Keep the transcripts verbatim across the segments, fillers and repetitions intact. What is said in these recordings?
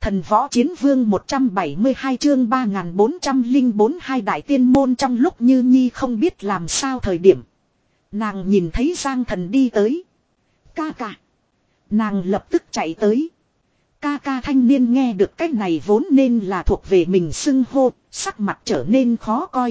Thần võ chiến vương một trăm bảy mươi hai chương ba nghìn bốn trăm lẻ bốn hai đại tiên môn. Trong lúc Như Nhi không biết làm sao thời điểm. Nàng nhìn thấy Giang Thần đi tới. Ca ca. Nàng lập tức chạy tới. Ca ca thanh niên nghe được cách này vốn nên là thuộc về mình xưng hô, sắc mặt trở nên khó coi.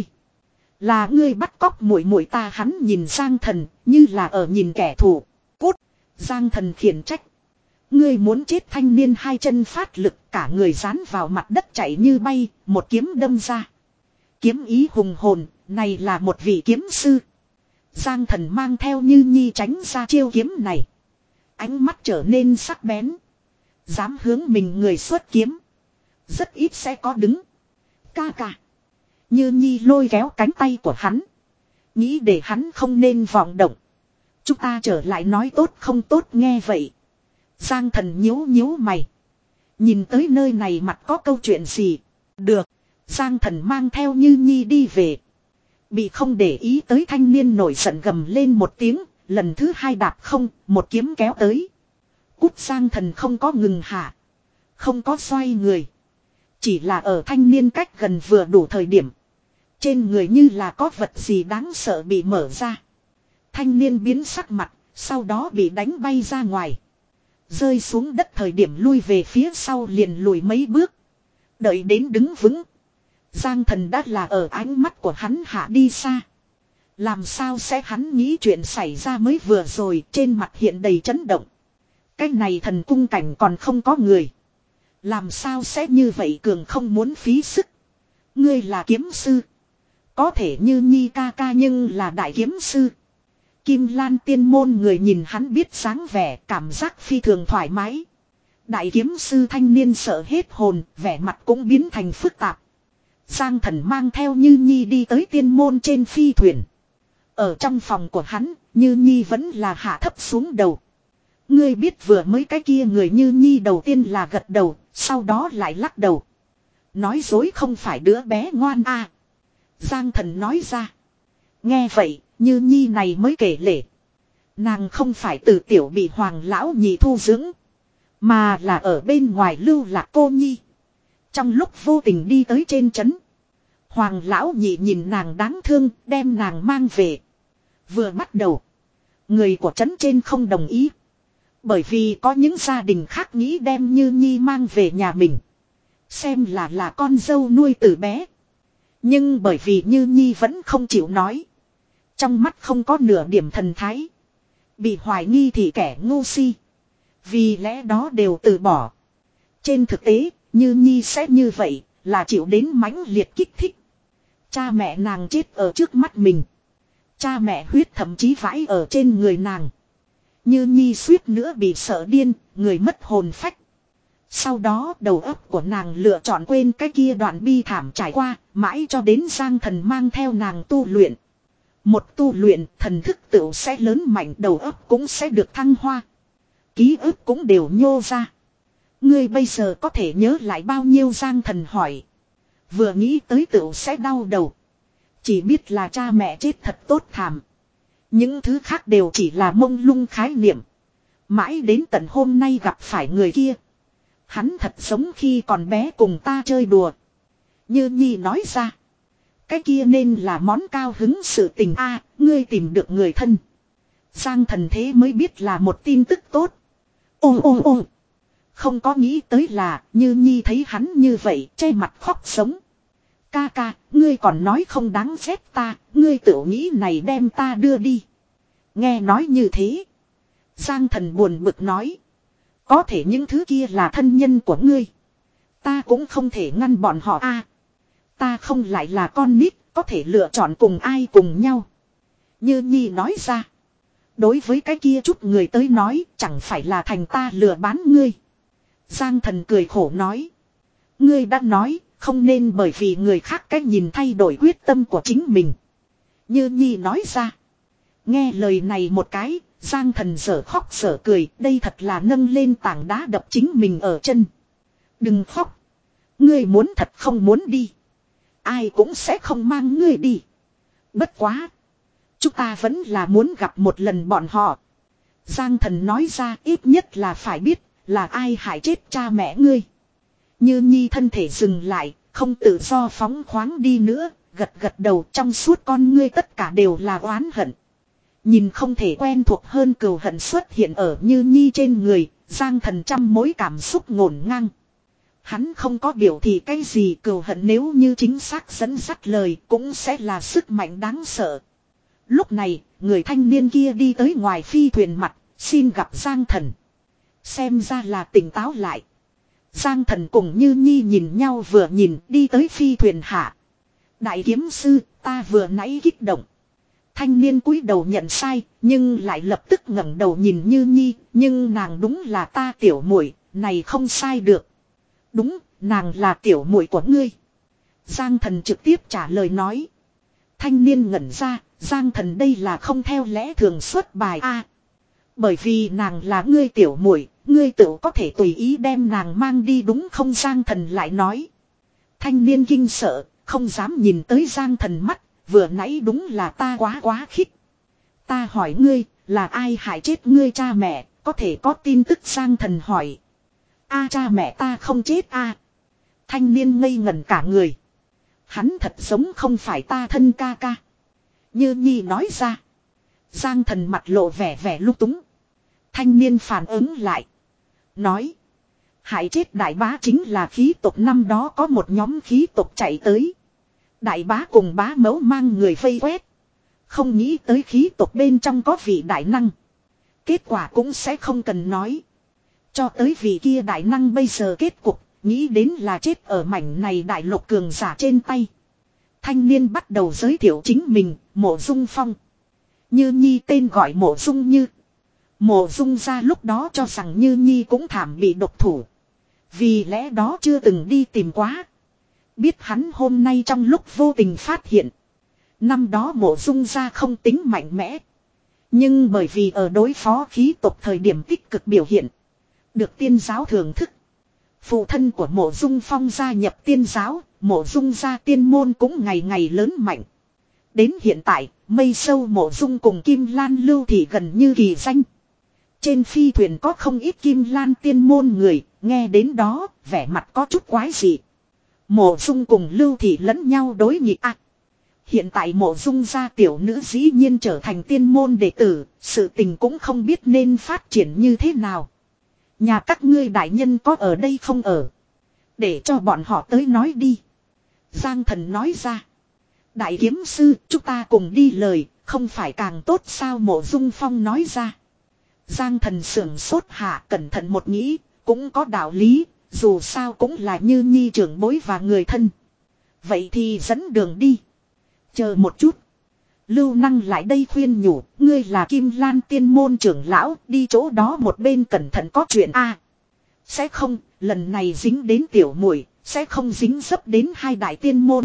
Là ngươi bắt cóc muội muội ta. Hắn nhìn Giang Thần như là ở nhìn kẻ thù. Cút. Giang Thần khiển trách. Ngươi muốn chết. Thanh niên hai chân phát lực, cả người dán vào mặt đất chạy như bay, một kiếm đâm ra. Kiếm ý hùng hồn, này là một vị kiếm sư. Giang Thần mang theo Như Nhi tránh ra chiêu kiếm này. Ánh mắt trở nên sắc bén. Dám hướng mình người xuất kiếm. Rất ít sẽ có đứng. Ca ca. Như Nhi lôi kéo cánh tay của hắn. Nghĩ để hắn không nên vọng động. Chúng ta trở lại nói tốt không tốt. Nghe vậy. Giang Thần nhíu nhíu mày. Nhìn tới nơi này mặt có câu chuyện gì. Được. Giang Thần mang theo Như Nhi đi về. Bị không để ý tới thanh niên nổi giận gầm lên một tiếng. Lần thứ hai đạp không. Một kiếm kéo tới. Cút. Giang Thần không có ngừng hạ. Không có xoay người. Chỉ là ở thanh niên cách gần vừa đủ thời điểm. Trên người như là có vật gì đáng sợ bị mở ra. Thanh niên biến sắc mặt. Sau đó bị đánh bay ra ngoài. Rơi xuống đất thời điểm lui về phía sau liền lùi mấy bước. Đợi đến đứng vững. Giang Thần đã là ở ánh mắt của hắn hạ đi xa. Làm sao sẽ hắn nghĩ chuyện xảy ra mới vừa rồi. Trên mặt hiện đầy chấn động. Cái này thần cung cảnh còn không có người. Làm sao sẽ như vậy cường không muốn phí sức. Ngươi là kiếm sư. Có thể Như Nhi ca ca nhưng là đại kiếm sư. Kim Lan tiên môn người nhìn hắn biết dáng vẻ cảm giác phi thường thoải mái. Đại kiếm sư thanh niên sợ hết hồn, vẻ mặt cũng biến thành phức tạp. Giang Thần mang theo Như Nhi đi tới tiên môn trên phi thuyền. Ở trong phòng của hắn, Như Nhi vẫn là hạ thấp xuống đầu. Ngươi biết vừa mới cái kia người. Như Nhi đầu tiên là gật đầu, sau đó lại lắc đầu. Nói dối không phải đứa bé ngoan à. Giang Thần nói ra. Nghe vậy, Như Nhi này mới kể lể. Nàng không phải từ tiểu bị Hoàng lão nhị thu dưỡng, mà là ở bên ngoài lưu lạc cô nhi. Trong lúc vô tình đi tới trên trấn, Hoàng lão nhị nhìn nàng đáng thương, đem nàng mang về. Vừa bắt đầu, người của trấn trên không đồng ý. Bởi vì có những gia đình khác nghĩ đem Như Nhi mang về nhà mình, xem là là con dâu nuôi từ bé. Nhưng bởi vì Như Nhi vẫn không chịu nói, trong mắt không có nửa điểm thần thái, bị hoài nghi thì kẻ ngu si. Vì lẽ đó đều từ bỏ. Trên thực tế, Như Nhi sẽ như vậy là chịu đến mãnh liệt kích thích. Cha mẹ nàng chết ở trước mắt mình. Cha mẹ huyết thậm chí vãi ở trên người nàng. Như Nhi suýt nữa bị sợ điên, người mất hồn phách. Sau đó đầu óc của nàng lựa chọn quên cái kia đoạn bi thảm trải qua, mãi cho đến Giang Thần mang theo nàng tu luyện. Một tu luyện, thần thức tựu sẽ lớn mạnh, đầu óc cũng sẽ được thăng hoa. Ký ức cũng đều nhô ra. Ngươi bây giờ có thể nhớ lại bao nhiêu? Giang Thần hỏi. Vừa nghĩ tới tựu sẽ đau đầu. Chỉ biết là cha mẹ chết thật tốt thảm. Những thứ khác đều chỉ là mông lung khái niệm. Mãi đến tận hôm nay gặp phải người kia. Hắn thật giống khi còn bé cùng ta chơi đùa. Như Nhi nói ra. Cái kia nên là món cao hứng sự tình a. Ngươi tìm được người thân. Giang Thần thế mới biết là một tin tức tốt. Ô ô ô. Không có nghĩ tới là Như Nhi thấy hắn như vậy che mặt khóc sống. Ca ca, ngươi còn nói không đáng ghét ta, ngươi tự nghĩ này đem ta đưa đi. Nghe nói như thế, Giang Thần buồn bực nói. Có thể những thứ kia là thân nhân của ngươi. Ta cũng không thể ngăn bọn họ a. Ta không lại là con nít, có thể lựa chọn cùng ai cùng nhau. Như Nhi nói ra. Đối với cái kia chút người tới nói, chẳng phải là thành ta lừa bán ngươi. Giang Thần cười khổ nói. Ngươi đã nói, không nên bởi vì người khác cách nhìn thay đổi quyết tâm của chính mình. Như Nhi nói ra. Nghe lời này một cái, Giang Thần dở khóc dở cười, đây thật là nâng lên tảng đá đập chính mình ở chân. Đừng khóc. Ngươi muốn thật không muốn đi, ai cũng sẽ không mang ngươi đi. Bất quá, chúng ta vẫn là muốn gặp một lần bọn họ. Giang Thần nói ra, ít nhất là phải biết là ai hại chết cha mẹ ngươi. Như Nhi thân thể dừng lại, không tự do phóng khoáng đi nữa, gật gật đầu, trong suốt con ngươi tất cả đều là oán hận. Nhìn không thể quen thuộc hơn cừu hận xuất hiện ở Như Nhi trên người, Giang Thần trăm mối cảm xúc ngổn ngang. Hắn không có biểu thị cái gì, cừu hận nếu như chính xác dẫn dắt lời cũng sẽ là sức mạnh đáng sợ. Lúc này, người thanh niên kia đi tới ngoài phi thuyền mặt, xin gặp Giang Thần. Xem ra là tỉnh táo lại. Giang Thần cùng Như Nhi nhìn nhau vừa nhìn, đi tới phi thuyền hạ. Đại kiếm sư, ta vừa nãy kích động. Thanh niên cúi đầu nhận sai, nhưng lại lập tức ngẩng đầu nhìn Như Nhi, nhưng nàng đúng là ta tiểu muội, này không sai được. Đúng, nàng là tiểu muội của ngươi. Giang Thần trực tiếp trả lời nói. Thanh niên ngẩn ra, Giang Thần đây là không theo lẽ thường xuất bài a. Bởi vì nàng là ngươi tiểu muội, ngươi tự có thể tùy ý đem nàng mang đi đúng không? Giang Thần lại nói. Thanh niên kinh sợ, không dám nhìn tới Giang Thần mắt, vừa nãy đúng là ta quá quá khích. Ta hỏi ngươi, là ai hại chết ngươi cha mẹ, có thể có tin tức? Giang Thần hỏi. A cha mẹ ta không chết a. Thanh niên ngây ngẩn cả người. Hắn thật giống không phải ta thân ca ca. Như Nhi nói ra. Giang Thần mặt lộ vẻ vẻ lúc túng. Thanh niên phản ứng lại. Nói. Hại chết đại bá chính là khí tộc, năm đó có một nhóm khí tộc chạy tới. Đại bá cùng bá mẫu mang người vây quét. Không nghĩ tới khí tộc bên trong có vị đại năng. Kết quả cũng sẽ không cần nói. Cho tới vị kia đại năng bây giờ kết cục, nghĩ đến là chết ở mảnh này đại lục cường giả trên tay. Thanh niên bắt đầu giới thiệu chính mình, Mộ Dung Phong. Như Nhi tên gọi Mộ Dung Như. Mộ Dung ra lúc đó cho rằng Như Nhi cũng thảm bị độc thủ. Vì lẽ đó chưa từng đi tìm quá. Biết hắn hôm nay trong lúc vô tình phát hiện. Năm đó Mộ Dung ra không tính mạnh mẽ. Nhưng bởi vì ở đối phó khí tộc thời điểm tích cực biểu hiện. Được tiên giáo thưởng thức. Phụ thân của Mộ Dung Phong gia nhập tiên giáo, Mộ Dung gia tiên môn cũng ngày ngày lớn mạnh. Đến hiện tại, mây sâu Mộ Dung cùng Kim Lan Lưu Thị gần như kỳ danh. Trên phi thuyền có không ít Kim Lan tiên môn người, nghe đến đó, vẻ mặt có chút quái dị. Mộ Dung cùng Lưu Thị lẫn nhau đối nghịch à. Hiện tại Mộ Dung gia tiểu nữ dĩ nhiên trở thành tiên môn đệ tử, sự tình cũng không biết nên phát triển như thế nào. Nhà các ngươi đại nhân có ở đây không ở? Để cho bọn họ tới nói đi. Giang Thần nói ra. Đại kiếm sư, chúng ta cùng đi lời, không phải càng tốt sao? Mộ Dung Phong nói ra. Giang Thần sưởng sốt hạ, cẩn thận một nghĩ, cũng có đạo lý, dù sao cũng là Như Nhi trưởng bối và người thân. Vậy thì dẫn đường đi. Chờ một chút. Lưu Năng lại đây khuyên nhủ, ngươi là Kim Lan tiên môn trưởng lão, đi chỗ đó một bên cẩn thận có chuyện a. À, sẽ không, lần này dính đến tiểu muội, sẽ không dính dấp đến hai đại tiên môn.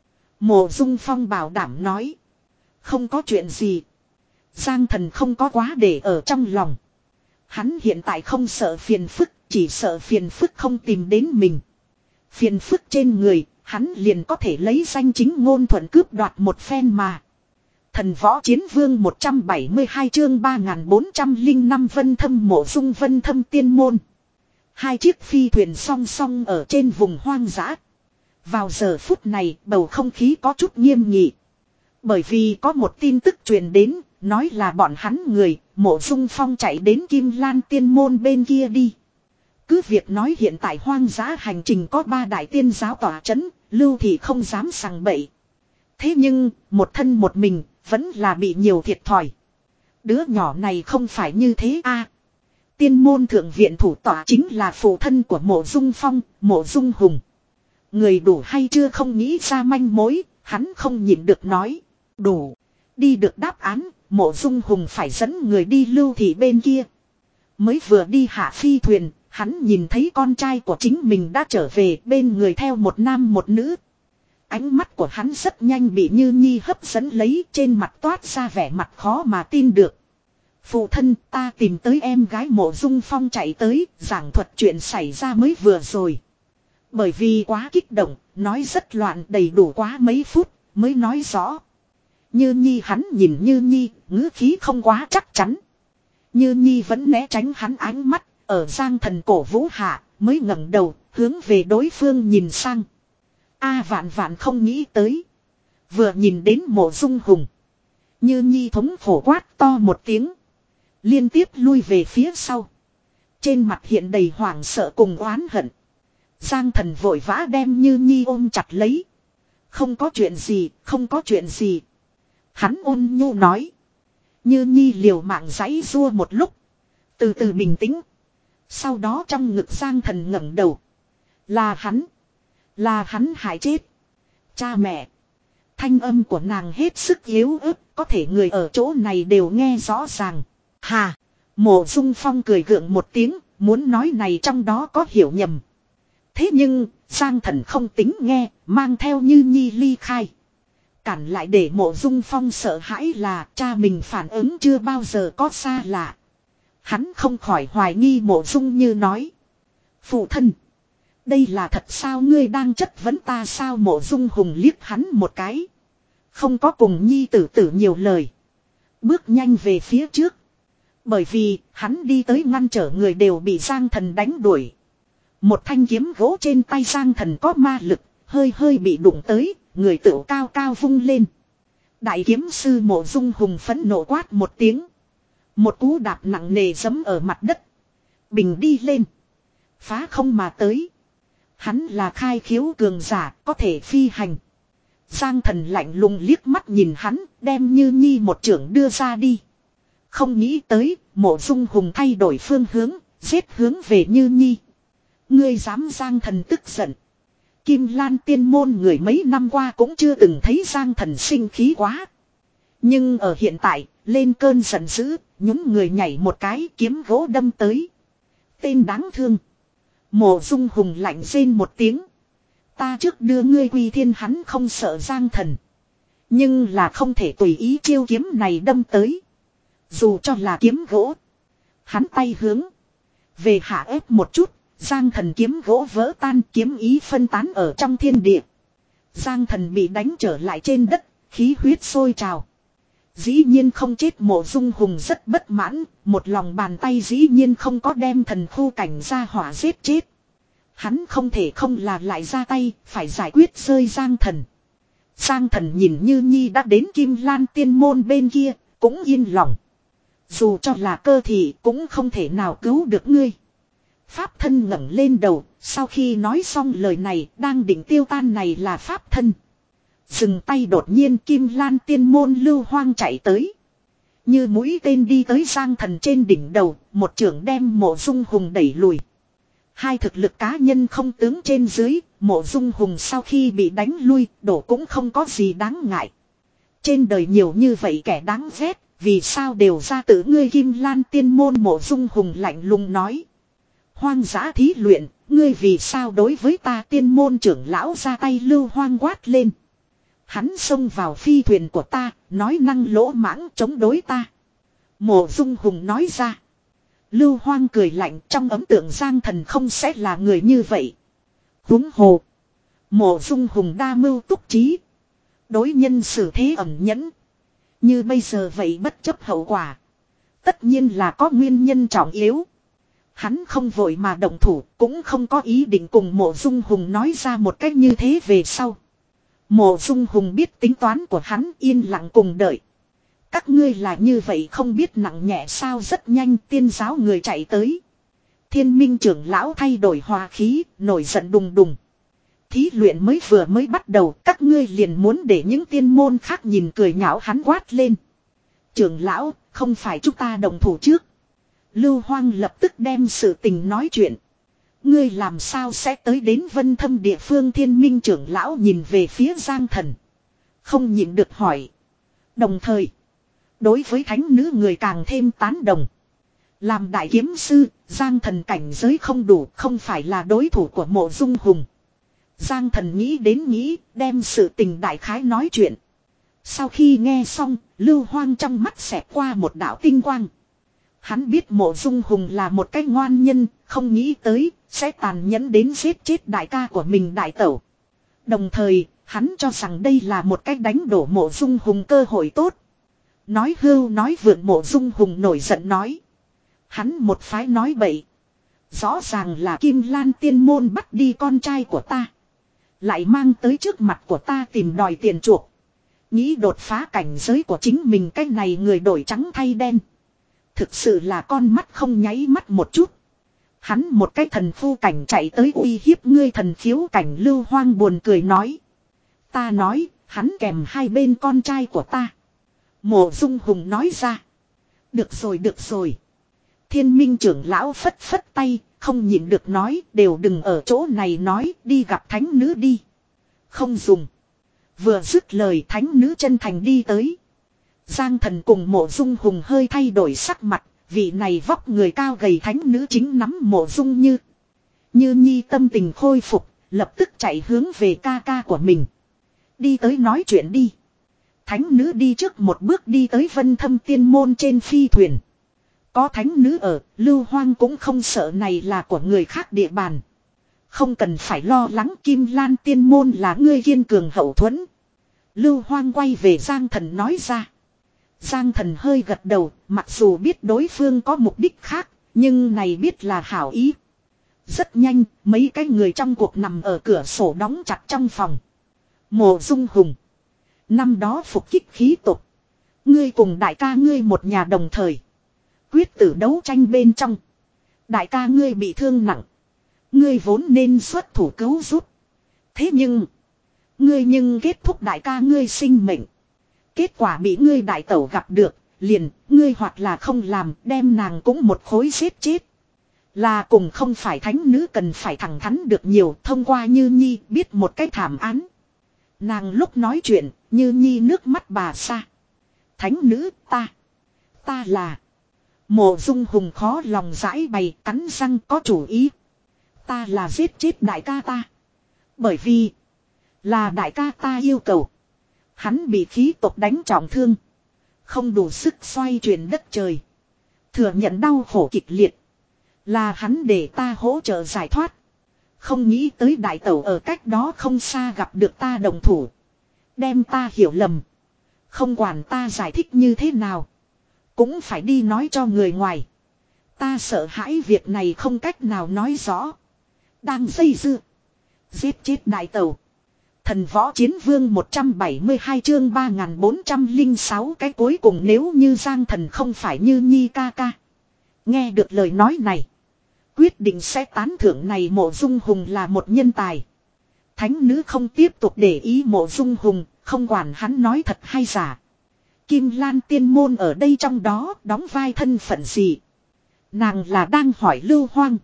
Mộ Dung Phong bảo đảm nói. Không có chuyện gì. Giang Thần không có quá để ở trong lòng. Hắn hiện tại không sợ phiền phức, chỉ sợ phiền phức không tìm đến mình. Phiền phức trên người, hắn liền có thể lấy danh chính ngôn thuận cướp đoạt một phen mà. Thần võ chiến vương một trăm bảy mươi hai chương ba nghìn bốn trăm lẻ năm Vân Thâm Mộ Dung Vân Thâm tiên môn. Hai chiếc phi thuyền song song ở trên vùng hoang dã. Vào giờ phút này bầu không khí có chút nghiêm nghị. Bởi vì có một tin tức truyền đến, nói là bọn hắn người, Mộ Dung Phong chạy đến Kim Lan tiên môn bên kia đi. Cứ việc nói hiện tại hoang dã hành trình có ba đại tiên giáo tỏa chấn, Lưu thì không dám sằng bậy. Thế nhưng, một thân một mình, vẫn là bị nhiều thiệt thòi. Đứa nhỏ này không phải như thế a. À, tiên môn thượng viện thủ tọa chính là phụ thân của Mộ Dung Phong, Mộ Dung Hùng. Người đủ hay chưa không nghĩ ra manh mối, hắn không nhịn được nói. Đủ. Đi được đáp án, Mộ Dung Hùng phải dẫn người đi Lưu thị bên kia. Mới vừa đi hạ phi thuyền, hắn nhìn thấy con trai của chính mình đã trở về, bên người theo một nam một nữ. Ánh mắt của hắn rất nhanh bị Như Nhi hấp dẫn lấy, trên mặt toát ra vẻ mặt khó mà tin được. Phụ thân, ta tìm tới em gái. Mộ Dung Phong chạy tới, giảng thuật chuyện xảy ra mới vừa rồi. Bởi vì quá kích động, nói rất loạn, đầy đủ quá mấy phút, mới nói rõ. Như Nhi hắn nhìn Như Nhi, ngữ khí không quá chắc chắn. Như Nhi vẫn né tránh hắn ánh mắt, ở Giang Thần cổ vũ hạ, mới ngẩng đầu, hướng về đối phương nhìn sang. A vạn vạn không nghĩ tới. Vừa nhìn đến Mộ Dung Hùng. Như Nhi thống phổ quát to một tiếng. Liên tiếp lui về phía sau. Trên mặt hiện đầy hoảng sợ cùng oán hận. Giang Thần vội vã đem Như Nhi ôm chặt lấy. Không có chuyện gì, không có chuyện gì. Hắn ôn nhu nói. Như Nhi liều mạng giãy giụa một lúc. Từ từ bình tĩnh. Sau đó trong ngực Giang Thần ngẩng đầu. Là hắn. Là hắn hại chết. Cha mẹ. Thanh âm của nàng hết sức yếu ớt. Có thể người ở chỗ này đều nghe rõ ràng. Hà. Mộ Dung Phong cười gượng một tiếng. Muốn nói này trong đó có hiểu nhầm. Thế nhưng Giang Thần không tính nghe. Mang theo Như Nhi ly khai. Cản lại để Mộ Dung Phong sợ hãi là cha mình phản ứng chưa bao giờ có xa lạ. Hắn không khỏi hoài nghi Mộ Dung Như nói. Phụ thân. Đây là thật sao ngươi đang chất vấn ta sao Mộ Dung Hùng liếc hắn một cái. Không có cùng Nhi tử tử nhiều lời. Bước nhanh về phía trước. Bởi vì hắn đi tới ngăn trở người đều bị Giang Thần đánh đuổi. Một thanh kiếm gỗ trên tay Giang Thần có ma lực. Hơi hơi bị đụng tới. Người tựu cao cao vung lên. Đại kiếm sư Mộ Dung Hùng phẫn nộ quát một tiếng. Một cú đạp nặng nề giẫm ở mặt đất. Bình đi lên. Phá không mà tới. Hắn là khai khiếu cường giả, có thể phi hành. Giang Thần lạnh lùng liếc mắt nhìn hắn, đem Như Nhi một chưởng đưa ra đi. Không nghĩ tới, Mộ Dung Hùng thay đổi phương hướng, giết hướng về Như Nhi. Ngươi dám Giang Thần tức giận. Kim Lan tiên môn người mấy năm qua cũng chưa từng thấy Giang Thần sinh khí quá. Nhưng ở hiện tại, lên cơn giận dữ, nhún người nhảy một cái kiếm gỗ đâm tới. Tên đáng thương. Mộ Dung Hùng lạnh rên một tiếng. Ta trước đưa ngươi quy thiên hắn không sợ Giang Thần. Nhưng là không thể tùy ý chiêu kiếm này đâm tới. Dù cho là kiếm gỗ. Hắn tay hướng. Về hạ ép một chút. Giang Thần kiếm gỗ vỡ tan kiếm ý phân tán ở trong thiên địa. Giang Thần bị đánh trở lại trên đất. Khí huyết sôi trào. Dĩ nhiên không chết Mộ Dung Hùng rất bất mãn. Một lòng bàn tay dĩ nhiên không có đem thần khu cảnh ra hỏa giết chết. Hắn không thể không là lại ra tay. Phải giải quyết rơi Giang Thần. Giang Thần nhìn Như Nhi đã đến Kim Lan tiên môn bên kia. Cũng yên lòng. Dù cho là cơ thì cũng không thể nào cứu được ngươi. Pháp thân ngẩng lên đầu. Sau khi nói xong lời này đang định tiêu tan này là pháp thân. Dừng tay đột nhiên Kim Lan tiên môn Lưu Hoang chạy tới. Như mũi tên đi tới Giang Thần trên đỉnh đầu. Một trưởng đem Mộ Dung Hùng đẩy lùi. Hai thực lực cá nhân không tướng trên dưới. Mộ Dung Hùng sau khi bị đánh lui đổ cũng không có gì đáng ngại. Trên đời nhiều như vậy kẻ đáng ghét. Vì sao đều ra tự ngươi Kim Lan tiên môn Mộ Dung Hùng lạnh lùng nói. Hoang dã thí luyện, ngươi vì sao đối với ta tiên môn trưởng lão ra tay Lưu Hoang quát lên. Hắn xông vào phi thuyền của ta, nói năng lỗ mãng chống đối ta. Mộ Dung Hùng nói ra. Lưu Hoang cười lạnh trong ấn tượng Giang Thần không sẽ là người như vậy. Huống hồ. Mộ Dung Hùng đa mưu túc trí. Đối nhân xử thế ẩn nhẫn. Như bây giờ vậy bất chấp hậu quả. Tất nhiên là có nguyên nhân trọng yếu. Hắn không vội mà động thủ, cũng không có ý định cùng Mộ Dung Hùng nói ra một cách như thế về sau. Mộ Dung Hùng biết tính toán của hắn yên lặng cùng đợi. Các ngươi là như vậy không biết nặng nhẹ sao rất nhanh tiên giáo người chạy tới. Thiên Minh trưởng lão thay đổi hòa khí, nổi giận đùng đùng. Thí luyện mới vừa mới bắt đầu, các ngươi liền muốn để những tiên môn khác nhìn cười nhạo hắn quát lên. Trưởng lão, không phải chúng ta đồng thủ trước. Lưu Hoang lập tức đem sự tình nói chuyện. Ngươi làm sao sẽ tới đến Vân Thâm địa phương Thiên Minh trưởng lão nhìn về phía Giang Thần. Không nhịn được hỏi. Đồng thời, đối với thánh nữ người càng thêm tán đồng. Làm đại kiếm sư, Giang Thần cảnh giới không đủ, không phải là đối thủ của Mộ Dung Hùng. Giang Thần nghĩ đến nghĩ, đem sự tình đại khái nói chuyện. Sau khi nghe xong, Lưu Hoang trong mắt xẹt qua một đạo tinh quang. Hắn biết Mộ Dung Hùng là một cái ngoan nhân, không nghĩ tới, sẽ tàn nhẫn đến giết chết đại ca của mình đại tẩu. Đồng thời, hắn cho rằng đây là một cách đánh đổ Mộ Dung Hùng cơ hội tốt. Nói hưu nói vượn Mộ Dung Hùng nổi giận nói. Hắn một phái nói bậy. Rõ ràng là Kim Lan tiên môn bắt đi con trai của ta. Lại mang tới trước mặt của ta tìm đòi tiền chuộc. Nghĩ đột phá cảnh giới của chính mình, cái này người đổi trắng thay đen. Thực sự là con mắt không nháy mắt một chút. Hắn một cái thần phu cảnh chạy tới uy hiếp ngươi thần khiếu cảnh. Lưu Hoang buồn cười nói. Ta nói, hắn kèm hai bên con trai của ta. Mộ Dung Hùng nói ra. Được rồi được rồi. Thiên Minh trưởng lão phất phất tay, không nhịn được nói, đều đừng ở chỗ này nói, đi gặp thánh nữ đi. Không dùng. Vừa dứt lời, thánh nữ chân thành đi tới. Giang Thần cùng Mộ Dung Hùng hơi thay đổi sắc mặt, vị này vóc người cao gầy thánh nữ chính nắm Mộ Dung Như. Như Nhi tâm tình khôi phục, lập tức chạy hướng về ca ca của mình. Đi tới nói chuyện đi. Thánh nữ đi trước một bước đi tới Vân Thâm Tiên môn trên phi thuyền. Có thánh nữ ở, Lưu Hoang cũng không sợ này là của người khác địa bàn. Không cần phải lo lắng, Kim Lan tiên môn là ngươi kiên cường hậu thuẫn. Lưu Hoang quay về Giang Thần nói ra. Giang Thần hơi gật đầu, mặc dù biết đối phương có mục đích khác, nhưng này biết là hảo ý. Rất nhanh, mấy cái người trong cuộc nằm ở cửa sổ đóng chặt trong phòng. Mộ Dung Hùng. Năm đó phục kích khí tục. Ngươi cùng đại ca ngươi một nhà đồng thời. Quyết tử đấu tranh bên trong. Đại ca ngươi bị thương nặng. Ngươi vốn nên xuất thủ cứu giúp. Thế nhưng. Ngươi nhưng kết thúc đại ca ngươi sinh mệnh. Kết quả bị ngươi đại tẩu gặp được. Liền ngươi hoặc là không làm đem nàng cũng một khối giết chết. Là cùng không phải thánh nữ cần phải thẳng thắn được nhiều. Thông qua Như Nhi biết một cái thảm án. Nàng lúc nói chuyện Như Nhi nước mắt bà xa. Thánh nữ ta. Ta là. Mộ Dung Hùng khó lòng giải bày, cắn răng có chủ ý. Ta là giết chết đại ca ta. Bởi vì là đại ca ta yêu cầu. Hắn bị khí tộc đánh trọng thương. Không đủ sức xoay chuyển đất trời. Thừa nhận đau khổ kịch liệt. Là hắn để ta hỗ trợ giải thoát. Không nghĩ tới đại tẩu ở cách đó không xa gặp được ta đồng thủ. Đem ta hiểu lầm. Không quản ta giải thích như thế nào. Cũng phải đi nói cho người ngoài. Ta sợ hãi việc này không cách nào nói rõ. Đang dây dưa. Giết chết đại tẩu. Thần võ chiến vương một trăm bảy mươi hai chương ba nghìn bốn trăm lẻ sáu cái cuối cùng nếu như Giang Thần không phải Như Nhi ca ca. Nghe được lời nói này. Quyết định sẽ tán thưởng này Mộ Dung Hùng là một nhân tài. Thánh nữ không tiếp tục để ý Mộ Dung Hùng, không quản hắn nói thật hay giả. Kim Lan tiên môn ở đây trong đó đóng vai thân phận gì? Nàng là đang hỏi Lưu Hoang.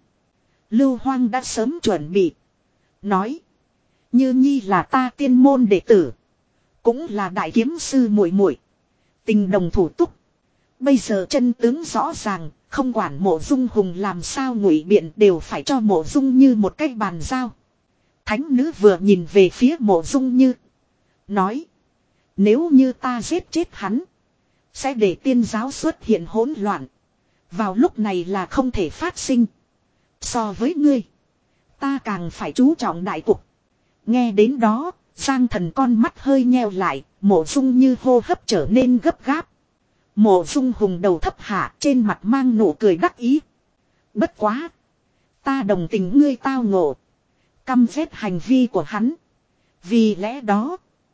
Lưu Hoang đã sớm chuẩn bị. Nói. Như Nhi là ta tiên môn đệ tử. Cũng là đại kiếm sư muội muội. Tình đồng thủ túc. Bây giờ chân tướng rõ ràng. Không quản Mộ Dung Hùng làm sao ngụy biện đều phải cho Mộ Dung Như một cách bàn giao. Thánh nữ vừa nhìn về phía Mộ Dung Như. Nói. Nếu như ta giết chết hắn. Sẽ để tiên giáo xuất hiện hỗn loạn. Vào lúc này là không thể phát sinh. So với ngươi. Ta càng phải chú trọng đại cục. Nghe đến đó. Giang Thần con mắt hơi nheo lại. Mộ Dung Như hô hấp trở nên gấp gáp. Mộ Dung Hùng đầu thấp hạ trên mặt mang nụ cười đắc ý. Bất quá. Ta đồng tình ngươi tao ngộ. Căm ghét hành vi của hắn. Vì lẽ đó.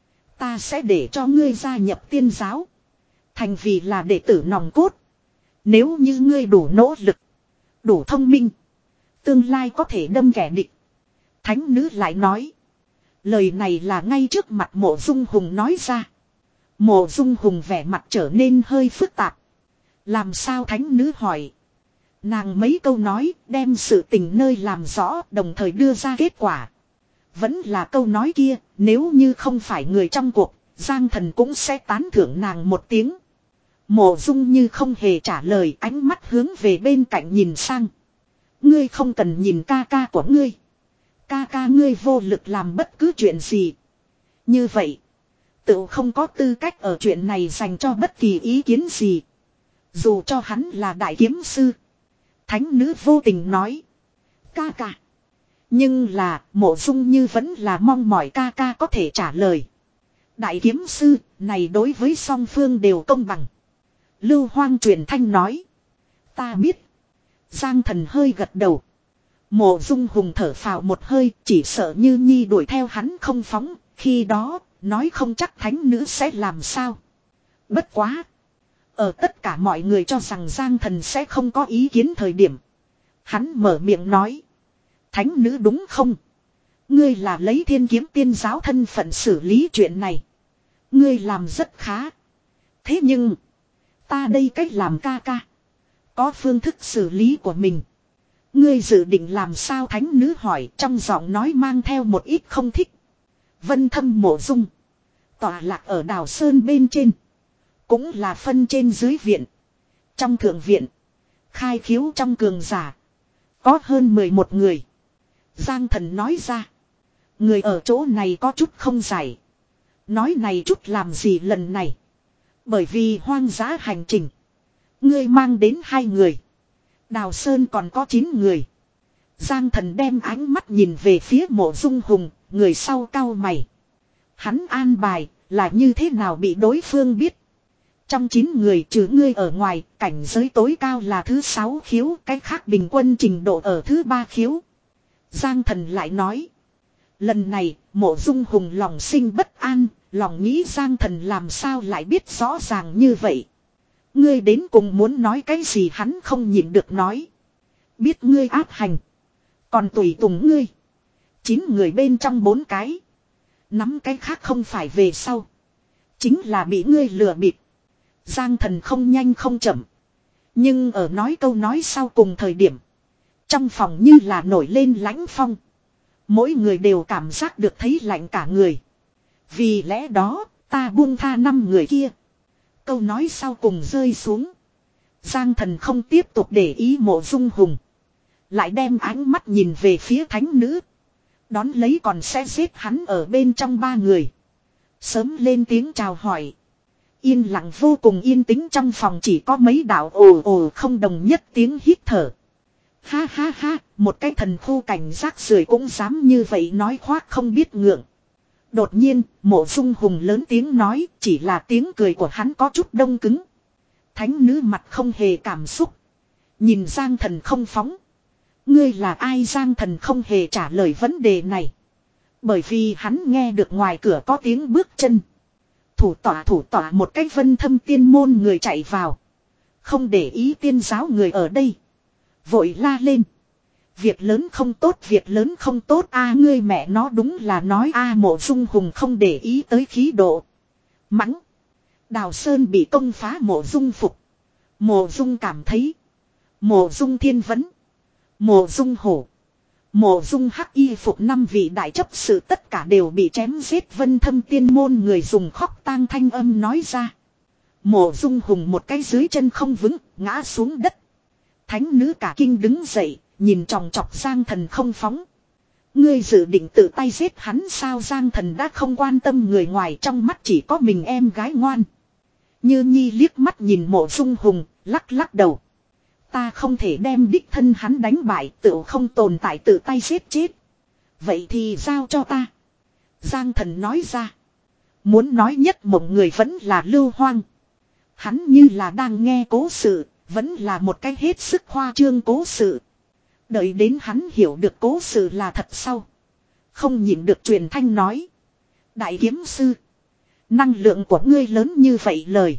Ta sẽ để cho ngươi gia nhập tiên giáo. Thành vì là đệ tử nòng cốt. Nếu như ngươi đủ nỗ lực. Đủ thông minh. Tương lai có thể đâm kẻ địch. Thánh nữ lại nói. Lời này là ngay trước mặt Mộ Dung Hùng nói ra. Mộ Dung Hùng vẻ mặt trở nên hơi phức tạp. Làm sao thánh nữ hỏi. Nàng mấy câu nói đem sự tình nơi làm rõ đồng thời đưa ra kết quả. Vẫn là câu nói kia, nếu như không phải người trong cuộc, Giang Thần cũng sẽ tán thưởng nàng một tiếng. Mộ Dung Như không hề trả lời, ánh mắt hướng về bên cạnh nhìn sang. Ngươi không cần nhìn ca ca của ngươi. Ca ca ngươi vô lực làm bất cứ chuyện gì. Như vậy, tự không có tư cách ở chuyện này dành cho bất kỳ ý kiến gì. Dù cho hắn là đại kiếm sư. Thánh nữ vô tình nói. Ca ca. Nhưng là Mộ Dung Như vẫn là mong mỏi ca ca có thể trả lời. Đại kiếm sư này đối với song phương đều công bằng. Lưu Hoang truyền thanh nói. Ta biết. Giang Thần hơi gật đầu. Mộ Dung Hùng thở phào một hơi, chỉ sợ Như Nhi đuổi theo hắn không phóng, khi đó, nói không chắc thánh nữ sẽ làm sao. Bất quá. Ở tất cả mọi người cho rằng Giang Thần sẽ không có ý kiến thời điểm. Hắn mở miệng nói. Thánh nữ đúng không? Ngươi là lấy Thiên Kiếm Tiên giáo thân phận xử lý chuyện này. Ngươi làm rất khá. Thế nhưng, ta đây cách làm ca ca. Có phương thức xử lý của mình. Ngươi dự định làm sao, thánh nữ hỏi, trong giọng nói mang theo một ít không thích. Vân Thâm Mộ Dung. Tọa lạc ở Đào Sơn bên trên. Cũng là phân trên dưới viện. Trong thượng viện. Khai khiếu trong cường giả. Có hơn mười một người. Giang Thần nói ra. Người ở chỗ này có chút không giải. Nói này chút làm gì lần này. Bởi vì hoang dã hành trình. Ngươi mang đến hai người. Đào Sơn còn có chín người. Giang Thần đem ánh mắt nhìn về phía Mộ Dung Hùng. Người sau cau mày. Hắn an bài là như thế nào bị đối phương biết. Trong chín người trừ ngươi ở ngoài, cảnh giới tối cao là thứ sáu khiếu, cái khác bình quân trình độ ở thứ ba khiếu. Giang Thần lại nói. Lần này, Mộ Dung Hùng lòng sinh bất an, lòng nghĩ Giang Thần làm sao lại biết rõ ràng như vậy. Ngươi đến cùng muốn nói cái gì, hắn không nhịn được nói. Biết ngươi áp hành. Còn tùy tùng ngươi. Chín người bên trong bốn cái. Nắm cái khác không phải về sau. Chính là bị ngươi lừa bịp. Giang Thần không nhanh không chậm. Nhưng ở nói câu nói sau cùng thời điểm. Trong phòng như là nổi lên lãnh phong. Mỗi người đều cảm giác được thấy lạnh cả người. Vì lẽ đó, ta buông tha năm người kia. Câu nói sau cùng rơi xuống. Giang Thần không tiếp tục để ý Mộ Dung Hùng. Lại đem ánh mắt nhìn về phía thánh nữ. Đón lấy còn sẽ giết hắn ở bên trong ba người. Sớm lên tiếng chào hỏi. Yên lặng vô cùng yên tĩnh, trong phòng chỉ có mấy đạo ồ ồ không đồng nhất tiếng hít thở. Ha ha ha, một cái thần khu cảnh rác rưởi cũng dám như vậy nói khoác không biết ngượng. Đột nhiên, Mộ Dung Hùng lớn tiếng nói, chỉ là tiếng cười của hắn có chút đông cứng. Thánh nữ mặt không hề cảm xúc. Nhìn Giang Thần không phóng. Ngươi là ai? Giang Thần không hề trả lời vấn đề này. Bởi vì hắn nghe được ngoài cửa có tiếng bước chân. Thủ tỏa thủ tỏa một cách Vân Thâm tiên môn người chạy vào. Không để ý tiên giáo người ở đây. Vội la lên. Việc lớn không tốt, việc lớn không tốt a, ngươi mẹ nó đúng là nói a. Mộ Dung Hùng không để ý tới khí độ. Mắng. Đào Sơn bị công phá, Mộ Dung phục. Mộ Dung cảm thấy. Mộ Dung thiên vấn. Mộ Dung hổ. Mộ Dung hắc y phục năm vị đại chấp sự tất cả đều bị chém giết. Vân Thâm tiên môn người dùng khóc tang thanh âm nói ra. Mộ Dung Hùng một cái dưới chân không vững, ngã xuống đất. Thánh nữ cả kinh đứng dậy, nhìn chòng chọc Giang Thần không phóng. Ngươi dự định tự tay giết hắn sao? Giang Thần đã không quan tâm người ngoài, trong mắt chỉ có mình em gái ngoan. Như Nhi liếc mắt nhìn Mộ Dung Hùng, lắc lắc đầu. Ta không thể đem đích thân hắn đánh bại, tự không tồn tại tự tay giết chết. Vậy thì giao cho ta. Giang Thần nói ra. Muốn nói nhất một người vẫn là Lưu Hoang. Hắn như là đang nghe cố sự, vẫn là một cái hết sức khoa trương cố sự. Đợi đến hắn hiểu được cố sự là thật sau. Không nhịn được truyền thanh nói. Đại kiếm sư. Năng lượng của ngươi lớn như vậy lời.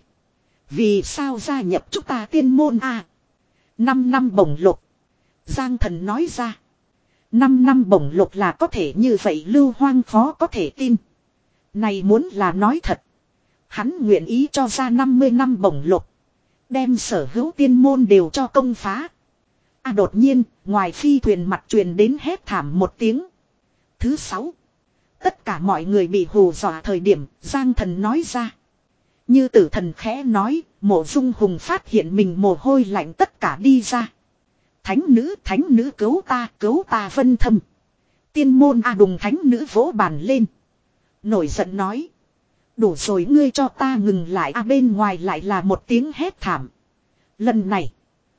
Vì sao gia nhập chúng ta tiên môn à? Năm năm bổng lục. Giang Thần nói ra. Năm năm bổng lục là có thể như vậy? Lưu Hoang khó có thể tin. Này muốn là nói thật. Hắn nguyện ý cho ra năm mươi năm bổng lục. Đem sở hữu tiên môn đều cho công phá. À đột nhiên, ngoài phi thuyền mặt truyền đến hét thảm một tiếng. Thứ sáu. Tất cả mọi người bị hù dọa thời điểm, Giang Thần nói ra. Như Tử Thần khẽ nói, Mộ Dung Hùng phát hiện mình mồ hôi lạnh tất cả đi ra. Thánh nữ, thánh nữ cứu ta, cứu ta. Vân Thâm. Tiên môn a đùng, thánh nữ vỗ bàn lên. Nổi giận nói. Đủ rồi, ngươi cho ta ngừng lại. À bên ngoài lại là một tiếng hét thảm. Lần này,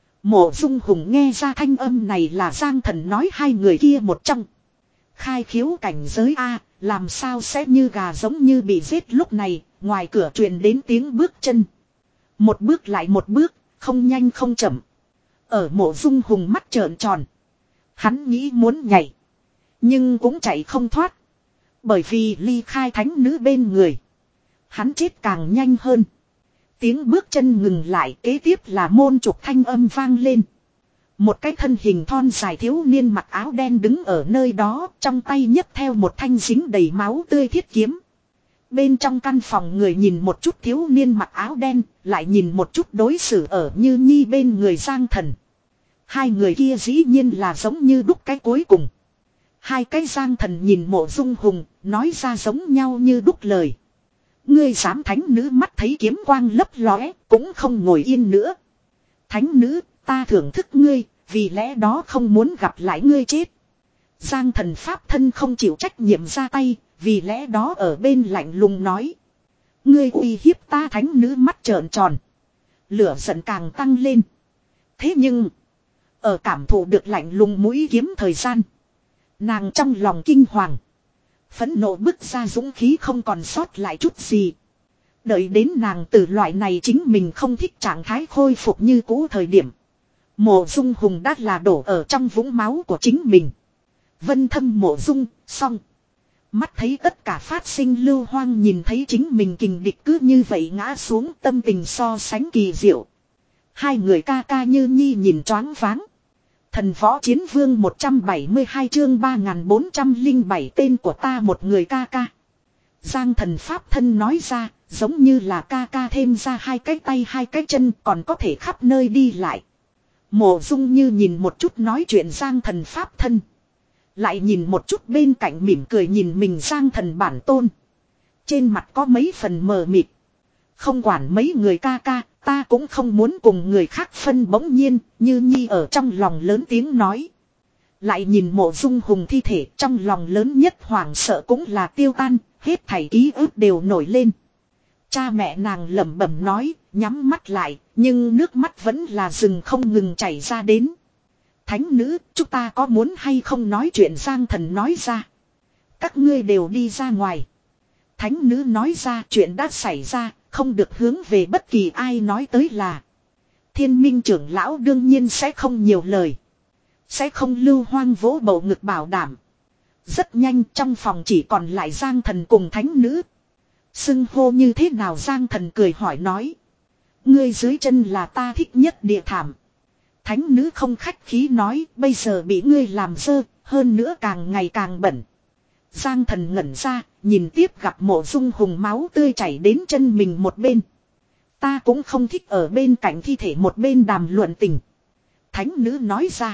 Mộ Dung Hùng nghe ra thanh âm này là Giang Thần nói hai người kia một trong. Khai khiếu cảnh giới a, làm sao sẽ như gà giống như bị giết. Lúc này, ngoài cửa truyền đến tiếng bước chân. Một bước lại một bước, không nhanh không chậm. Ở Mộ Dung Hùng mắt trợn tròn. Hắn nghĩ muốn nhảy. Nhưng cũng chạy không thoát. Bởi vì ly khai thánh nữ bên người. Hắn chết càng nhanh hơn. Tiếng bước chân ngừng lại, kế tiếp là môn trục thanh âm vang lên. Một cái thân hình thon dài thiếu niên mặc áo đen đứng ở nơi đó, trong tay nhấc theo một thanh dính đầy máu tươi thiết kiếm. Bên trong căn phòng người nhìn một chút thiếu niên mặc áo đen, lại nhìn một chút đối xử ở Như Nhi bên người Giang Thần. Hai người kia dĩ nhiên là giống như đúc cái cuối cùng. Hai cái Giang Thần nhìn Mộ Dung Hùng, nói ra giống nhau như đúc lời. Ngươi dám thánh nữ mắt thấy kiếm quang lấp lóe, cũng không ngồi yên nữa. Thánh nữ, ta thưởng thức ngươi, vì lẽ đó không muốn gặp lại ngươi chết. Giang Thần pháp thân không chịu trách nhiệm ra tay, vì lẽ đó ở bên lạnh lùng nói. Ngươi uy hiếp ta thánh nữ mắt trợn tròn. Lửa giận càng tăng lên. Thế nhưng, ở cảm thụ được lạnh lùng mũi kiếm thời gian, nàng trong lòng kinh hoàng. Phẫn nộ bức ra dũng khí không còn sót lại chút gì. Đợi đến nàng từ loại này chính mình không thích trạng thái khôi phục như cũ thời điểm. Mộ Dung Hùng đã là đổ ở trong vũng máu của chính mình. Vân Thâm Mộ Dung, xong. Mắt thấy tất cả phát sinh Lưu Hoang nhìn thấy chính mình kình địch cứ như vậy ngã xuống, tâm tình so sánh kỳ diệu. Hai người ca ca Như Nhi nhìn choáng váng. Thần Võ Chiến Vương một trăm bảy mươi hai chương ba nghìn bốn trăm lẻ bảy tên của ta một người ca ca. Giang Thần pháp thân nói ra, giống như là ca ca thêm ra hai cái tay hai cái chân còn có thể khắp nơi đi lại. Mộ Dung Như nhìn một chút nói chuyện Giang Thần pháp thân. Lại nhìn một chút bên cạnh mỉm cười nhìn mình Giang Thần bản tôn. Trên mặt có mấy phần mờ mịt. Không quản mấy người ca ca, ta cũng không muốn cùng người khác phân. Bỗng nhiên, Như Nhi ở trong lòng lớn tiếng nói. Lại nhìn Mộ Dung Hùng thi thể, trong lòng lớn nhất hoảng sợ cũng là tiêu tan, hết thảy ký ức đều nổi lên. Cha mẹ nàng lẩm bẩm nói, nhắm mắt lại, nhưng nước mắt vẫn là dừng không ngừng chảy ra đến. Thánh nữ, chúng ta có muốn hay không nói chuyện Giang Thần nói ra. Các ngươi đều đi ra ngoài. Thánh nữ nói ra chuyện đã xảy ra, không được hướng về bất kỳ ai nói tới là. Thiên Minh trưởng lão đương nhiên sẽ không nhiều lời. Sẽ không Lưu Hoang vỗ bầu ngực bảo đảm. Rất nhanh trong phòng chỉ còn lại Giang Thần cùng thánh nữ. Xưng hô như thế nào Giang Thần cười hỏi nói. Ngươi dưới chân là ta thích nhất địa thảm. Thánh nữ không khách khí nói bây giờ bị ngươi làm dơ, hơn nữa càng ngày càng bẩn. Giang Thần ngẩn ra, nhìn tiếp gặp Mộ Dung Hùng máu tươi chảy đến chân mình một bên. Ta cũng không thích ở bên cạnh thi thể một bên đàm luận tình. Thánh nữ nói ra.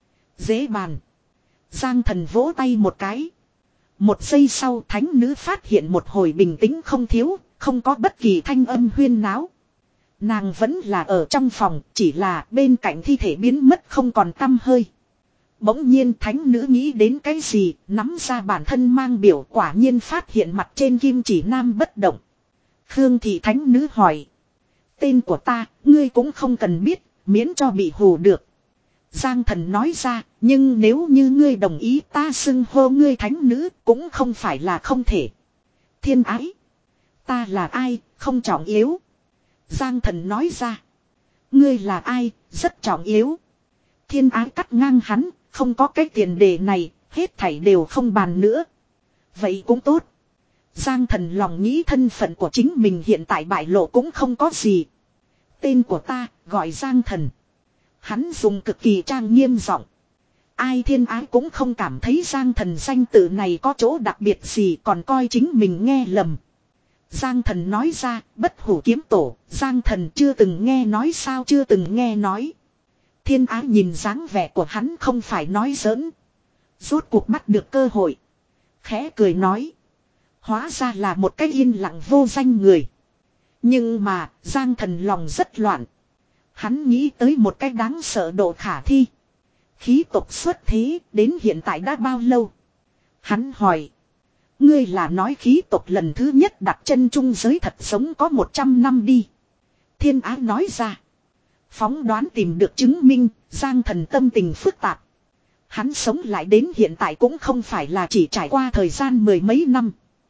Dễ bàn. Giang Thần vỗ tay một cái. Một giây sau thánh nữ phát hiện một hồi bình tĩnh không thiếu, không có bất kỳ thanh âm huyên náo. Nàng vẫn là ở trong phòng, chỉ là bên cạnh thi thể biến mất không còn tăm hơi. Bỗng nhiên thánh nữ nghĩ đến cái gì, nắm ra bản thân mang biểu quả nhiên phát hiện mặt trên kim chỉ nam bất động. Khương thị thánh nữ hỏi. Tên của ta, ngươi cũng không cần biết, miễn cho bị hù được. Giang Thần nói ra, nhưng nếu như ngươi đồng ý ta xưng hô ngươi thánh nữ cũng không phải là không thể. Thiên ái. Ta là ai, không trọng yếu. Giang Thần nói ra. Ngươi là ai, rất trọng yếu. Thiên ái cắt ngang hắn, không có cái tiền đề này, hết thảy đều không bàn nữa. Vậy cũng tốt. Giang Thần lòng nghĩ thân phận của chính mình hiện tại bại lộ cũng không có gì. Tên của ta, gọi Giang Thần. Hắn dùng cực kỳ trang nghiêm giọng. Ai thiên ái cũng không cảm thấy Giang Thần danh tự này có chỗ đặc biệt gì còn coi chính mình nghe lầm. Giang Thần nói ra, bất hủ kiếm tổ, Giang Thần chưa từng nghe nói sao chưa từng nghe nói. Thiên ái nhìn dáng vẻ của hắn không phải nói giỡn. Rốt cuộc bắt được cơ hội. Khẽ cười nói. Hóa ra là một cái yên lặng vô danh người. Nhưng mà, Giang Thần lòng rất loạn. Hắn nghĩ tới một cái đáng sợ độ khả thi. Khí tộc xuất thế, đến hiện tại đã bao lâu? Hắn hỏi. Ngươi là nói khí tộc lần thứ nhất đặt chân trung giới thật sống có một trăm năm đi. Thiên ái nói ra. Phóng đoán tìm được chứng minh, Giang Thần tâm tình phức tạp. Hắn sống lại đến hiện tại cũng không phải là chỉ trải qua thời gian mười mấy năm.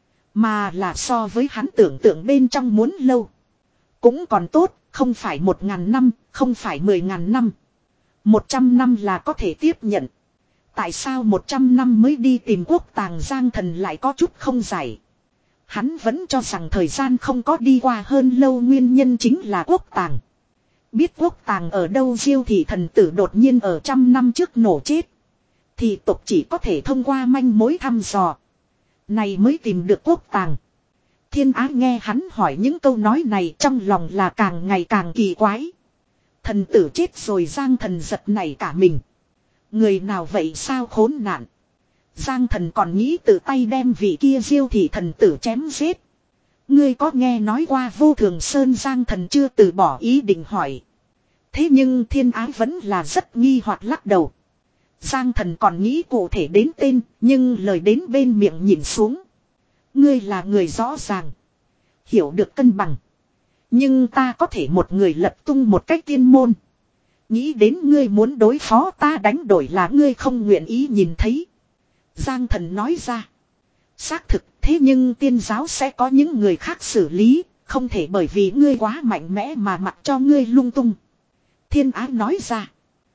Mà là so với hắn tưởng tượng bên trong muốn lâu. Cũng còn tốt, không phải một ngàn năm, không phải mười ngàn năm. Một trăm năm là có thể tiếp nhận. Tại sao một trăm năm mới đi tìm quốc tàng Giang Thần lại có chút không giải. Hắn vẫn cho rằng thời gian không có đi qua hơn lâu, nguyên nhân chính là quốc tàng. Biết quốc tàng ở đâu Diêu thị thần tử đột nhiên ở trăm năm trước nổ chết. Thì tộc chỉ có thể thông qua manh mối thăm dò. Này mới tìm được quốc tàng. Thiên Á nghe hắn hỏi những câu nói này trong lòng là càng ngày càng kỳ quái. Thần tử chết rồi Giang Thần giật nảy cả mình. Người nào vậy sao khốn nạn. Giang Thần còn nghĩ tự tay đem vị kia Diêu thị thần tử chém giết. Ngươi có nghe nói qua Vô Thường Sơn? Giang Thần chưa từ bỏ ý định hỏi. Thế nhưng Thiên Ái vẫn là rất nghi hoặc lắc đầu. Giang Thần còn nghĩ cụ thể đến tên, nhưng lời đến bên miệng nhìn xuống. Ngươi là người rõ ràng, hiểu được cân bằng. Nhưng ta có thể một người lật tung một cách tiên môn. Nghĩ đến ngươi muốn đối phó ta đánh đổi là ngươi không nguyện ý nhìn thấy. Giang Thần nói ra. Xác thực, thế nhưng tiên giáo sẽ có những người khác xử lý, không thể bởi vì ngươi quá mạnh mẽ mà mặc cho ngươi lung tung. Thiên Ái nói ra.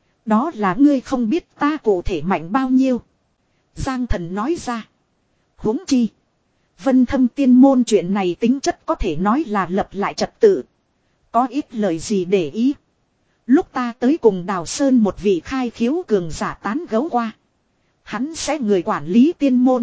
Đó là ngươi không biết ta cụ thể mạnh bao nhiêu. Giang Thần nói ra. Huống chi. Vân Thâm tiên môn chuyện này tính chất có thể nói là lập lại trật tự. Có ít lời gì để ý. Lúc ta tới cùng Đào Sơn một vị khai khiếu cường giả tán gấu qua. Hắn sẽ người quản lý tiên môn.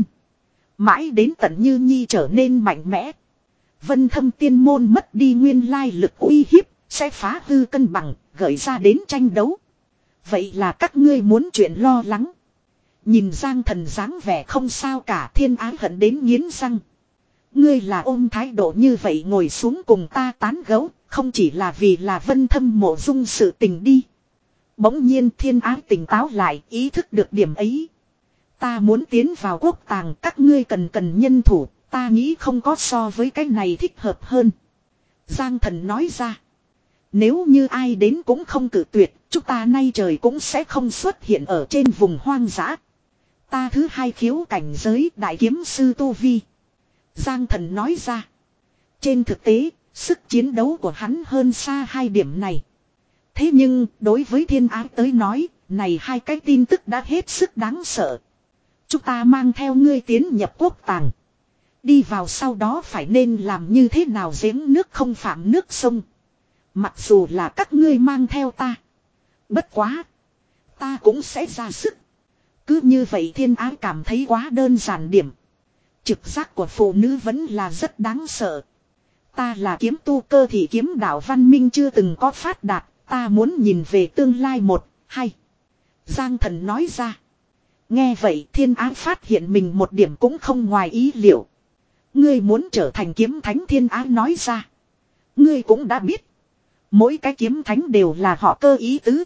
Mãi đến tận Như Nhi trở nên mạnh mẽ. Vân Thâm tiên môn mất đi nguyên lai lực uy hiếp. Sẽ phá hư cân bằng, gợi ra đến tranh đấu. Vậy là các ngươi muốn chuyện lo lắng. Nhìn Giang Thần dáng vẻ không sao cả, Thiên Ái hận đến nghiến răng. Ngươi là ôm thái độ như vậy ngồi xuống cùng ta tán gẫu, không chỉ là vì là Vân Thâm mộ dung sự tình đi. Bỗng nhiên Thiên Ái tỉnh táo lại, ý thức được điểm ấy. Ta muốn tiến vào quốc tàng, các ngươi cần cần nhân thủ, ta nghĩ không có so với cái này thích hợp hơn. Giang Thần nói ra. Nếu như ai đến cũng không cử tuyệt, chúng ta nay trời cũng sẽ không xuất hiện ở trên vùng hoang dã. Ta thứ hai khiếu cảnh giới đại kiếm sư Tu Vi. Giang Thần nói ra. Trên thực tế, sức chiến đấu của hắn hơn xa hai điểm này. Thế nhưng, đối với Thiên Ái tới nói, này hai cái tin tức đã hết sức đáng sợ. Chúng ta mang theo ngươi tiến nhập quốc tàng. Đi vào sau đó phải nên làm như thế nào giếng nước không phạm nước sông. Mặc dù là các ngươi mang theo ta. Bất quá. Ta cũng sẽ ra sức. Cứ như vậy Thiên Ái cảm thấy quá đơn giản điểm. Trực giác của phụ nữ vẫn là rất đáng sợ. Ta là kiếm tu cơ thì kiếm đạo văn minh chưa từng có phát đạt. Ta muốn nhìn về tương lai một, hai. Giang Thần nói ra. Nghe vậy Thiên Ái phát hiện mình một điểm cũng không ngoài ý liệu. Ngươi muốn trở thành kiếm thánh? Thiên Ái nói ra. Ngươi cũng đã biết. Mỗi cái kiếm thánh đều là họ cơ ý tứ.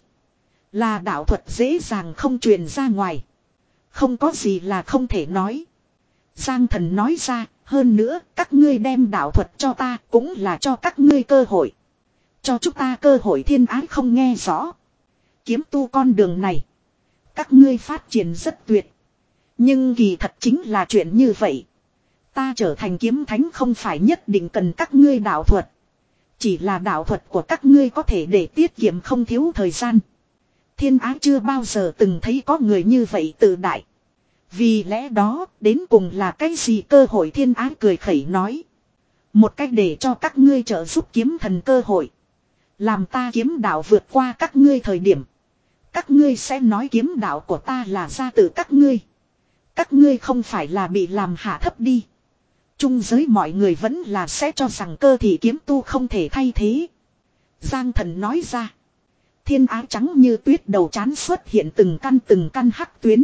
Là đạo thuật dễ dàng không truyền ra ngoài. Không có gì là không thể nói. Giang Thần nói ra, hơn nữa các ngươi đem đạo thuật cho ta cũng là cho các ngươi cơ hội. Cho chúng ta cơ hội. Thiên Ái không nghe rõ. Kiếm tu con đường này. Các ngươi phát triển rất tuyệt. Nhưng kỳ thật chính là chuyện như vậy. Ta trở thành kiếm thánh không phải nhất định cần các ngươi đạo thuật. Chỉ là đạo thuật của các ngươi có thể để tiết kiệm không thiếu thời gian. Thiên Ái chưa bao giờ từng thấy có người như vậy tự đại. Vì lẽ đó, đến cùng là cái gì cơ hội? Thiên Ái cười khẩy nói. Một cách để cho các ngươi trợ giúp kiếm thần cơ hội. Làm ta kiếm đạo vượt qua các ngươi thời điểm. Các ngươi sẽ nói kiếm đạo của ta là ra từ các ngươi. Các ngươi không phải là bị làm hạ thấp đi. Trung giới mọi người vẫn là sẽ cho rằng cơ thị kiếm tu không thể thay thế. Giang Thần nói ra. Thiên Ái trắng như tuyết đầu trán xuất hiện từng căn từng căn hắc tuyến.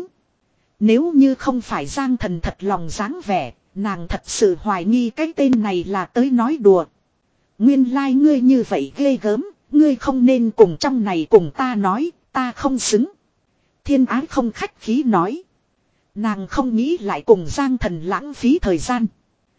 Nếu như không phải Giang Thần thật lòng dáng vẻ, nàng thật sự hoài nghi cái tên này là tới nói đùa. Nguyên lai like ngươi như vậy ghê gớm, ngươi không nên cùng trong này cùng ta nói, ta không xứng. Thiên Ái không khách khí nói. Nàng không nghĩ lại cùng Giang Thần lãng phí thời gian.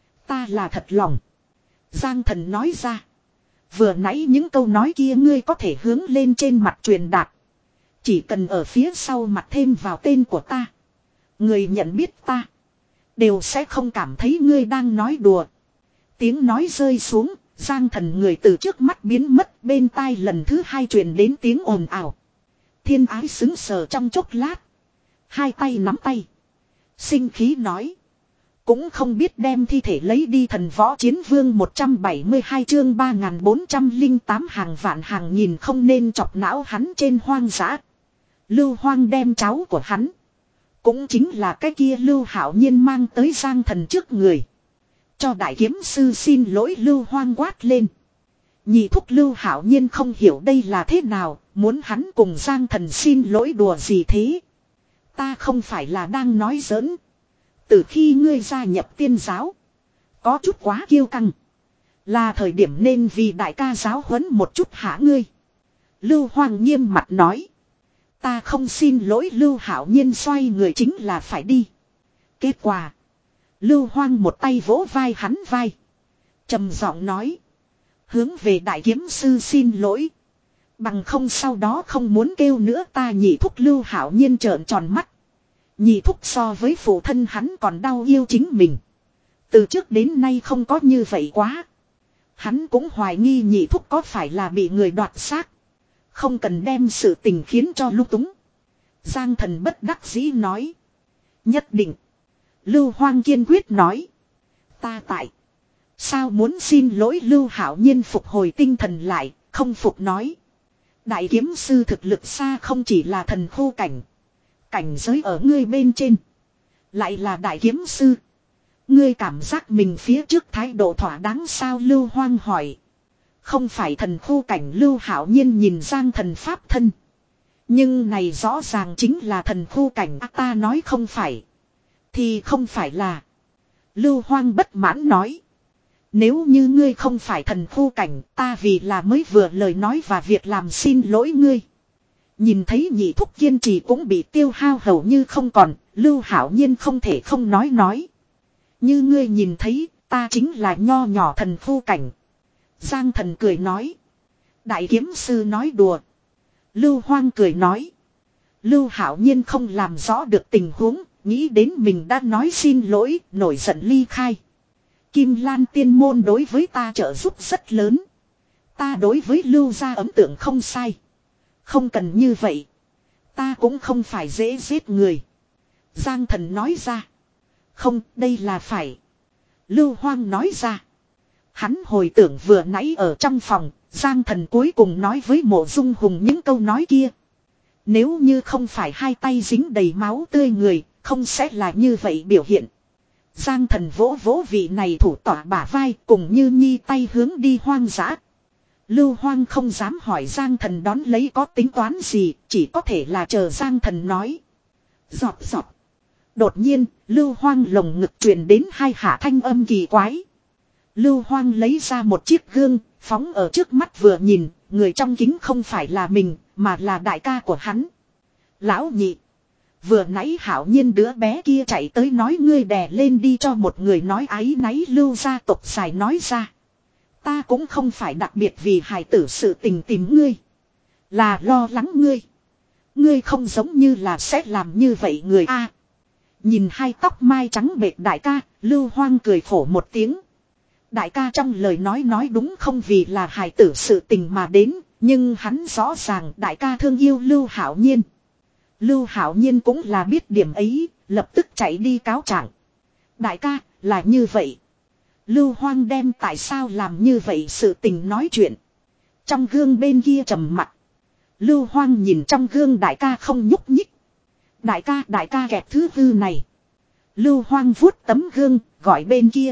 Ta là thật lòng. Giang Thần nói ra. Vừa nãy những câu nói kia ngươi có thể hướng lên trên mặt truyền đạt. Chỉ cần ở phía sau mặt thêm vào tên của ta. Người nhận biết ta. Đều sẽ không cảm thấy ngươi đang nói đùa. Tiếng nói rơi xuống. Giang Thần người từ trước mắt biến mất. Bên tai lần thứ hai truyền đến tiếng ồn ào. Thiên Ái sững sờ trong chốc lát. Hai tay nắm tay. Sinh khí nói. Cũng không biết đem thi thể lấy đi. Thần võ chiến vương một trăm bảy mươi hai chương ba nghìn bốn trăm lẻ tám hàng vạn hàng nghìn không nên chọc não hắn trên hoang dã. Lưu Hoang đem cháu của hắn. Cũng chính là cái kia Lưu Hạo Nhiên mang tới Giang Thần trước người. Cho đại kiếm sư xin lỗi. Lưu Hoang quát lên. Nhị thúc Lưu Hạo Nhiên không hiểu đây là thế nào. Muốn hắn cùng Giang Thần xin lỗi đùa gì thế. Ta không phải là đang nói giỡn. Từ khi ngươi gia nhập tiên giáo. Có chút quá kiêu căng. Là thời điểm nên vì đại ca giáo huấn một chút hả ngươi. Lưu Hoang nghiêm mặt nói. Ta không xin lỗi. Lưu Hạo Nhiên xoay người chính là phải đi. Kết quả. Lưu Hoang một tay vỗ vai hắn vai. Trầm giọng nói. Hướng về đại kiếm sư xin lỗi. Bằng không sau đó không muốn kêu nữa. Ta nhị thúc Lưu Hạo Nhiên trợn tròn mắt. Nhị thúc so với phụ thân hắn còn đau yêu chính mình. Từ trước đến nay không có như vậy quá. Hắn cũng hoài nghi nhị thúc có phải là bị người đoạt xác. Không cần đem sự tình khiến cho lung túng. Giang Thần bất đắc dĩ nói. Nhất định. Lưu Hoang kiên quyết nói. Ta tại. Sao muốn xin lỗi. Lưu Hạo Nhiên phục hồi tinh thần lại. Không phục nói. Đại kiếm sư thực lực xa không chỉ là thần khu cảnh. Cảnh giới ở ngươi bên trên. Lại là đại kiếm sư. Ngươi cảm giác mình phía trước thái độ thỏa đáng sao. Lưu Hoang hỏi. Không phải thần khu cảnh. Lưu Hạo Nhiên nhìn Giang Thần pháp thân. Nhưng này rõ ràng chính là thần khu cảnh. À, ta nói không phải. Thì không phải là. Lưu Hoang bất mãn nói. Nếu như ngươi không phải thần khu cảnh. Ta vì là mới vừa lời nói và việc làm xin lỗi ngươi. Nhìn thấy nhị thúc kiên trì cũng bị tiêu hao hầu như không còn. Lưu Hạo Nhiên không thể không nói nói. Như ngươi nhìn thấy ta chính là nho nhỏ thần khu cảnh. Giang Thần cười nói. Đại kiếm sư nói đùa. Lưu Hoang cười nói. Lưu Hạo Nhiên không làm rõ được tình huống. Nghĩ đến mình đã nói xin lỗi. Nổi giận ly khai. Kim Lan tiên môn đối với ta trợ giúp rất lớn. Ta đối với Lưu gia ấn tượng không sai. Không cần như vậy. Ta cũng không phải dễ giết người. Giang Thần nói ra. Không, đây là phải. Lưu Hoang nói ra. Hắn hồi tưởng vừa nãy ở trong phòng. Giang Thần cuối cùng nói với Mộ Dung Hùng những câu nói kia. Nếu như không phải hai tay dính đầy máu tươi người. Không sẽ là như vậy biểu hiện. Giang Thần vỗ vỗ vị này thủ tỏa bả vai. Cùng như nhi tay hướng đi hoang dã. Lưu Hoang không dám hỏi Giang Thần đón lấy có tính toán gì, chỉ có thể là chờ Giang Thần nói. Giọt giọt. Đột nhiên, Lưu Hoang lồng ngực truyền đến hai hạ thanh âm kỳ quái. Lưu Hoang lấy ra một chiếc gương, phóng ở trước mắt vừa nhìn, người trong kính không phải là mình, mà là đại ca của hắn. Lão nhị. Vừa nãy Hạo Nhiên đứa bé kia chạy tới nói ngươi đè lên đi cho một người nói áy náy. Lưu gia tộc xài nói ra. Ta cũng không phải đặc biệt vì hài tử sự tình tìm ngươi. Là lo lắng ngươi. Ngươi không giống như là sẽ làm như vậy người a. À, nhìn hai tóc mai trắng bệt đại ca, Lưu Hoang cười khổ một tiếng. Đại ca trong lời nói nói đúng không vì là hài tử sự tình mà đến, nhưng hắn rõ ràng đại ca thương yêu Lưu Hạo Nhiên. Lưu Hạo Nhiên cũng là biết điểm ấy, lập tức chạy đi cáo trạng. Đại ca, là như vậy. Lưu Hoang đem tại sao làm như vậy sự tình nói chuyện. Trong gương bên kia trầm mặt. Lưu Hoang nhìn trong gương đại ca không nhúc nhích. Đại ca, đại ca kẹp thứ hư này. Lưu Hoang vuốt tấm gương, gọi bên kia.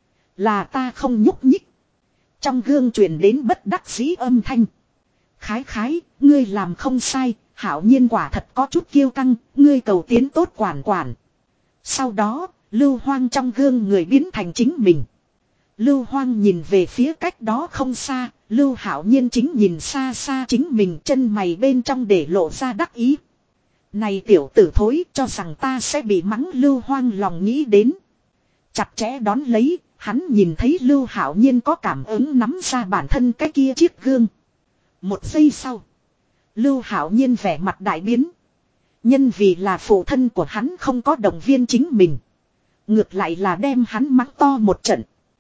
Là ta không nhúc nhích. Trong gương truyền đến bất đắc dĩ âm thanh. Khái khái, ngươi làm không sai, Hạo Nhiên quả thật có chút kiêu căng, ngươi cầu tiến tốt quản quản. Sau đó, Lưu Hoang trong gương người biến thành chính mình. Lưu Hoang nhìn về phía cách đó không xa, Lưu Hạo Nhiên chính nhìn xa xa chính mình, chân mày bên trong để lộ ra đắc ý. Này tiểu tử thối, cho rằng ta sẽ bị mắng. Lưu Hoang lòng nghĩ đến. Chặt chẽ đón lấy, hắn nhìn thấy Lưu Hạo Nhiên có cảm ứng nắm ra bản thân cái kia chiếc gương. Một giây sau, Lưu Hạo Nhiên vẻ mặt đại biến. Nhân vì là phụ thân của hắn không có động viên chính mình. Ngược lại là đem hắn mắng to một trận.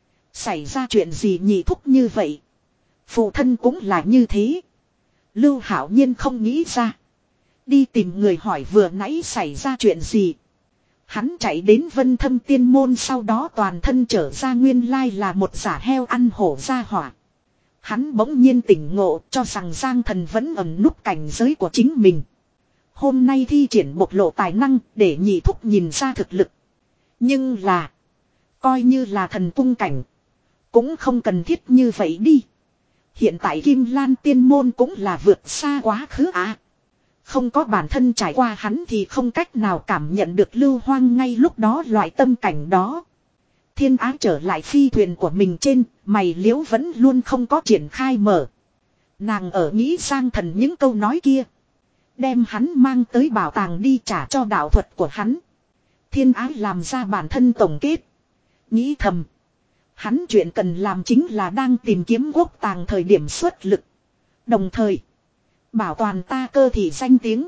Xảy ra chuyện gì nhị thúc như vậy? Phụ thân cũng là như thế. Lưu Hạo Nhiên không nghĩ ra. Đi tìm người hỏi vừa nãy xảy ra chuyện gì. Hắn chạy đến Vân Thâm Tiên Môn, sau đó toàn thân trở ra nguyên lai là một giả heo ăn hổ ra hỏa. Hắn bỗng nhiên tỉnh ngộ, cho rằng Giang Thần vẫn ẩn núp cảnh giới của chính mình. Hôm nay thi triển bộc lộ tài năng để nhị thúc nhìn ra thực lực. Nhưng là, coi như là thần cung cảnh, cũng không cần thiết như vậy đi. Hiện tại Kim Lan Tiên Môn cũng là vượt xa quá khứ à. Không có bản thân trải qua hắn thì không cách nào cảm nhận được Lưu Hoang ngay lúc đó loại tâm cảnh đó. Thiên Á trở lại phi thuyền của mình trên, mày liễu vẫn luôn không có triển khai mở. Nàng ở nghĩ Giang Thần những câu nói kia. Đem hắn mang tới bảo tàng đi trả cho đạo thuật của hắn. Thiên Á làm ra bản thân tổng kết. Nghĩ thầm. Hắn chuyện cần làm chính là đang tìm kiếm quốc tàng thời điểm xuất lực. Đồng thời, bảo toàn ta cơ thể danh tiếng.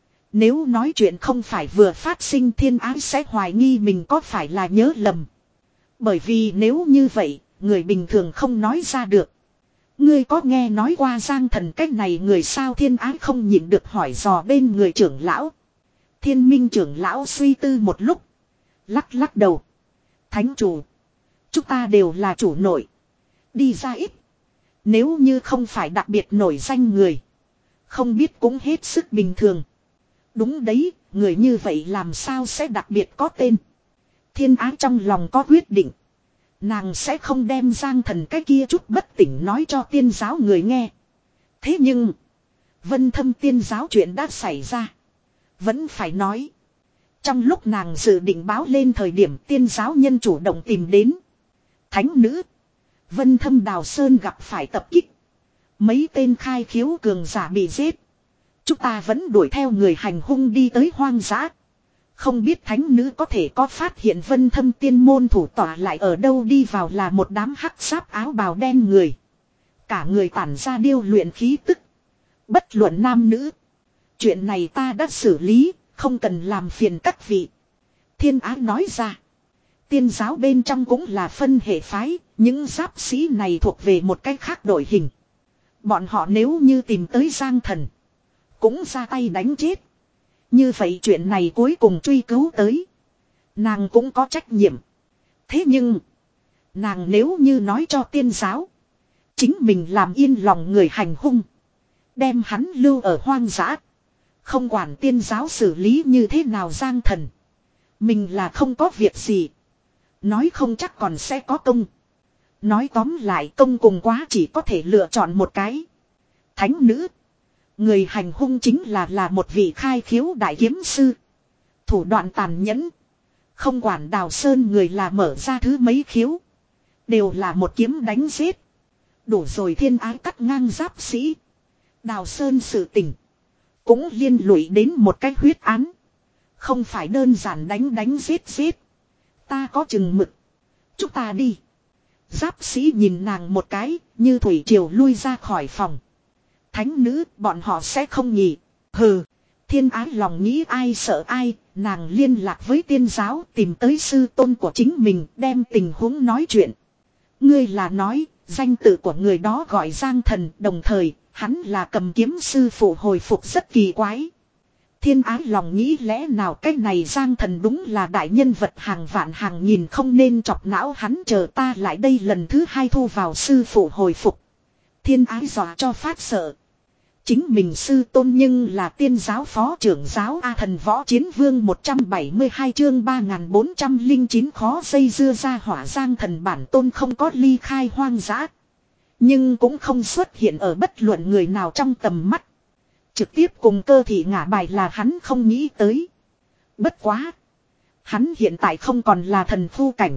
Nếu nói chuyện không phải vừa phát sinh, Thiên Á sẽ hoài nghi mình có phải là nhớ lầm. Bởi vì nếu như vậy, người bình thường không nói ra được. Ngươi có nghe nói qua Giang Thần cách này người sao? Thiên Á không nhịn được hỏi dò bên người trưởng lão. Thiên Minh trưởng lão suy tư một lúc, lắc lắc đầu. Thánh chủ, chúng ta đều là chủ nội, đi ra ít. Nếu như không phải đặc biệt nổi danh người, không biết cũng hết sức bình thường. Đúng đấy, người như vậy làm sao sẽ đặc biệt có tên. Thiên Á trong lòng có quyết định. Nàng sẽ không đem Giang Thần cái kia chút bất tỉnh nói cho tiên giáo người nghe. Thế nhưng, Vân Thâm tiên giáo chuyện đã xảy ra, vẫn phải nói. Trong lúc nàng dự định báo lên thời điểm, tiên giáo nhân chủ động tìm đến. Thánh nữ, Vân Thâm Đào Sơn gặp phải tập kích. Mấy tên khai khiếu cường giả bị giết. Chúng ta vẫn đuổi theo người hành hung đi tới hoang dã. Không biết thánh nữ có thể có phát hiện Vân Thâm tiên môn thủ tọa lại ở đâu. Đi vào là một đám hắc giáp áo bào đen người. Cả người tản ra điêu luyện khí tức. Bất luận nam nữ. Chuyện này ta đã xử lý, không cần làm phiền các vị. Thiên Á nói ra. Tiên giáo bên trong cũng là phân hệ phái. Những giáp sĩ này thuộc về một cách khác đội hình. Bọn họ nếu như tìm tới Giang Thần, cũng ra tay đánh chết. Như vậy chuyện này cuối cùng truy cứu tới, nàng cũng có trách nhiệm. Thế nhưng, nàng nếu như nói cho tiên giáo, chính mình làm yên lòng người hành hung, đem hắn lưu ở hoang dã, không quản tiên giáo xử lý như thế nào Giang Thần, mình là không có việc gì. Nói không chắc còn sẽ có công. Nói tóm lại, công cùng quá chỉ có thể lựa chọn một cái. Thánh nữ, người hành hung chính là là một vị khai khiếu đại kiếm sư. Thủ đoạn tàn nhẫn. Không quản Đào Sơn người là mở ra thứ mấy khiếu, đều là một kiếm đánh giết. Đủ rồi. Thiên Ái cắt ngang giáp sĩ. Đào Sơn sự tình cũng liên lụy đến một cái huyết án. Không phải đơn giản đánh đánh giết giết. Ta có chừng mực. Chúng ta đi. Giáp sĩ nhìn nàng một cái, như thủy triều lui ra khỏi phòng. Thánh nữ, bọn họ sẽ không nhỉ. Hừ. Thiên Ái lòng nghĩ ai sợ ai. Nàng liên lạc với tiên giáo, tìm tới sư tôn của chính mình, đem tình huống nói chuyện. Ngươi là nói, danh tự của người đó gọi Giang Thần, đồng thời, hắn là cầm kiếm sư phụ hồi phục rất kỳ quái. Thiên Ái lòng nghĩ lẽ nào cái này Giang Thần đúng là đại nhân vật hàng vạn hàng nghìn, không nên chọc não hắn. Chờ ta lại đây lần thứ hai thu vào sư phụ hồi phục. Thiên Ái dọa cho phát sợ. Chính mình sư tôn nhưng là tiên giáo phó trưởng giáo A. Thần Võ Chiến Vương. Một trăm bảy mươi hai chương ba nghìn bốn trăm lẻ chín khó dây dưa ra hỏa. Giang Thần bản tôn không có ly khai hoang dã, nhưng cũng không xuất hiện ở bất luận người nào trong tầm mắt. Trực tiếp cùng cơ thị ngả bài là hắn không nghĩ tới. Bất quá, hắn hiện tại không còn là thần phu cảnh.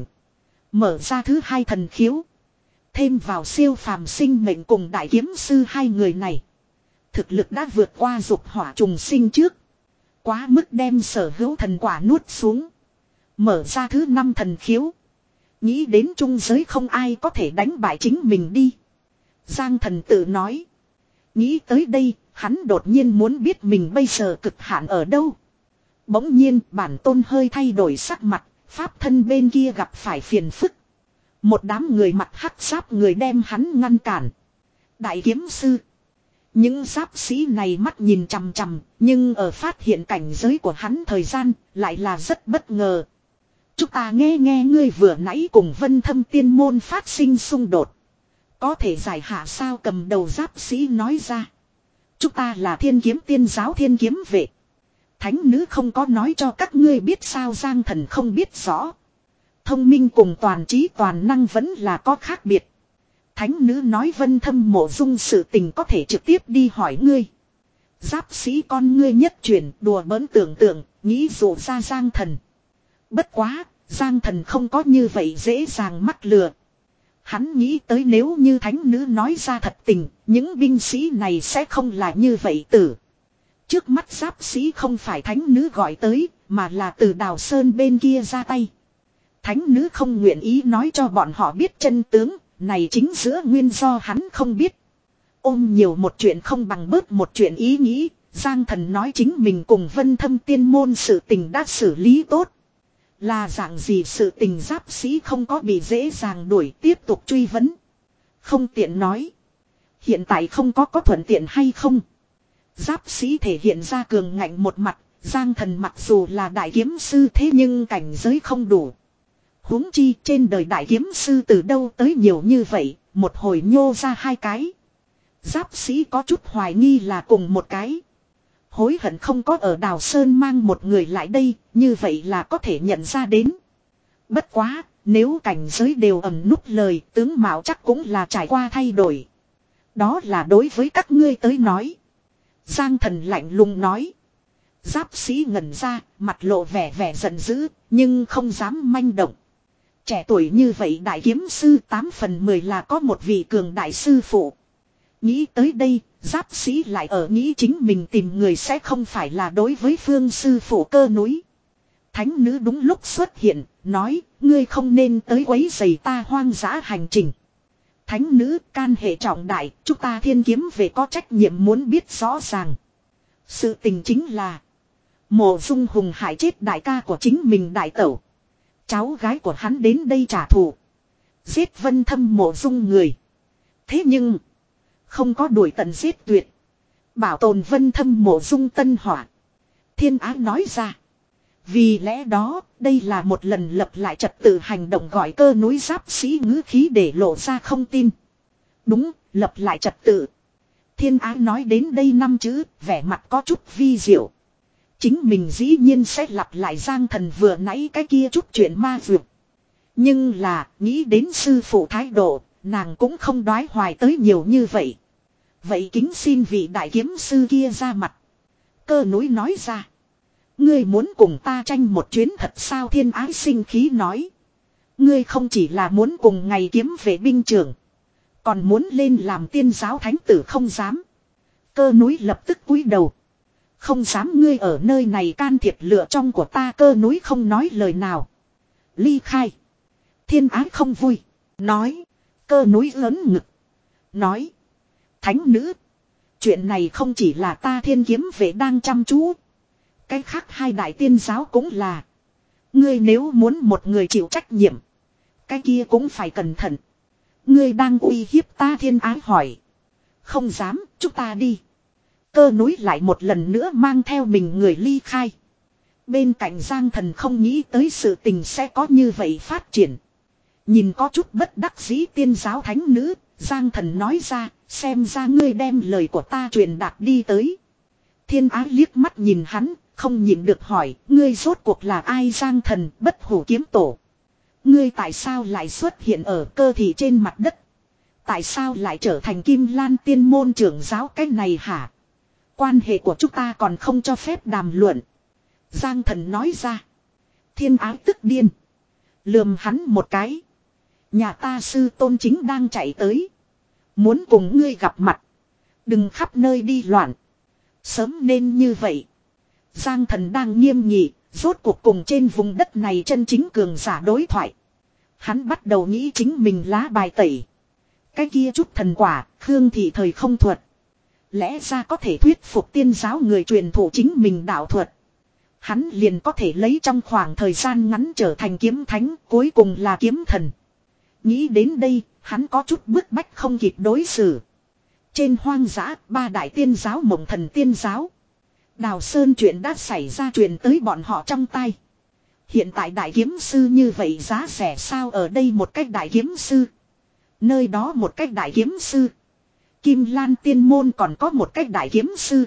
Mở ra thứ hai thần khiếu, thêm vào siêu phàm sinh mệnh cùng đại kiếm sư hai người này, thực lực đã vượt qua dục hỏa trùng sinh trước. Quá mức đem sở hữu thần quả nuốt xuống. Mở ra thứ năm thần khiếu, nghĩ đến trung giới không ai có thể đánh bại chính mình đi. Giang Thần tự nói. Nghĩ tới đây, hắn đột nhiên muốn biết mình bây giờ cực hạn ở đâu. Bỗng nhiên bản tôn hơi thay đổi sắc mặt, pháp thân bên kia gặp phải phiền phức. Một đám người mặt hắc giáp người đem hắn ngăn cản. Đại kiếm sư, Những giáp sĩ này mắt nhìn chằm chằm, nhưng ở phát hiện cảnh giới của hắn thời gian, lại là rất bất ngờ. Chúng ta nghe nghe ngươi vừa nãy cùng Vân Thâm Tiên Môn phát sinh xung đột. Có thể giải hạ sao, cầm đầu giáp sĩ nói ra. Chúng ta là Thiên Kiếm Tiên Giáo Thiên Kiếm Vệ. Thánh nữ không có nói cho các ngươi biết sao? Giang Thần không biết rõ. Thông minh cùng toàn trí toàn năng vẫn là có khác biệt. Thánh nữ nói Vân Thâm Mộ Dung sự tình có thể trực tiếp đi hỏi ngươi. Giáp sĩ con ngươi nhất chuyển, đùa bỡn tưởng tượng, nghĩ dụ ra Giang Thần. Bất quá, Giang Thần không có như vậy dễ dàng mắc lừa. Hắn nghĩ tới nếu như thánh nữ nói ra thật tình, những binh sĩ này sẽ không là như vậy tử. Trước mắt giáp sĩ không phải thánh nữ gọi tới, mà là từ Đào Sơn bên kia ra tay. Thánh nữ không nguyện ý nói cho bọn họ biết chân tướng, này chính giữa nguyên do hắn không biết. Ôm nhiều một chuyện không bằng bớt một chuyện ý nghĩ, Giang Thần nói chính mình cùng Vân Thâm Tiên Môn sự tình đã xử lý tốt. Là dạng gì sự tình giáp sĩ không có bị dễ dàng đuổi tiếp tục truy vấn. Không tiện nói. Hiện tại không có có thuận tiện hay không. Giáp sĩ thể hiện ra cường ngạnh một mặt, Giang Thần mặc dù là đại kiếm sư thế nhưng cảnh giới không đủ. Huống chi trên đời đại kiếm sư từ đâu tới nhiều như vậy, một hồi nhô ra hai cái. Giáp sĩ có chút hoài nghi là cùng một cái. Hối hận không có ở Đào Sơn mang một người lại đây, như vậy là có thể nhận ra đến. Bất quá, nếu cảnh giới đều ẩn núp lời, tướng mạo chắc cũng là trải qua thay đổi. Đó là đối với các ngươi tới nói. Giang Thần lạnh lùng nói. Giáp sĩ ngẩn ra, mặt lộ vẻ vẻ giận dữ, nhưng không dám manh động. Trẻ tuổi như vậy đại kiếm sư tám phần mười là có một vị cường đại sư phụ. Nghĩ tới đây, giáp sĩ lại ở nghĩ chính mình tìm người sẽ không phải là đối với phương sư phụ Cơ Núi. Thánh nữ đúng lúc xuất hiện, nói, ngươi không nên tới quấy rầy ta hoang dã hành trình. Thánh nữ can hệ trọng đại, chúng ta Thiên Kiếm Vệ có trách nhiệm muốn biết rõ ràng. Sự tình chính là, Mộ Dung Hùng hại chết đại ca của chính mình đại tẩu. Cháu gái của hắn đến đây trả thù. Giết Vân Thâm Mộ Dung người. Thế nhưng, không có đuổi tận giết tuyệt. Bảo tồn Vân Thâm Mộ Dung tân hỏa. Thiên Á nói ra. Vì lẽ đó, đây là một lần lập lại trật tự hành động, gọi Cơ Núi giáp sĩ ngữ khí để lộ ra không tin. Đúng, lập lại trật tự. Thiên Á nói đến đây năm chữ, vẻ mặt có chút vi diệu. Chính mình dĩ nhiên sẽ lặp lại Giang Thần vừa nãy cái kia chút chuyện ma dược. Nhưng là, nghĩ đến sư phụ thái độ, nàng cũng không đoái hoài tới nhiều như vậy. Vậy kính xin vị đại kiếm sư kia ra mặt. Cơ Núi nói ra. Ngươi muốn cùng ta tranh một chuyến thật sao? Thiên Ái sinh khí nói. Ngươi không chỉ là muốn cùng ngày kiếm về binh trưởng. Còn muốn lên làm tiên giáo thánh tử không dám. Cơ Núi lập tức cúi đầu. Không dám, ngươi ở nơi này can thiệp lựa trong của ta. Cơ Núi không nói lời nào. Ly khai. Thiên Ái không vui. Nói. Cơ Núi lớn ngực. Nói. Thánh nữ. Chuyện này không chỉ là ta Thiên Kiếm Vệ đang chăm chú. Cái khác hai đại tiên giáo cũng là. Ngươi nếu muốn một người chịu trách nhiệm. Cái kia cũng phải cẩn thận. Ngươi đang uy hiếp ta? Thiên Ái hỏi. Không dám, chúng ta đi. Cơ Núi lại một lần nữa mang theo mình người ly khai. Bên cạnh Giang Thần không nghĩ tới sự tình sẽ có như vậy phát triển. Nhìn có chút bất đắc dĩ tiên giáo thánh nữ, Giang Thần nói ra, xem ra ngươi đem lời của ta truyền đạt đi tới. Thiên Ái liếc mắt nhìn hắn, không nhìn được hỏi, ngươi rốt cuộc là ai? Giang Thần, Bất Hủ Kiếm Tổ. Ngươi tại sao lại xuất hiện ở Cơ thị trên mặt đất? Tại sao lại trở thành Kim Lan Tiên Môn trưởng giáo? Cái này hả? Quan hệ của chúng ta còn không cho phép đàm luận. Giang Thần nói ra. Thiên Ái tức điên. Lườm hắn một cái. Nhà ta sư tôn chính đang chạy tới. Muốn cùng ngươi gặp mặt. Đừng khắp nơi đi loạn. Sớm nên như vậy. Giang Thần đang nghiêm nghị. Rốt cuộc cùng trên vùng đất này chân chính cường giả đối thoại. Hắn bắt đầu nghĩ chính mình lá bài tẩy. Cái kia chút thần quả, Khương thị thời không thuật. Lẽ ra có thể thuyết phục tiên giáo người truyền thụ chính mình đạo thuật. Hắn liền có thể lấy trong khoảng thời gian ngắn trở thành kiếm thánh, cuối cùng là kiếm thần. Nghĩ đến đây, hắn có chút bức bách không kịp đối xử. Trên hoang dã, ba đại tiên giáo Mộng Thần tiên giáo. Đào Sơn chuyện đã xảy ra truyền tới bọn họ trong tay. Hiện tại đại kiếm sư như vậy giá rẻ sao, ở đây một cách đại kiếm sư. Nơi đó một cách đại kiếm sư. Kim Lan tiên môn còn có một cách đại kiếm sư.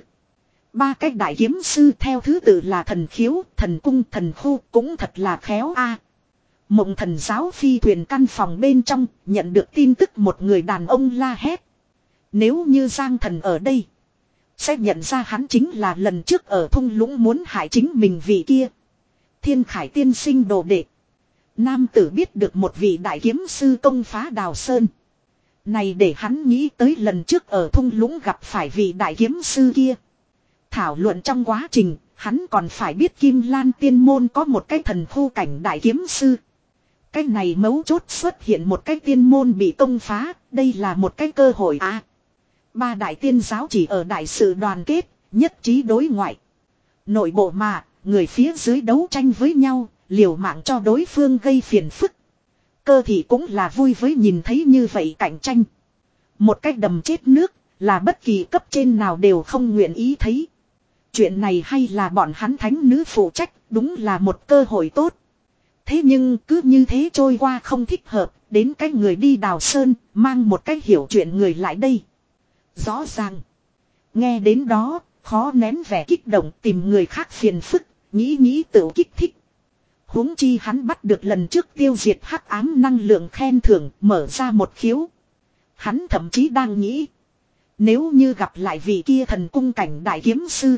Ba cách đại kiếm sư theo thứ tự là thần khiếu, thần cung, thần khu, cũng thật là khéo a. Mộng Thần giáo phi thuyền căn phòng bên trong, nhận được tin tức một người đàn ông la hét. Nếu như Giang Thần ở đây, sẽ nhận ra hắn chính là lần trước ở thung lũng muốn hại chính mình vị kia. Thiên Khải tiên sinh đồ đệ. Nam tử biết được một vị đại kiếm sư công phá Đào Sơn. Này để hắn nghĩ tới lần trước ở thung lũng gặp phải vị đại kiếm sư kia. Thảo luận trong quá trình, hắn còn phải biết Kim Lan tiên môn có một cái thần khu cảnh đại kiếm sư. Cái này mấu chốt xuất hiện một cái tiên môn bị công phá, đây là một cái cơ hội à. Ba đại tiên giáo chỉ ở đại sự đoàn kết, nhất trí đối ngoại. Nội bộ mà, người phía dưới đấu tranh với nhau, liều mạng cho đối phương gây phiền phức. Cơ thị cũng là vui với nhìn thấy như vậy cạnh tranh. Một cách đầm chết nước, là bất kỳ cấp trên nào đều không nguyện ý thấy. Chuyện này hay là bọn hắn thánh nữ phụ trách, đúng là một cơ hội tốt. Thế nhưng cứ như thế trôi qua không thích hợp, đến cái người đi Đào Sơn, mang một cái hiểu chuyện người lại đây. Rõ ràng. Nghe đến đó, khó nén vẻ kích động tìm người khác phiền phức, nghĩ nghĩ tự kích thích. Huống chi hắn bắt được lần trước tiêu diệt hắc ám năng lượng khen thưởng, mở ra một khiếu. Hắn thậm chí đang nghĩ, nếu như gặp lại vị kia thần cung cảnh đại kiếm sư,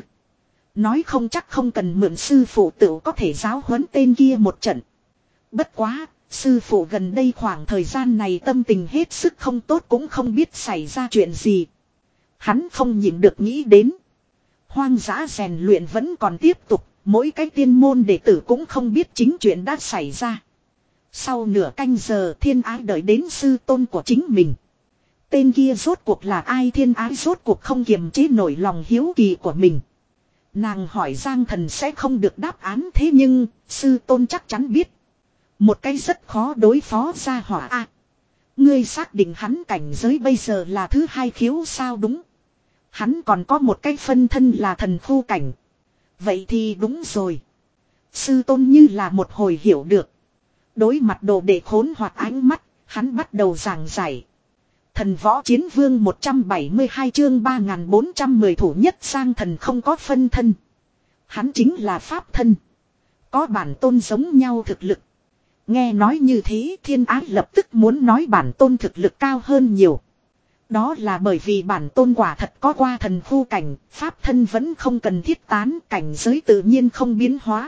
nói không chắc không cần mượn sư phụ tự có thể giáo huấn tên kia một trận. Bất quá, sư phụ gần đây khoảng thời gian này tâm tình hết sức không tốt, cũng không biết xảy ra chuyện gì. Hắn không nhịn được nghĩ đến. Hoang dã rèn luyện vẫn còn tiếp tục, mỗi cái tiên môn đệ tử cũng không biết chính chuyện đã xảy ra. Sau nửa canh giờ Thiên Ái đợi đến sư tôn của chính mình. Tên kia rốt cuộc là ai? Thiên Ái rốt cuộc không kiềm chế nổi lòng hiếu kỳ của mình. Nàng hỏi Giang Thần sẽ không được đáp án, thế nhưng sư tôn chắc chắn biết. Một cái rất khó đối phó ra hỏa a. Ngươi xác định hắn cảnh giới bây giờ là thứ hai khiếu sao? Đúng. Hắn còn có một cái phân thân là thần khu cảnh. Vậy thì đúng rồi. Sư tôn như là một hồi hiểu được. Đối mặt đồ đệ khốn hoặc ánh mắt, hắn bắt đầu giảng giải. Thần võ chiến vương một trăm bảy mươi hai chương ba nghìn bốn trăm mười thủ nhất sang thần không có phân thân. Hắn chính là pháp thân. Có bản tôn giống nhau thực lực. Nghe nói như thế Thiên Ái lập tức muốn nói bản tôn thực lực cao hơn nhiều. Đó là bởi vì bản tôn quả thật có qua thần khu cảnh, pháp thân vẫn không cần thiết tán, cảnh giới tự nhiên không biến hóa.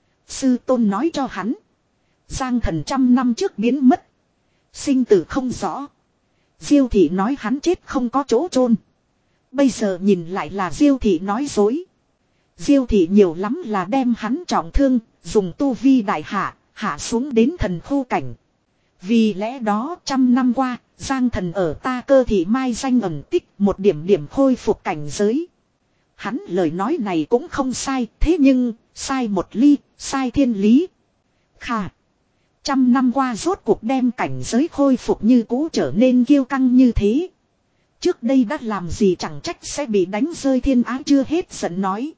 Sư tôn nói cho hắn. Giang Thần trăm năm trước biến mất. Sinh tử không rõ. Diêu thị nói hắn chết không có chỗ chôn. Bây giờ nhìn lại là Diêu thị nói dối. Diêu thị nhiều lắm là đem hắn trọng thương, dùng tu vi đại hạ, hạ xuống đến thần khu cảnh. Vì lẽ đó trăm năm qua, Giang Thần ở ta Cơ thị mai danh ẩn tích, một điểm điểm khôi phục cảnh giới. Hắn lời nói này cũng không sai, thế nhưng, sai một ly, sai thiên lý. Khà. Trăm năm qua rốt cuộc đem cảnh giới khôi phục như cũ trở nên kiêu căng như thế. Trước đây đã làm gì chẳng trách sẽ bị đánh rơi. Thiên Ái chưa hết giận nói.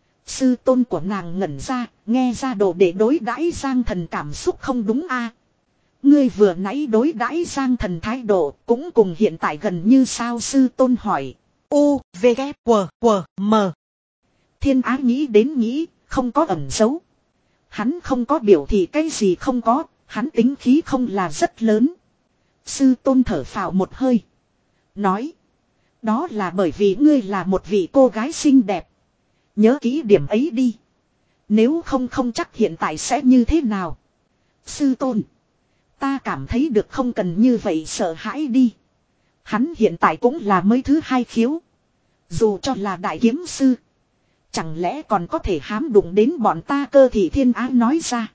Sư tôn của nàng ngẩn ra, nghe ra đồ để đối đãi Giang Thần cảm xúc không đúng a. Ngươi vừa nãy đối đãi Giang Thần thái độ cũng cùng hiện tại gần như sao? Sư tôn hỏi. U, V, K, W, W, M. Thiên Ái nghĩ đến nghĩ, không có ẩn giấu. Hắn không có biểu thị cái gì không có, hắn tính khí không là rất lớn. Sư tôn thở phào một hơi. Nói. Đó là bởi vì ngươi là một vị cô gái xinh đẹp. Nhớ kỹ điểm ấy đi. Nếu không không chắc hiện tại sẽ như thế nào. Sư tôn. Ta cảm thấy được không cần như vậy sợ hãi đi. Hắn hiện tại cũng là mới thứ hai khiếu. Dù cho là đại kiếm sư. Chẳng lẽ còn có thể hám đụng đến bọn ta? Cơ thị Thiên Ái nói ra.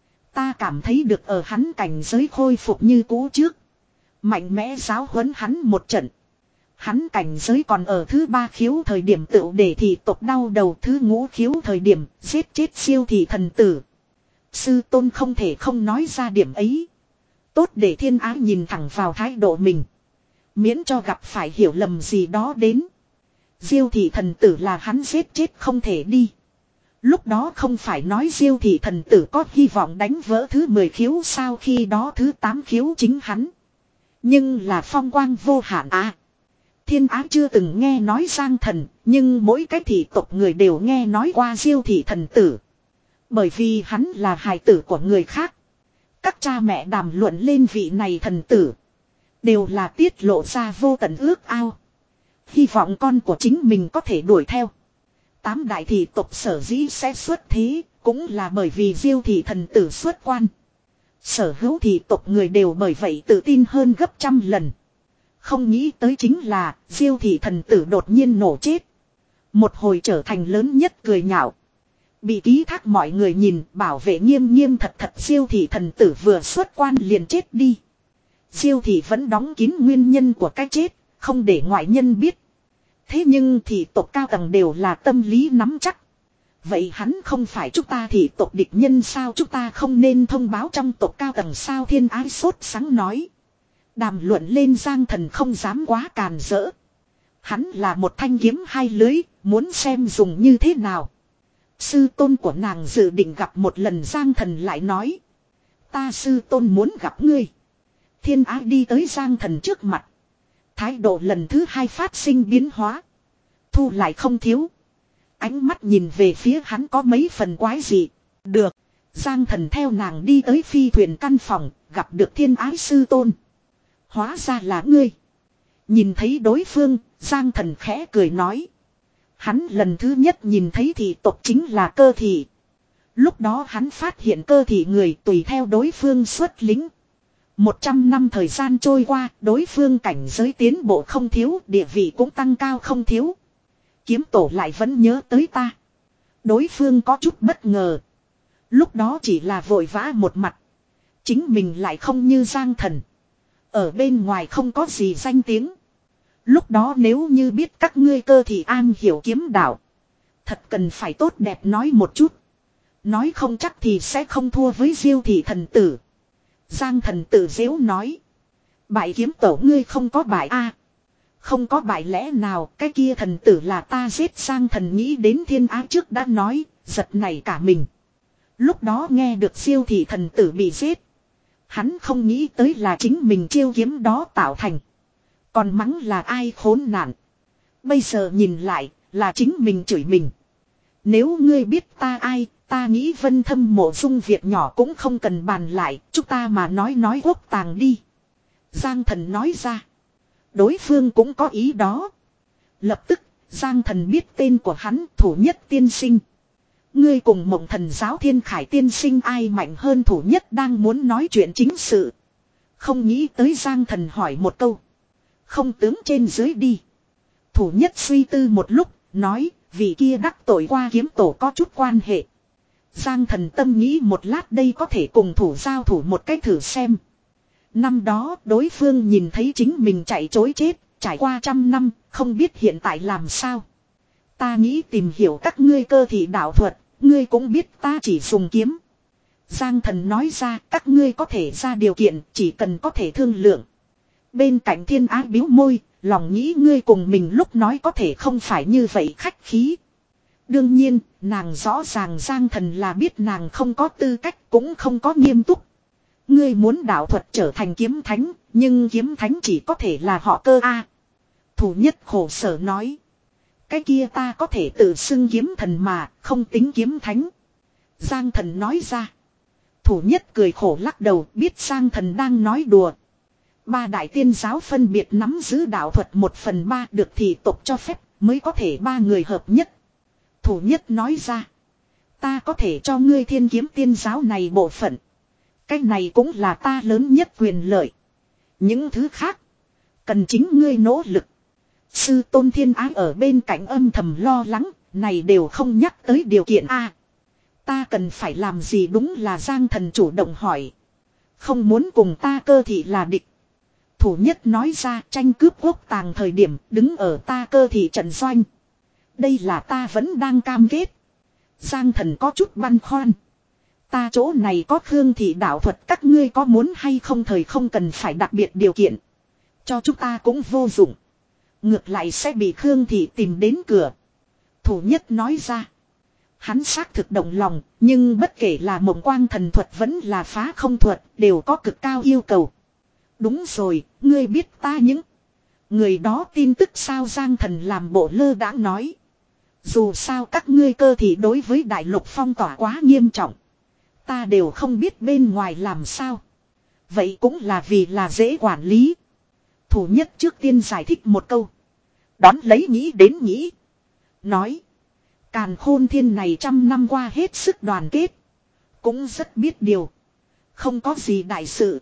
Ta cảm thấy được ở hắn cảnh giới khôi phục như cũ trước. Mạnh mẽ giáo huấn hắn một trận. Hắn cảnh giới còn ở thứ ba khiếu thời điểm tựu để thị tộc đau đầu, thứ ngũ khiếu thời điểm giết chết siêu thị thần tử. Sư tôn không thể không nói ra điểm ấy. Tốt để Thiên Ái nhìn thẳng vào thái độ mình. Miễn cho gặp phải hiểu lầm gì đó đến. Diêu thị thần tử là hắn giết chết không thể đi. Lúc đó không phải nói diêu thị thần tử có hy vọng đánh vỡ thứ mười khiếu sao, khi đó thứ tám khiếu chính hắn. Nhưng là phong quang vô hạn à. Thiên Á chưa từng nghe nói Giang Thần, nhưng mỗi cái thị tộc người đều nghe nói qua diêu thị thần tử. Bởi vì hắn là hài tử của người khác. Các cha mẹ đàm luận lên vị này thần tử. Đều là tiết lộ ra vô tận ước ao. Hy vọng con của chính mình có thể đuổi theo. Tám đại thị tộc sở dĩ sẽ xuất thế, cũng là bởi vì diêu thị thần tử xuất quan. Sở hữu thị tộc người đều bởi vậy tự tin hơn gấp trăm lần. Không nghĩ tới chính là diêu thị thần tử đột nhiên nổ chết. Một hồi trở thành lớn nhất cười nhạo. Bị ký thác mọi người nhìn, bảo vệ nghiêm nghiêm thật thật, diêu thị thần tử vừa xuất quan liền chết đi. Diêu thị vẫn đóng kín nguyên nhân của cái chết, không để ngoại nhân biết. Thế nhưng thị tộc cao tầng đều là tâm lý nắm chắc. Vậy hắn không phải chúng ta thị tộc địch nhân sao, chúng ta không nên thông báo trong tộc cao tầng sao? Thiên Ái sốt sắng nói. Đàm luận lên Giang Thần không dám quá càn rỡ. Hắn là một thanh kiếm hai lưới, muốn xem dùng như thế nào. Sư tôn của nàng dự định gặp một lần, Giang Thần lại nói. Ta sư tôn muốn gặp ngươi. Thiên Ái đi tới Giang Thần trước mặt. Thái độ lần thứ hai phát sinh biến hóa. Thu lại không thiếu. Ánh mắt nhìn về phía hắn có mấy phần quái dị. Được. Giang Thần theo nàng đi tới phi thuyền căn phòng, gặp được Thiên Ái sư tôn. Hóa ra là ngươi. Nhìn thấy đối phương, Giang Thần khẽ cười nói. Hắn lần thứ nhất nhìn thấy thị tộc chính là cơ thị. Lúc đó hắn phát hiện cơ thị người tùy theo đối phương xuất lính. Một trăm năm thời gian trôi qua, đối phương cảnh giới tiến bộ không thiếu, địa vị cũng tăng cao không thiếu. Kiếm tổ lại vẫn nhớ tới ta. Đối phương có chút bất ngờ. Lúc đó chỉ là vội vã một mặt. Chính mình lại không như Giang Thần. Ở bên ngoài không có gì danh tiếng. Lúc đó nếu như biết các ngươi cơ thì an hiểu kiếm đạo. Thật cần phải tốt đẹp nói một chút. Nói không chắc thì sẽ không thua với diêu thị thần tử. Giang Thần tự dễu nói. Bại kiếm tổ ngươi không có bại a? Không có bại lẽ nào, cái kia thần tử là ta giết? Giang Thần nghĩ đến Thiên Á trước đã nói, giật nảy cả mình. Lúc đó nghe được diêu thị thần tử bị giết. Hắn không nghĩ tới là chính mình chiêu kiếm đó tạo thành. Còn mắng là ai khốn nạn. Bây giờ nhìn lại, là chính mình chửi mình. Nếu ngươi biết ta ai, ta nghĩ Vân Thâm Mộ Dung việc nhỏ cũng không cần bàn lại, chúng ta mà nói nói quốc tàng đi. Giang Thần nói ra. Đối phương cũng có ý đó. Lập tức, Giang Thần biết tên của hắn, Thủ Nhất tiên sinh. Ngươi cùng Mộng Thần giáo Thiên Khải tiên sinh ai mạnh hơn? Thủ Nhất đang muốn nói chuyện chính sự. Không nghĩ tới Giang Thần hỏi một câu. Không tướng trên dưới đi. Thủ Nhất suy tư một lúc, nói, vị kia đắc tội qua kiếm tổ có chút quan hệ. Giang Thần tâm nghĩ một lát, đây có thể cùng thủ giao thủ một cách thử xem. Năm đó đối phương nhìn thấy chính mình chạy chối chết, trải qua trăm năm, không biết hiện tại làm sao. Ta nghĩ tìm hiểu các ngươi cơ thị đạo thuật, ngươi cũng biết ta chỉ dùng kiếm. Giang Thần nói ra, các ngươi có thể ra điều kiện, chỉ cần có thể thương lượng. Bên cạnh Thiên Á biếu môi, lòng nghĩ ngươi cùng mình lúc nói có thể không phải như vậy khách khí. Đương nhiên, nàng rõ ràng Giang Thần là biết nàng không có tư cách, cũng không có nghiêm túc. Ngươi muốn đạo thuật trở thành kiếm thánh, nhưng kiếm thánh chỉ có thể là họ Cơ a. Thủ Nhất khổ sở nói. Cái kia ta có thể tự xưng kiếm thần mà, không tính kiếm thánh. Giang Thần nói ra. Thủ Nhất cười khổ lắc đầu, biết Giang Thần đang nói đùa. Ba đại tiên giáo phân biệt nắm giữ đạo thuật một phần ba, được thị tộc cho phép, mới có thể ba người hợp nhất. Thủ Nhất nói ra. Ta có thể cho ngươi thiên kiếm tiên giáo này bộ phận. Cái này cũng là ta lớn nhất quyền lợi. Những thứ khác, cần chính ngươi nỗ lực. Sư Tôn Thiên Ái ở bên cạnh âm thầm lo lắng, này đều không nhắc tới điều kiện a. Ta cần phải làm gì? Đúng là Giang Thần chủ động hỏi. Không muốn cùng ta cơ thị là địch. Thủ Nhất nói ra, tranh cướp quốc tàng thời điểm đứng ở ta cơ thị trận doanh. Đây là ta vẫn đang cam kết. Giang Thần có chút băn khoăn. Ta chỗ này có Khương thị đạo thuật, các ngươi có muốn hay không? Thời không cần phải đặc biệt điều kiện. Cho chúng ta cũng vô dụng. Ngược lại sẽ bị Khương Thị tìm đến cửa. Thủ nhất nói ra. Hắn xác thực động lòng, nhưng bất kể là mộng quang thần thuật vẫn là phá không thuật, đều có cực cao yêu cầu. Đúng rồi, ngươi biết ta những người đó tin tức sao? Giang Thần làm bộ lơ đãng nói. Dù sao các ngươi cơ thì đối với đại lục phong tỏa quá nghiêm trọng. Ta đều không biết bên ngoài làm sao. Vậy cũng là vì là dễ quản lý. Thủ nhất trước tiên giải thích một câu. Đón lấy nghĩ đến nghĩ. Nói. Càn Khôn Thiên này trăm năm qua hết sức đoàn kết. Cũng rất biết điều. Không có gì đại sự.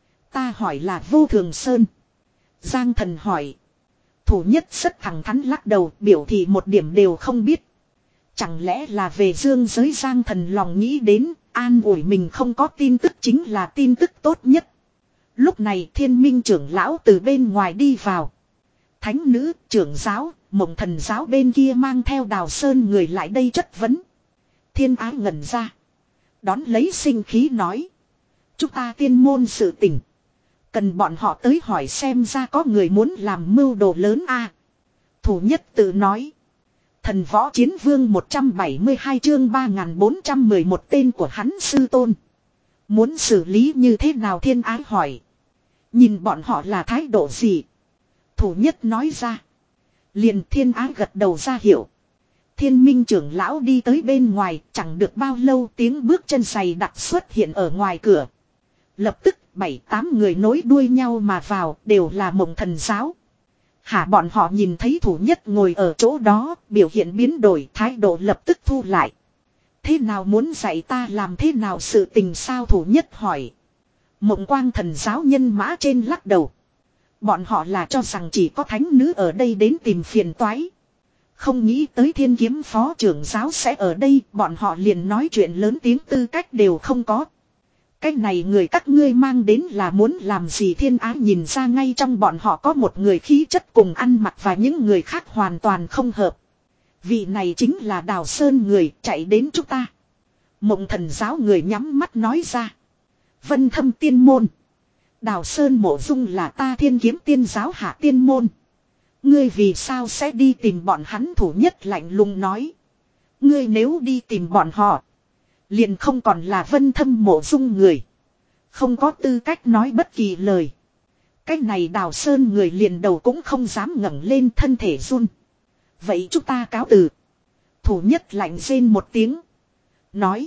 Ta hỏi là Vô Thường Sơn. Giang Thần hỏi. Thủ nhất rất thẳng thắn lắc đầu, biểu thị một điểm đều không biết. Chẳng lẽ là về dương giới? Giang Thần lòng nghĩ đến, an ủi mình không có tin tức chính là tin tức tốt nhất. Lúc này Thiên Minh trưởng lão từ bên ngoài đi vào. Thánh nữ, trưởng giáo, Mộng Thần giáo bên kia mang theo Đào Sơn người lại đây chất vấn. Thiên Ái ngẩn ra. Đón lấy sinh khí nói. Chúng ta tiên môn sự tình. Cần bọn họ tới hỏi xem ra có người muốn làm mưu đồ lớn a. Thủ nhất tự nói. Thần võ chiến vương một trăm bảy mươi hai chương ba nghìn bốn trăm mười một tên của hắn sư tôn. Muốn xử lý như thế nào? Thiên Ái hỏi. Nhìn bọn họ là thái độ gì? Thủ nhất nói ra. Liền Thiên Ái gật đầu ra hiệu. Thiên Minh trưởng lão đi tới bên ngoài, chẳng được bao lâu tiếng bước chân giày đặc xuất hiện ở ngoài cửa. Lập tức bảy tám người nối đuôi nhau mà vào, đều là Mộng Thần giáo. Hả? Bọn họ nhìn thấy thủ nhất ngồi ở chỗ đó, biểu hiện biến đổi, thái độ lập tức thu lại. Thế nào, muốn dạy ta làm thế nào sự tình sao? Thủ nhất hỏi. Mộng Quang Thần giáo nhân mã trên lắc đầu. Bọn họ là cho rằng chỉ có thánh nữ ở đây đến tìm phiền toái. Không nghĩ tới Thiên Kiếm phó trưởng giáo sẽ ở đây, bọn họ liền nói chuyện lớn tiếng tư cách đều không có. Cái này người các ngươi mang đến là muốn làm gì? Thiên Ái nhìn ra ngay trong bọn họ có một người khí chất cùng ăn mặc và những người khác hoàn toàn không hợp. Vị này chính là Đào Sơn người chạy đến chúng ta. Mộng Thần giáo người nhắm mắt nói ra. Vân Thâm tiên môn. Đào Sơn Mộ Dung là ta Thiên Kiếm tiên giáo hạ tiên môn. Ngươi vì sao sẽ đi tìm bọn hắn? Thủ nhất lạnh lùng nói. Ngươi nếu đi tìm bọn họ, liền không còn là Vân Thâm Mộ Dung người. Không có tư cách nói bất kỳ lời. Cái này Đào Sơn người liền đầu cũng không dám ngẩng lên, thân thể run. Vậy chúng ta cáo từ. Thủ nhất lạnh rên một tiếng. Nói.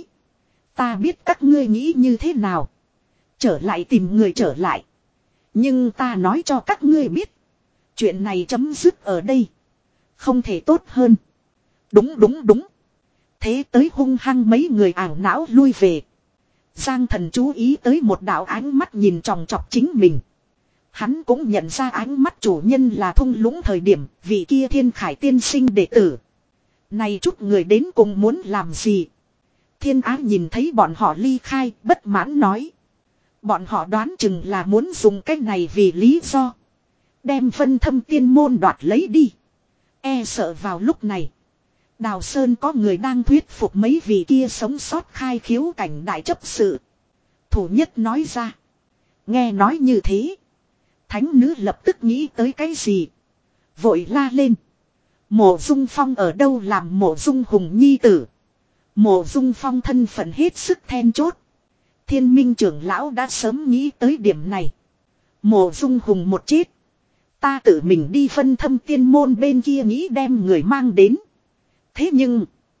Ta biết các ngươi nghĩ như thế nào. Trở lại tìm người trở lại. Nhưng ta nói cho các ngươi biết. Chuyện này chấm dứt ở đây. Không thể tốt hơn. Đúng đúng đúng. Thế tới hung hăng mấy người ảo não lui về. Giang Thần chú ý tới một đạo ánh mắt nhìn tròng trọc chính mình. Hắn cũng nhận ra ánh mắt chủ nhân là thung lũng thời điểm vị kia Thiên Khải tiên sinh đệ tử. Này chút người đến cùng muốn làm gì? Thiên Ái nhìn thấy bọn họ ly khai, bất mãn nói. Bọn họ đoán chừng là muốn dùng cách này vì lý do. Đem Vân Thâm tiên môn đoạt lấy đi. E sợ vào lúc này. Đào Sơn có người đang thuyết phục mấy vị kia sống sót khai khiếu cảnh đại chấp sự. Thủ nhất nói ra. Nghe nói như thế. Thánh nữ lập tức nghĩ tới cái gì? Vội la lên. Mộ Dung Phong ở đâu? Làm Mộ Dung Hùng nhi tử. Mộ Dung Phong thân phận hết sức then chốt. Thiên Minh trưởng lão đã sớm nghĩ tới điểm này. Mộ Dung Hùng một chết. Ta tự mình đi Vân Thâm tiên môn bên kia nghĩ đem người mang đến. Thế nhưng.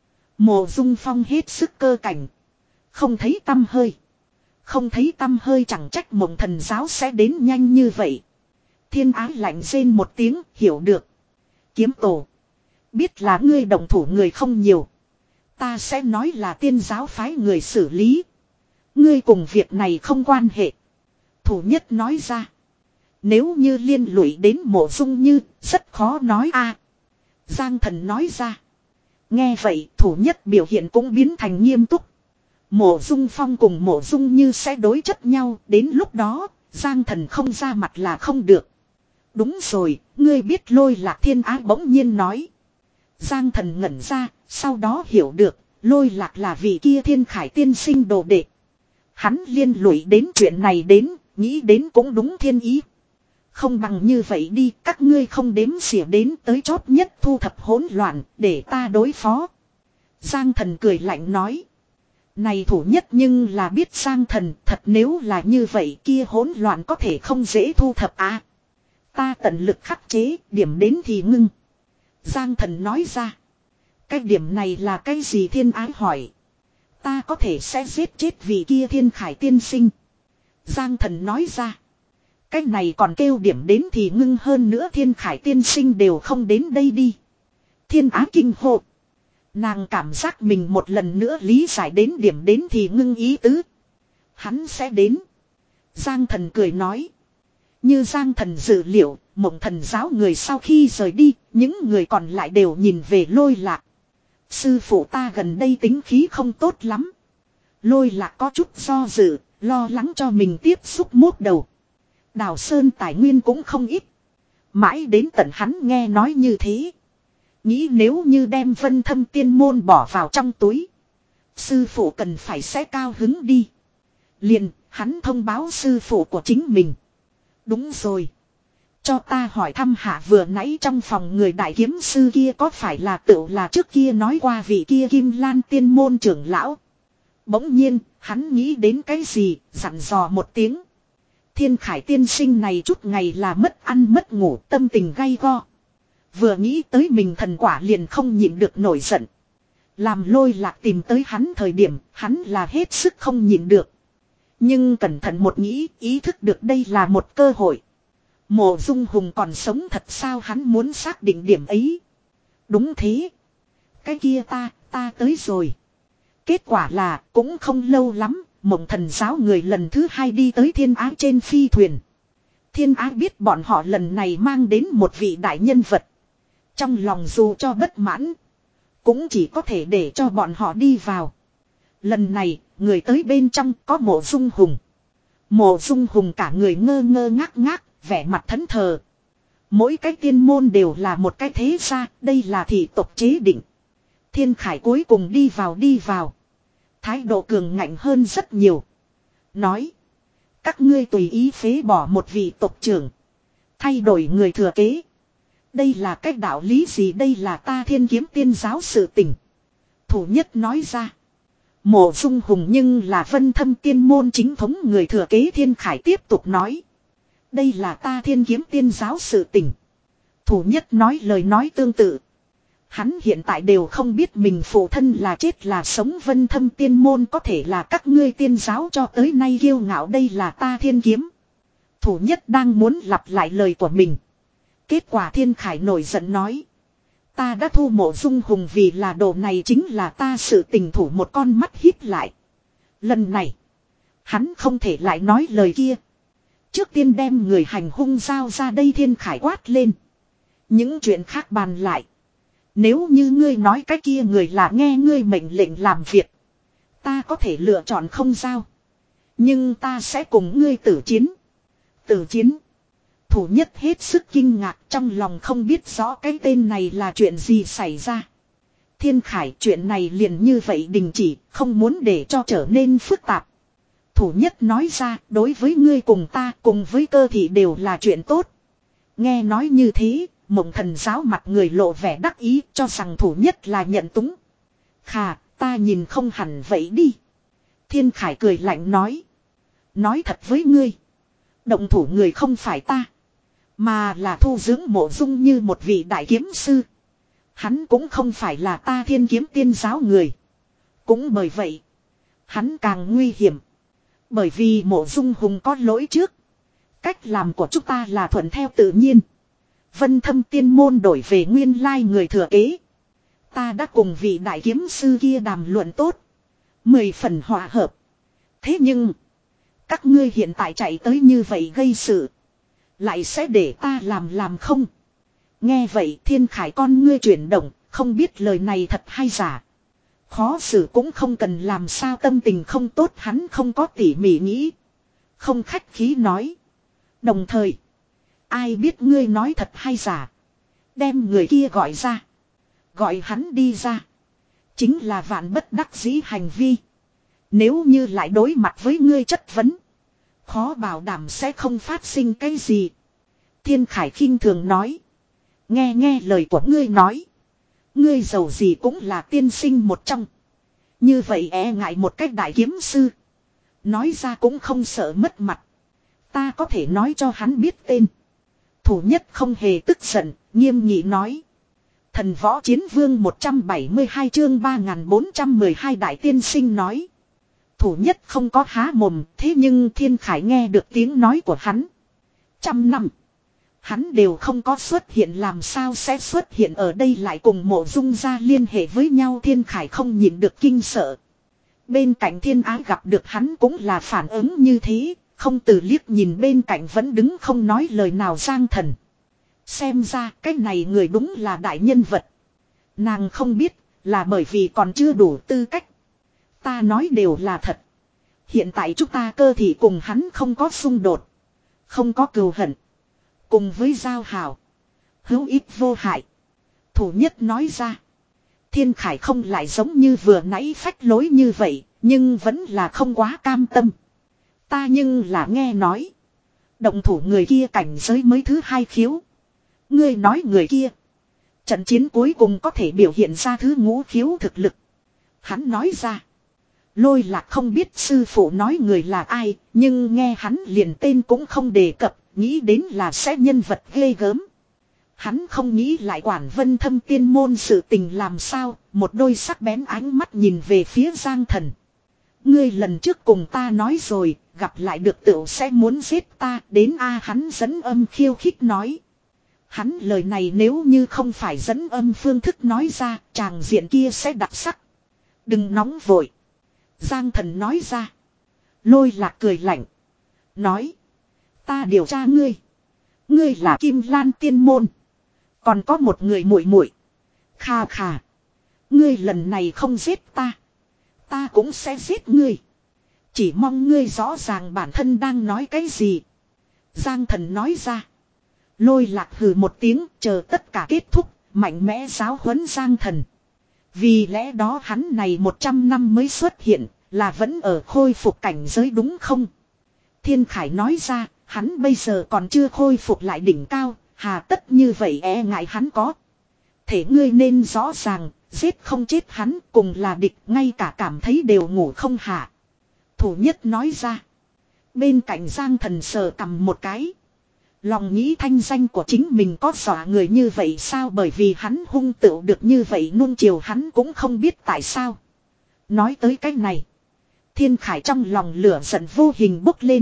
Mộ Dung Phong hết sức cơ cảnh. Không thấy tăm hơi. Không thấy tăm hơi, chẳng trách Mộng Thần giáo sẽ đến nhanh như vậy. Thiên Ái lạnh rên một tiếng, hiểu được. Kiếm tổ. Biết là ngươi động thủ người không nhiều. Ta sẽ nói là tiên giáo phái người xử lý. Ngươi cùng việc này không quan hệ. Thủ nhất nói ra. Nếu như liên lụy đến Mộ Dung Như, rất khó nói a. Giang Thần nói ra. Nghe vậy, thủ nhất biểu hiện cũng biến thành nghiêm túc. Mộ Dung Phong cùng Mộ Dung Như sẽ đối chất nhau, đến lúc đó, Giang Thần không ra mặt là không được. Đúng rồi, ngươi biết Lôi Lạc Thiên Ái bỗng nhiên nói. Giang Thần ngẩn ra, sau đó hiểu được, Lôi Lạc là vị kia Thiên Khải tiên sinh đồ đệ. Hắn liên lụy đến chuyện này đến, nghĩ đến cũng đúng thiên ý. Không bằng như vậy đi, các ngươi không đếm xỉa đến tới chót nhất thu thập hỗn loạn, để ta đối phó. Giang Thần cười lạnh nói. Này thủ nhất nhưng là biết Giang Thần, thật nếu là như vậy kia hỗn loạn có thể không dễ thu thập à. Ta tận lực khắc chế, điểm đến thì ngưng. Giang Thần nói ra. Cái điểm này là cái gì Thiên Ái hỏi. Ta có thể sẽ giết chết vị kia Thiên Khải tiên sinh. Giang Thần nói ra. Cái này còn kêu điểm đến thì ngưng hơn nữa Thiên Khải tiên sinh đều không đến đây đi. Thiên Á kinh hô. Nàng cảm giác mình một lần nữa lý giải đến điểm đến thì ngưng ý tứ. Hắn sẽ đến. Giang Thần cười nói. Như Giang Thần dự liệu, Mộng Thần giáo người sau khi rời đi, những người còn lại đều nhìn về Lôi Lạc. Sư phụ ta gần đây tính khí không tốt lắm. Lôi Lạc có chút do dự, lo lắng cho mình tiếp xúc mốt đầu. Đào Sơn tài nguyên cũng không ít. Mãi đến tận hắn nghe nói như thế. Nghĩ nếu như đem Vân Thâm tiên môn bỏ vào trong túi. Sư phụ cần phải sẽ cao hứng đi. Liền, hắn thông báo sư phụ của chính mình. Đúng rồi. Cho ta hỏi thăm hạ vừa nãy trong phòng người đại kiếm sư kia có phải là tựu là trước kia nói qua vị kia Kim Lan tiên môn trưởng lão. Bỗng nhiên, hắn nghĩ đến cái gì, dặn dò một tiếng. Thiên Khải tiên sinh này chút ngày là mất ăn mất ngủ, tâm tình gay go. Vừa nghĩ tới mình thần quả liền không nhịn được nổi giận. Làm Lôi Lạc tìm tới hắn thời điểm, hắn là hết sức không nhịn được. Nhưng cẩn thận một nghĩ, ý thức được đây là một cơ hội. Mộ Dung Hùng còn sống thật sao hắn muốn xác định điểm ấy. Đúng thế. Cái kia ta, ta tới rồi. Kết quả là, cũng không lâu lắm, Mộng Thần giáo người lần thứ hai đi tới Thiên Ái trên phi thuyền. Thiên Ái biết bọn họ lần này mang đến một vị đại nhân vật. Trong lòng dù cho bất mãn, cũng chỉ có thể để cho bọn họ đi vào. Lần này, người tới bên trong có Mộ Dung Hùng. Mộ Dung Hùng cả người ngơ ngơ ngác ngác, vẻ mặt thẫn thờ. Mỗi cái tiên môn đều là một cái thế gia, đây là thị tộc chế định. Thiên Khải cuối cùng đi vào đi vào. Thái độ cường ngạnh hơn rất nhiều. Nói. Các ngươi tùy ý phế bỏ một vị tộc trưởng. Thay đổi người thừa kế. Đây là cách đạo lý gì đây là ta Thiên Kiếm tiên giáo sự tình. Thủ nhất nói ra. Mộ Dung Hùng nhưng là Vân Thâm tiên môn chính thống người thừa kế Thiên Khải tiếp tục nói. Đây là ta Thiên Kiếm tiên giáo sự tình. Thủ nhất nói lời nói tương tự. Hắn hiện tại đều không biết mình phụ thân là chết là sống Vân Thâm tiên môn có thể là các ngươi tiên giáo cho tới nay kiêu ngạo đây là ta Thiên Kiếm. Thủ nhất đang muốn lặp lại lời của mình. Kết quả Thiên Khải nổi giận nói. Ta đã thu Mộ Dung Hùng vì là đồ này chính là ta sự tình thủ một con mắt híp lại. Lần này. Hắn không thể lại nói lời kia. Trước tiên đem người hành hung giao ra đây Thiên Khải quát lên. Những chuyện khác bàn lại. Nếu như ngươi nói cái kia người là nghe ngươi mệnh lệnh làm việc. Ta có thể lựa chọn không giao. Nhưng ta sẽ cùng ngươi tử chiến. Tử chiến. Thủ nhất hết sức kinh ngạc trong lòng không biết rõ cái tên này là chuyện gì xảy ra. Thiên Khải chuyện này liền như vậy đình chỉ, không muốn để cho trở nên phức tạp. Thủ nhất nói ra, đối với ngươi cùng ta, cùng với cơ thị đều là chuyện tốt. Nghe nói như thế, Mộng Thần giáo mặt người lộ vẻ đắc ý cho rằng thủ nhất là nhận túng. Khà, ta nhìn không hẳn vậy đi. Thiên Khải cười lạnh nói. Nói thật với ngươi. Động thủ người không phải ta. Mà là thu dưỡng Mộ Dung như một vị đại kiếm sư. Hắn cũng không phải là ta Thiên Kiếm tiên giáo người. Cũng bởi vậy. Hắn càng nguy hiểm. Bởi vì Mộ Dung Hùng có lỗi trước. Cách làm của chúng ta là thuận theo tự nhiên. Vân Thâm tiên môn đổi về nguyên lai người thừa kế. Ta đã cùng vị đại kiếm sư kia đàm luận tốt. Mười phần hòa hợp. Thế nhưng. Các ngươi hiện tại chạy tới như vậy gây sự. Lại sẽ để ta làm làm không. Nghe vậy Thiên Khải con ngươi chuyển động. Không biết lời này thật hay giả. Khó xử cũng không cần làm sao tâm tình không tốt hắn không có tỉ mỉ nghĩ. Không khách khí nói. Đồng thời. Ai biết ngươi nói thật hay giả. Đem người kia gọi ra. Gọi hắn đi ra. Chính là vạn bất đắc dĩ hành vi. Nếu như lại đối mặt với ngươi chất vấn. Khó bảo đảm sẽ không phát sinh cái gì. Thiên Khải khinh thường nói. Nghe nghe lời của ngươi nói. Ngươi giàu gì cũng là tiên sinh một trong. Như vậy e ngại một cách đại kiếm sư. Nói ra cũng không sợ mất mặt. Ta có thể nói cho hắn biết tên. Thủ nhất không hề tức giận, nghiêm nghị nói. Thần võ chiến vương một trăm bảy mươi hai chương ba nghìn bốn trăm mười hai đại tiên sinh nói. Thủ nhất không có há mồm, thế nhưng Thiên Khải nghe được tiếng nói của hắn. Trăm năm. Hắn đều không có xuất hiện, làm sao sẽ xuất hiện ở đây lại cùng Mộ Dung gia liên hệ với nhau. Thiên Khải không nhịn được kinh sợ. Bên cạnh Thiên Ái gặp được hắn cũng là phản ứng như thế, không từ liếc nhìn bên cạnh vẫn đứng không nói lời nào Giang Thần. Xem ra cái này người đúng là đại nhân vật. Nàng không biết là bởi vì còn chưa đủ tư cách. Ta nói đều là thật. Hiện tại chúng ta cơ thì cùng hắn không có xung đột, không có cừu hận, cùng với giao hảo, hữu ích vô hại. Thủ nhất nói ra. Thiên Khải không lại giống như vừa nãy phách lối như vậy, nhưng vẫn là không quá cam tâm. Ta nhưng là nghe nói. Động thủ người kia cảnh giới mới thứ hai khiếu. Ngươi nói người kia. Trận chiến cuối cùng có thể biểu hiện ra thứ ngũ khiếu thực lực. Hắn nói ra. Lôi Lạc không biết sư phụ nói người là ai, nhưng nghe hắn liền tên cũng không đề cập, nghĩ đến là sẽ nhân vật ghê gớm. Hắn không nghĩ lại quản Vân Thâm tiên môn sự tình làm sao, một đôi sắc bén ánh mắt nhìn về phía Giang Thần. Ngươi lần trước cùng ta nói rồi, gặp lại được tựu sẽ muốn giết ta, đến a hắn dẫn âm khiêu khích nói. Hắn lời này nếu như không phải dẫn âm phương thức nói ra, tràng diện kia sẽ đặc sắc. Đừng nóng vội. Giang Thần nói ra. Lôi Lạc cười lạnh. Nói. Ta điều tra ngươi. Ngươi là Kim Lan tiên môn. Còn có một người muội muội. Khà khà. Ngươi lần này không giết ta. Ta cũng sẽ giết ngươi. Chỉ mong ngươi rõ ràng bản thân đang nói cái gì. Giang Thần nói ra. Lôi Lạc hừ một tiếng, chờ tất cả kết thúc, mạnh mẽ giáo huấn Giang Thần. Vì lẽ đó hắn này một trăm năm mới xuất hiện, là vẫn ở khôi phục cảnh giới đúng không? Thiên Khải nói ra, hắn bây giờ còn chưa khôi phục lại đỉnh cao, hà tất như vậy e ngại hắn có. Thế ngươi nên rõ ràng, giết không chết hắn cùng là địch, ngay cả cảm thấy đều ngủ không hạ. Thủ nhất nói ra. Bên cạnh Giang Thần sờ cầm một cái. Lòng nghĩ thanh danh của chính mình có dọa người như vậy sao, bởi vì hắn hung tựu được như vậy nuông chiều hắn cũng không biết tại sao. Nói tới cái này. Thiên Khải trong lòng lửa giận vô hình bốc lên.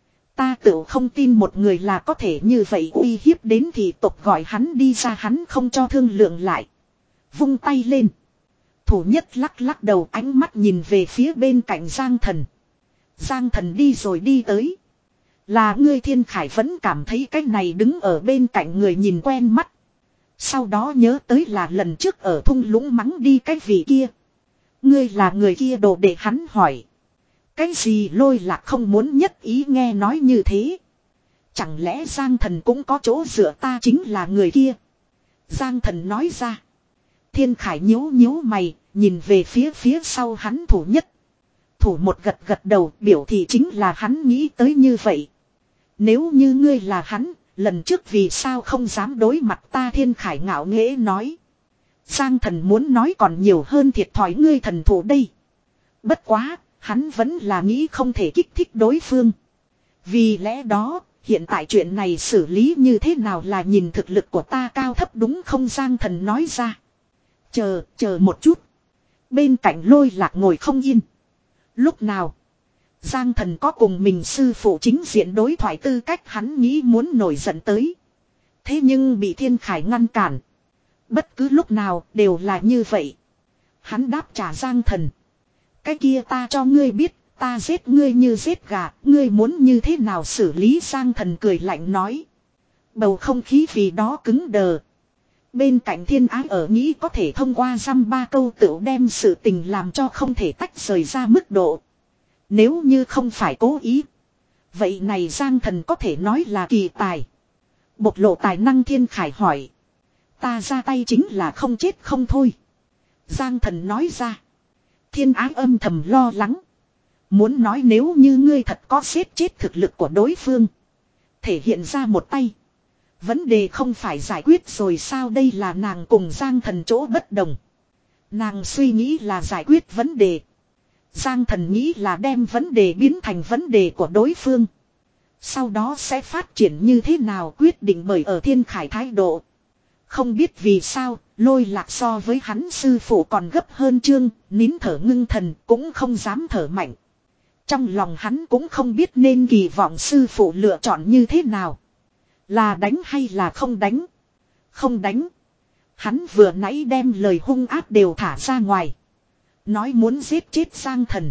Ta tựu không tin một người là có thể như vậy uy hiếp đến thì tộc gọi hắn đi ra, hắn không cho thương lượng lại. Vung tay lên. Thủ nhất lắc lắc đầu, ánh mắt nhìn về phía bên cạnh Giang Thần. Giang Thần đi rồi đi tới. Là ngươi. Thiên Khải vẫn cảm thấy cái này đứng ở bên cạnh người nhìn quen mắt. Sau đó nhớ tới là lần trước ở thung lũng mắng đi cái vị kia. Ngươi là người kia đồ để hắn hỏi. Cái gì? Lôi Lạc không muốn nhất ý nghe nói như thế. Chẳng lẽ Giang Thần cũng có chỗ dựa, ta chính là người kia. Giang Thần nói ra. Thiên Khải nhíu nhíu mày, nhìn về phía phía sau hắn thủ nhất. Thủ một gật gật đầu, biểu thị chính là hắn nghĩ tới như vậy. Nếu như ngươi là hắn, lần trước vì sao không dám đối mặt ta? Thiên Khải ngạo nghễ nói. Giang Thần muốn nói còn nhiều hơn thiệt thòi ngươi thần thủ đây. Bất quá, hắn vẫn là nghĩ không thể kích thích đối phương. Vì lẽ đó, hiện tại chuyện này xử lý như thế nào là nhìn thực lực của ta cao thấp đúng không? Giang Thần nói ra. Chờ, chờ một chút. Bên cạnh Lôi Lạc ngồi không yên. Lúc nào Giang Thần có cùng mình sư phụ chính diện đối thoại tư cách, hắn nghĩ muốn nổi giận tới. Thế nhưng bị Thiên Khải ngăn cản. Bất cứ lúc nào đều là như vậy. Hắn đáp trả Giang Thần. Cái kia ta cho ngươi biết, ta giết ngươi như giết gà, ngươi muốn như thế nào xử lý? Giang Thần cười lạnh nói. Bầu không khí vì đó cứng đờ. Bên cạnh Thiên Ái ở nghĩ có thể thông qua dăm ba câu tựu đem sự tình làm cho không thể tách rời ra mức độ. Nếu như không phải cố ý, vậy này Giang Thần có thể nói là kỳ tài. Bộc lộ tài năng. Thiên Khải hỏi. Ta ra tay chính là không chết không thôi. Giang Thần nói ra. Thiên Ái âm thầm lo lắng. Muốn nói nếu như ngươi thật có giết chết thực lực của đối phương, thể hiện ra một tay, Vấn đề không phải giải quyết rồi sao, đây là nàng cùng Giang Thần chỗ bất đồng. Nàng suy nghĩ là giải quyết vấn đề. Giang Thần nghĩ là đem vấn đề biến thành vấn đề của đối phương. Sau đó sẽ phát triển như thế nào quyết định bởi ở Thiên Khải thái độ. Không biết vì sao, Lôi Lạc so với hắn sư phụ còn gấp hơn Trương, nín thở ngưng thần cũng không dám thở mạnh. Trong lòng hắn cũng không biết nên kỳ vọng sư phụ lựa chọn như thế nào. Là đánh hay là không đánh? Không đánh. Hắn vừa nãy đem lời hung ác đều thả ra ngoài. Nói muốn giết chết Giang Thần.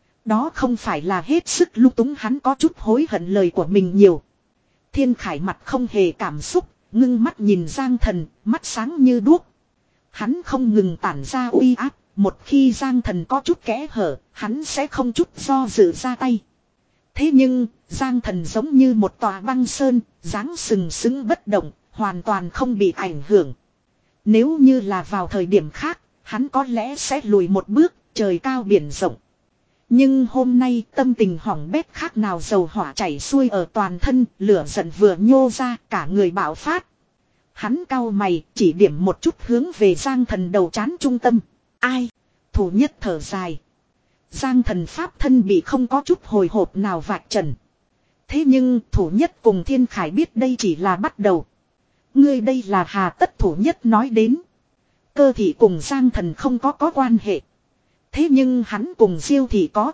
Đó không phải là hết sức lung túng, hắn có chút hối hận lời của mình nhiều. Thiên Khải mặt không hề cảm xúc, ngưng mắt nhìn Giang Thần, mắt sáng như đuốc. Hắn không ngừng tản ra uy áp, một khi Giang Thần có chút kẽ hở, hắn sẽ không chút do dự ra tay. Thế nhưng, Giang Thần giống như một tòa băng sơn, dáng sừng sững bất động, hoàn toàn không bị ảnh hưởng. Nếu như là vào thời điểm khác, hắn có lẽ sẽ lùi một bước, trời cao biển rộng. Nhưng hôm nay tâm tình hỏng bét khác nào dầu hỏa chảy xuôi ở toàn thân, lửa giận vừa nhô ra, cả người bạo phát. Hắn cau mày, chỉ điểm một chút hướng về Giang Thần đầu trán trung tâm. Ai? Thủ nhất thở dài. Giang Thần pháp thân bị không có chút hồi hộp nào vạch trần. Thế nhưng thủ nhất cùng Thiên Khải biết đây chỉ là bắt đầu. Ngươi đây là hà tất, thủ nhất nói đến. Cơ thị cùng Giang Thần không có có quan hệ. Thế nhưng hắn cùng Diêu thị có.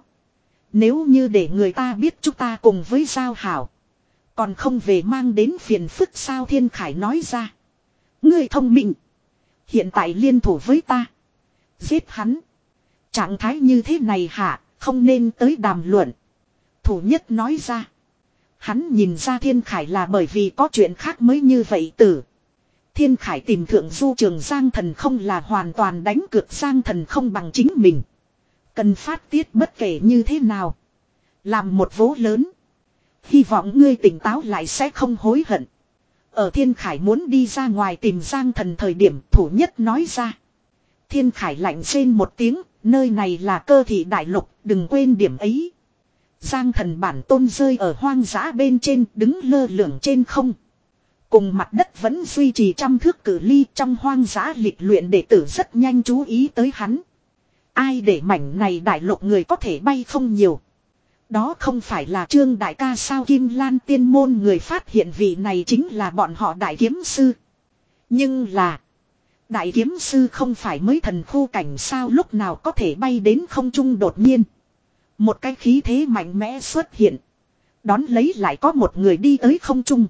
Nếu như để người ta biết chúng ta cùng với Giao Hảo. Còn không về mang đến phiền phức sao, Thiên Khải nói ra. Ngươi thông minh. Hiện tại liên thủ với ta. Giết hắn. Trạng thái như thế này hả, không nên tới đàm luận. Thủ nhất nói ra. Hắn nhìn ra Thiên Khải là bởi vì có chuyện khác mới như vậy tử. Thiên Khải tìm thượng du trường Giang Thần không là hoàn toàn đánh cược Giang Thần không bằng chính mình. Cần phát tiết bất kể như thế nào. Làm một vố lớn. Hy vọng ngươi tỉnh táo lại sẽ không hối hận. Ở Thiên Khải muốn đi ra ngoài tìm Giang Thần thời điểm thủ nhất nói ra. Thiên Khải lạnh rên một tiếng, nơi này là Cơ thị đại lục, đừng quên điểm ấy. Giang Thần bản tôn rơi ở hoang dã bên trên, đứng lơ lửng trên không. Cùng mặt đất vẫn duy trì trăm thước cự ly, trong hoang dã lịch luyện đệ tử rất nhanh chú ý tới hắn. Ai để mảnh này đại lục người có thể bay không nhiều. Đó không phải là Trương đại ca sao, Kim Lan tiên môn người phát hiện vị này chính là bọn họ đại kiếm sư. Nhưng là đại kiếm sư không phải mới thần khu cảnh sao, lúc nào có thể bay đến không trung đột nhiên. Một cái khí thế mạnh mẽ xuất hiện. Đón lấy lại có một người đi tới không trung.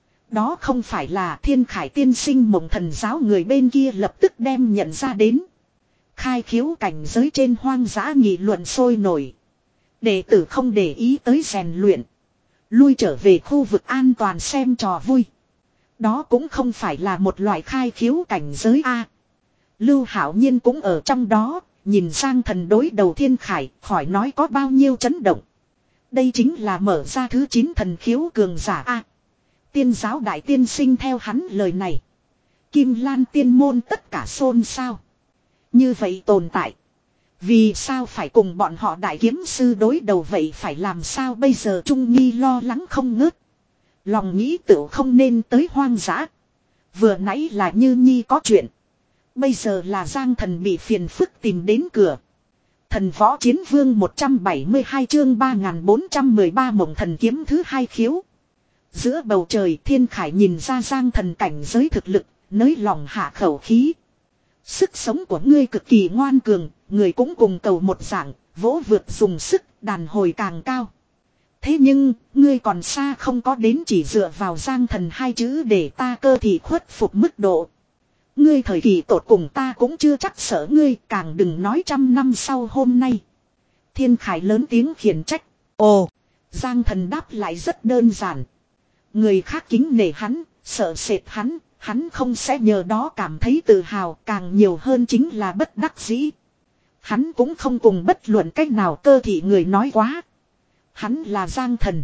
Đó không phải là Thiên Khải tiên sinh mộng thần giáo, người bên kia lập tức đem nhận ra đến. Khai khiếu cảnh giới trên hoang dã nghị luận sôi nổi. Đệ tử không để ý tới rèn luyện. Lui trở về khu vực an toàn xem trò vui. Đó cũng không phải là một loại khai khiếu cảnh giới A. Lưu Hảo Nhiên cũng ở trong đó, nhìn Giang Thần đối đầu Thiên Khải, khỏi nói có bao nhiêu chấn động. Đây chính là mở ra thứ chín thần khiếu cường giả A. Tiên giáo đại tiên sinh theo hắn lời này. Kim Lan tiên môn tất cả xôn xao. Như vậy tồn tại. Vì sao phải cùng bọn họ đại kiếm sư đối đầu vậy, phải làm sao bây giờ? Trung Nghi lo lắng không ngớt. Lòng nghĩ tựu không nên tới hoang dã. Vừa nãy là Như Nhi có chuyện. Bây giờ là Giang Thần bị phiền phức tìm đến cửa. Thần võ chiến vương một trăm bảy mươi hai chương ba nghìn bốn trăm mười ba mộng thần kiếm thứ hai khiếu. Giữa bầu trời Thiên Khải nhìn ra Giang Thần cảnh giới thực lực, nới lòng hạ khẩu khí. Sức sống của ngươi cực kỳ ngoan cường, người cũng cùng cầu một dạng, vỗ vượt dùng sức, đàn hồi càng cao. Thế nhưng, ngươi còn xa không có đến chỉ dựa vào Giang Thần hai chữ để ta Cơ thị khuất phục mức độ. Ngươi thời kỳ tột cùng ta cũng chưa chắc sợ ngươi, càng đừng nói trăm năm sau hôm nay. Thiên Khải lớn tiếng khiển trách. Ồ, Giang Thần đáp lại rất đơn giản. Người khác kính nể hắn, sợ sệt hắn, hắn không sẽ nhờ đó cảm thấy tự hào, càng nhiều hơn chính là bất đắc dĩ. Hắn cũng không cùng bất luận cách nào Cơ thị người nói quá. Hắn là Giang Thần.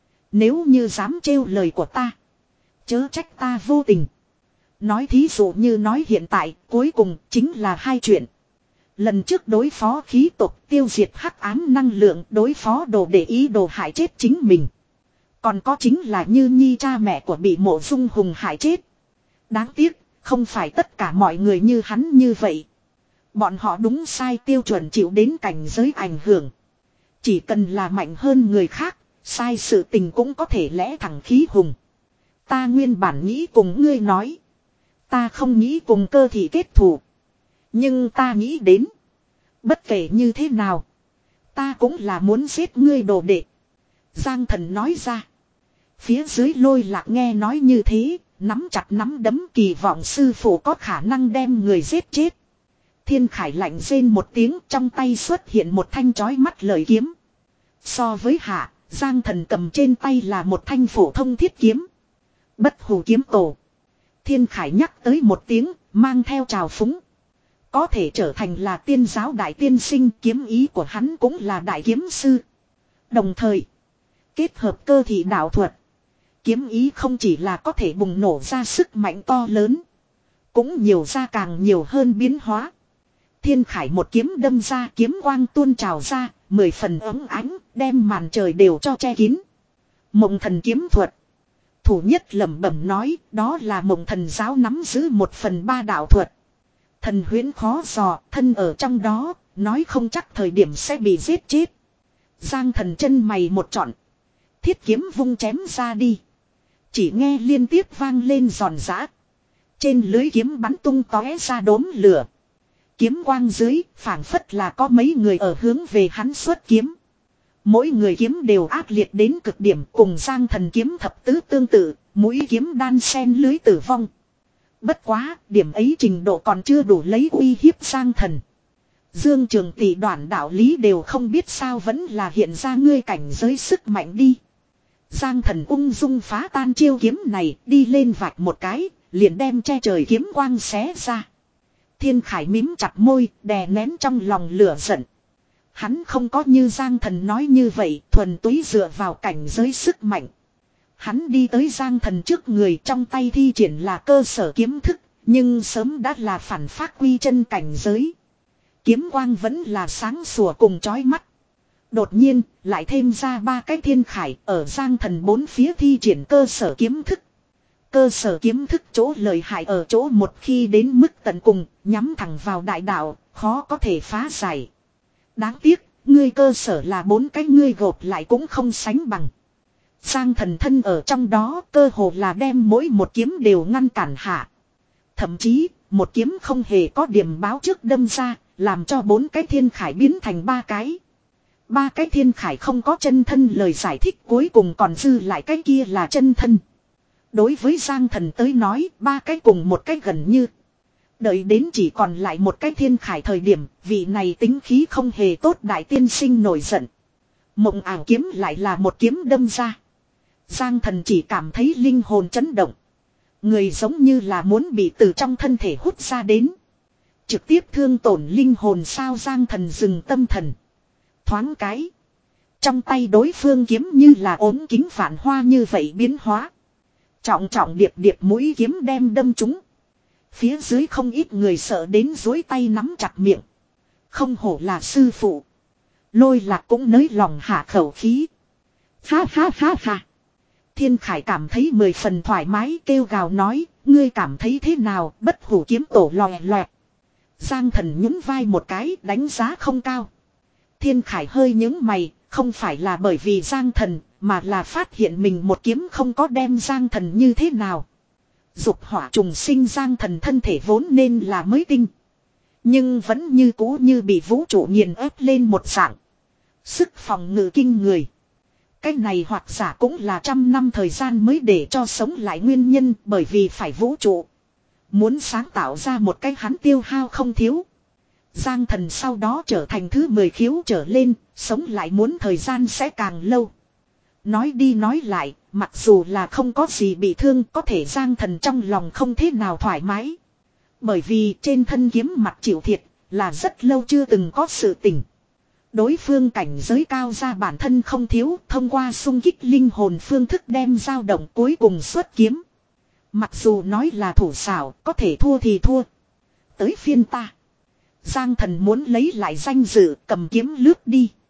Nếu như dám trêu lời của ta, chớ trách ta vô tình. Nói thí dụ như nói hiện tại, cuối cùng chính là hai chuyện. Lần trước đối phó khí tộc, tiêu diệt hắc ám năng lượng, đối phó đồ để ý đồ hại chết chính mình. Còn có chính là Như Nhi cha mẹ của bị Mộ Dung Hùng hại chết. Đáng tiếc, không phải tất cả mọi người như hắn như vậy. Bọn họ đúng sai tiêu chuẩn chịu đến cảnh giới ảnh hưởng. Chỉ cần là mạnh hơn người khác, sai sự tình cũng có thể lẽ thẳng khí hùng. Ta nguyên bản nghĩ cùng ngươi nói. Ta không nghĩ cùng cơ thị kết thù. Nhưng ta nghĩ đến. Bất kể như thế nào. Ta cũng là muốn giết ngươi đồ đệ. Giang Thần nói ra. Phía dưới Lôi Lạc nghe nói như thế. Nắm chặt nắm đấm kỳ vọng sư phụ có khả năng đem người giết chết. Thiên Khải lạnh rên một tiếng, trong tay xuất hiện một thanh chói mắt lợi kiếm. So với hạ, Giang Thần cầm trên tay là một thanh phổ thông thiết kiếm. Bất hủ kiếm tổ. Thiên Khải nhắc tới một tiếng, mang theo trào phúng. Có thể trở thành là tiên giáo đại tiên sinh, kiếm ý của hắn cũng là đại kiếm sư. Đồng thời, kết hợp cơ thị đạo thuật. Kiếm ý không chỉ là có thể bùng nổ ra sức mạnh to lớn. Cũng nhiều ra càng nhiều hơn biến hóa. Thiên Khải một kiếm đâm ra, kiếm quang tuôn trào ra, mười phần ấm ánh, đem màn trời đều cho che kín. Mộng thần kiếm thuật. Thủ nhất lẩm bẩm nói, đó là mộng thần giáo nắm giữ một phần ba đạo thuật. Thần huyễn khó dò, thân ở trong đó, nói không chắc thời điểm sẽ bị giết chết. Giang Thần chân mày một trọn. Thiết kiếm vung chém ra đi. Chỉ nghe liên tiếp vang lên giòn giã. Trên lưới kiếm bắn tung tóe ra đốm lửa. Kiếm quang dưới, phảng phất là có mấy người ở hướng về hắn xuất kiếm. Mỗi người kiếm đều ác liệt đến cực điểm, cùng Giang Thần kiếm thập tứ tương tự, mũi kiếm đan xen lưới tử vong. Bất quá, điểm ấy trình độ còn chưa đủ lấy uy hiếp Giang Thần. Dương Trường tỷ đoạn đạo lý đều không biết sao vẫn là hiện ra ngươi cảnh giới sức mạnh đi. Giang Thần ung dung phá tan chiêu kiếm này, đi lên vạch một cái, liền đem che trời kiếm quang xé ra. Thiên Khải mím chặt môi, đè nén trong lòng lửa giận. Hắn không có như Giang Thần nói như vậy, thuần túy dựa vào cảnh giới sức mạnh. Hắn đi tới Giang Thần trước người, trong tay thi triển là cơ sở kiếm thức, nhưng sớm đã là phản phát quy chân cảnh giới. Kiếm quang vẫn là sáng sủa cùng chói mắt. Đột nhiên, lại thêm ra ba cái Thiên Khải ở Giang Thần bốn phía thi triển cơ sở kiếm thức. Cơ sở kiếm thức chỗ lợi hại ở chỗ một khi đến mức tận cùng, nhắm thẳng vào đại đạo, khó có thể phá giải. Đáng tiếc, ngươi cơ sở là bốn cái ngươi gộp lại cũng không sánh bằng. Giang Thần thân ở trong đó, cơ hồ là đem mỗi một kiếm đều ngăn cản hạ. Thậm chí, một kiếm không hề có điểm báo trước đâm ra, làm cho bốn cái Thiên Khải biến thành ba cái. Ba cái Thiên Khải không có chân thân lời giải thích, cuối cùng còn dư lại cái kia là chân thân. Đối với Giang Thần tới nói, ba cái cùng một cái gần như. Đợi đến chỉ còn lại một cái Thiên Khải thời điểm, vị này tính khí không hề tốt đại tiên sinh nổi giận. Mộng ảo kiếm lại là một kiếm đâm ra. Giang Thần chỉ cảm thấy linh hồn chấn động. Người giống như là muốn bị từ trong thân thể hút ra đến. Trực tiếp thương tổn linh hồn sao. Giang Thần dừng tâm thần. Thoáng cái. Trong tay đối phương kiếm như là ốm kính phản hoa như vậy biến hóa. Trọng trọng điệp điệp mũi kiếm đem đâm trúng. Phía dưới không ít người sợ đến dối tay nắm chặt miệng. Không hổ là sư phụ. Lôi Lạc cũng nới lòng hạ khẩu khí. Ha ha ha ha. Thiên Khải cảm thấy mười phần thoải mái kêu gào nói. Ngươi cảm thấy thế nào? Bất hủ kiếm tổ lòe loẹt. Giang Thần nhún vai một cái, đánh giá không cao. Thiên Khải hơi nhướng mày. Không phải là bởi vì Giang Thần, mà là phát hiện mình một kiếm không có đem Giang Thần như thế nào. Dục hỏa trùng sinh Giang Thần thân thể vốn nên là mới tinh. Nhưng vẫn như cũ như bị vũ trụ nghiền ép lên một dạng. Sức phòng ngự kinh người. Cái này hoặc giả cũng là trăm năm thời gian mới để cho sống lại nguyên nhân, bởi vì phải vũ trụ. Muốn sáng tạo ra một cái hắn tiêu hao không thiếu. Giang Thần sau đó trở thành thứ mười khiếu trở lên, sống lại muốn thời gian sẽ càng lâu. Nói đi nói lại, mặc dù là không có gì bị thương, có thể Giang Thần trong lòng không thế nào thoải mái. Bởi vì trên thân kiếm mặt chịu thiệt, là rất lâu chưa từng có sự tình. Đối phương cảnh giới cao ra bản thân không thiếu, thông qua xung kích linh hồn phương thức đem dao động cuối cùng xuất kiếm. Mặc dù nói là thủ xảo, có thể thua thì thua. Tới phiên ta. Giang Thần muốn lấy lại danh dự, cầm kiếm lướt đi.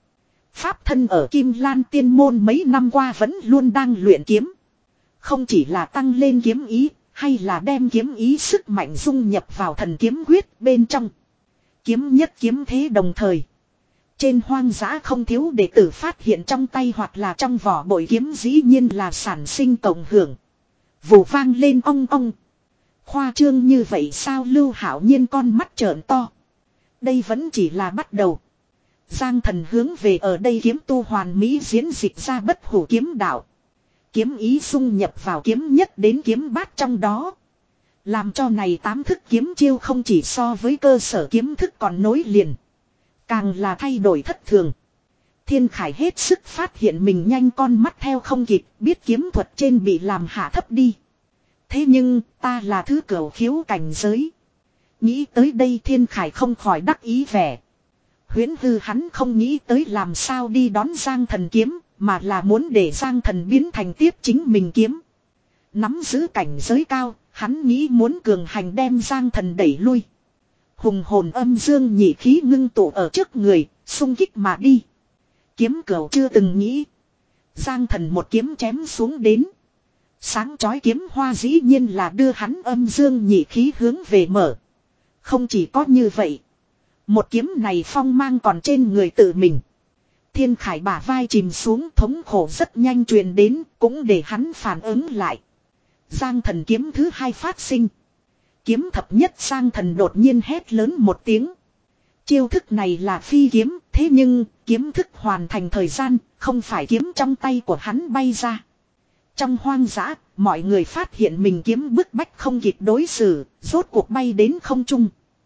Pháp thân ở Kim Lan tiên môn mấy năm qua vẫn luôn đang luyện kiếm. Không chỉ là tăng lên kiếm ý, hay là đem kiếm ý sức mạnh dung nhập vào thần kiếm quyết bên trong. Kiếm nhất kiếm thế đồng thời. Trên hoang dã không thiếu đệ tử phát hiện trong tay hoặc là trong vỏ bội kiếm dĩ nhiên là sản sinh cộng hưởng. Vụ vang lên ong ong. Khoa trương như vậy sao? Lưu Hạo Nhiên con mắt trợn to. Đây vẫn chỉ là bắt đầu. Giang Thần hướng về ở đây kiếm tu hoàn mỹ diễn dịch ra bất hủ kiếm đạo. Kiếm ý dung nhập vào kiếm nhất đến kiếm bát trong đó. Làm cho này tám thức kiếm chiêu không chỉ so với cơ sở kiếm thức còn nối liền. Càng là thay đổi thất thường. Thiên Khải hết sức phát hiện mình nhanh con mắt theo không kịp, biết kiếm thuật trên bị làm hạ thấp đi. Thế nhưng ta là thứ cửu khiếu cảnh giới. Nghĩ tới đây Thiên Khải không khỏi đắc ý vẻ. Huyễn hư hắn không nghĩ tới làm sao đi đón Giang Thần kiếm, mà là muốn để Giang Thần biến thành tiếp chính mình kiếm. Nắm giữ cảnh giới cao, hắn nghĩ muốn cường hành đem Giang Thần đẩy lui. Hùng hồn âm dương nhị khí ngưng tụ ở trước người, xung kích mà đi. Kiếm cửu chưa từng nghĩ. Giang Thần một kiếm chém xuống đến. Sáng chói kiếm hoa dĩ nhiên là đưa hắn âm dương nhị khí hướng về mở. Không chỉ có như vậy. Một kiếm này phong mang còn trên người tự mình. Thiên Khải bả vai chìm xuống, thống khổ rất nhanh truyền đến, cũng để hắn phản ứng lại. Giang Thần kiếm thứ hai phát sinh. Kiếm thập nhất Giang Thần đột nhiên hét lớn một tiếng. Chiêu thức này là phi kiếm, thế nhưng kiếm thức hoàn thành thời gian, không phải kiếm trong tay của hắn bay ra. Trong hoang dã, mọi người phát hiện mình kiếm bức bách không kịp đối xử, rốt cuộc bay đến không trung.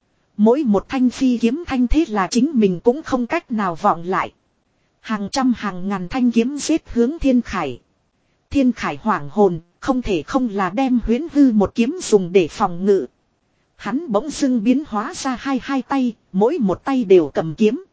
Mỗi một thanh phi kiếm thanh thế là chính mình cũng không cách nào vọng lại. Hàng trăm hàng ngàn thanh kiếm giết hướng Thiên Khải. Thiên Khải hoảng hồn, không thể không là đem huyễn hư một kiếm dùng để phòng ngự. Hắn bỗng dưng biến hóa ra hai hai tay, mỗi một tay đều cầm kiếm.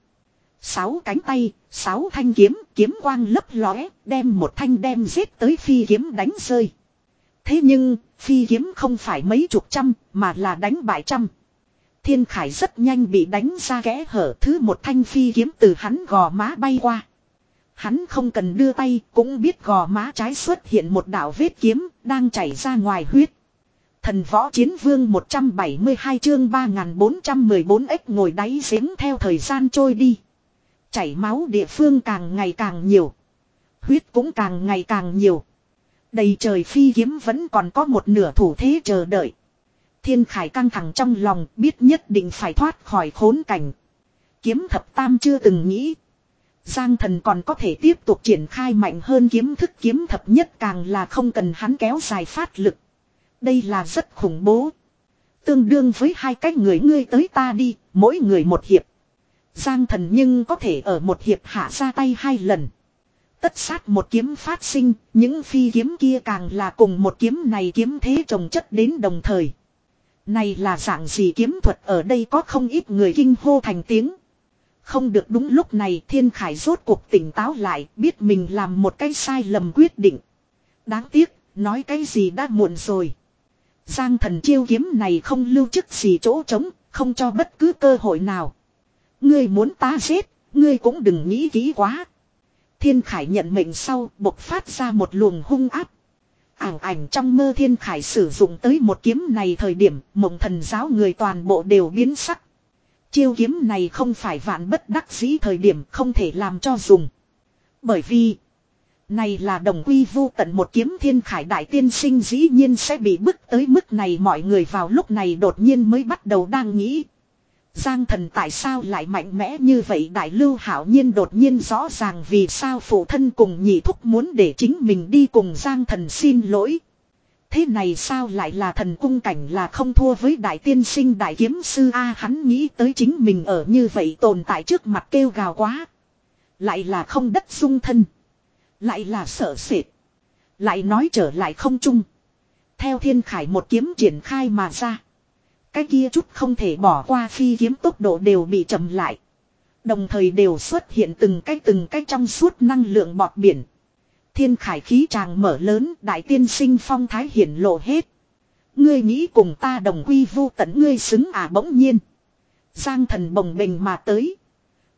Sáu cánh tay, sáu thanh kiếm, kiếm quang lấp lóe, đem một thanh đem giết tới phi kiếm đánh rơi. Thế nhưng, phi kiếm không phải mấy chục trăm, mà là đánh bại trăm. Thiên Khải rất nhanh bị đánh ra kẽ hở, thứ một thanh phi kiếm từ hắn gò má bay qua. Hắn không cần đưa tay, cũng biết gò má trái xuất hiện một đạo vết kiếm, đang chảy ra ngoài huyết. Thần võ chiến vương một trăm bảy mươi hai chương ba nghìn bốn trăm mười bốn ếch ngồi đáy giếng theo thời gian trôi đi. Chảy máu địa phương càng ngày càng nhiều. Huyết cũng càng ngày càng nhiều. Đầy trời phi kiếm vẫn còn có một nửa thủ thế chờ đợi. Thiên Khải căng thẳng trong lòng, biết nhất định phải thoát khỏi khốn cảnh. Kiếm thập tam chưa từng nghĩ. Giang Thần còn có thể tiếp tục triển khai mạnh hơn kiếm thức, kiếm thập nhất càng là không cần hắn kéo dài phát lực. Đây là rất khủng bố. Tương đương với hai cách người ngươi tới ta đi, mỗi người một hiệp. Giang Thần nhưng có thể ở một hiệp hạ ra tay hai lần. Tất sát một kiếm phát sinh, những phi kiếm kia càng là cùng một kiếm này kiếm thế chồng chất đến đồng thời. Này là dạng gì kiếm thuật, ở đây có không ít người kinh hô thành tiếng. Không được, đúng lúc này Thiên Khải rốt cuộc tỉnh táo lại, biết mình làm một cái sai lầm quyết định. Đáng tiếc, nói cái gì đã muộn rồi. Giang Thần chiêu kiếm này không lưu chức gì chỗ trống, không cho bất cứ cơ hội nào. Ngươi muốn ta giết, ngươi cũng đừng nghĩ kỹ quá. Thiên Khải nhận mệnh sau, bộc phát ra một luồng hung áp. Ảng ảnh trong mơ Thiên Khải sử dụng tới một kiếm này thời điểm, Mộng Thần giáo người toàn bộ đều biến sắc. Chiêu kiếm này không phải vạn bất đắc dĩ thời điểm không thể làm cho dùng. Bởi vì, này là đồng quy vu tận một kiếm, Thiên Khải đại tiên sinh dĩ nhiên sẽ bị bức tới mức này. Mọi người vào lúc này đột nhiên mới bắt đầu đang nghĩ. Giang Thần tại sao lại mạnh mẽ như vậy? Đại Lưu Hạo Nhiên đột nhiên rõ ràng vì sao phụ thân cùng nhị thúc muốn để chính mình đi cùng Giang Thần xin lỗi. Thế này sao lại là thần cung cảnh, là không thua với đại tiên sinh đại kiếm sư A. Hắn nghĩ tới chính mình ở như vậy tồn tại trước mặt kêu gào quá. Lại là không đất dung thân. Lại là sợ sệt. Lại nói trở lại không chung. Theo Thiên Khải một kiếm triển khai mà ra. Cái kia chút không thể bỏ qua phi kiếm tốc độ đều bị chậm lại. Đồng thời đều xuất hiện từng cái từng cái trong suốt năng lượng bọt biển. Thiên Khải khí tràng mở lớn, đại tiên sinh phong thái hiển lộ hết. Ngươi nghĩ cùng ta đồng quy vu tận, ngươi xứng à? Bỗng nhiên Giang Thần bồng bềnh mà tới.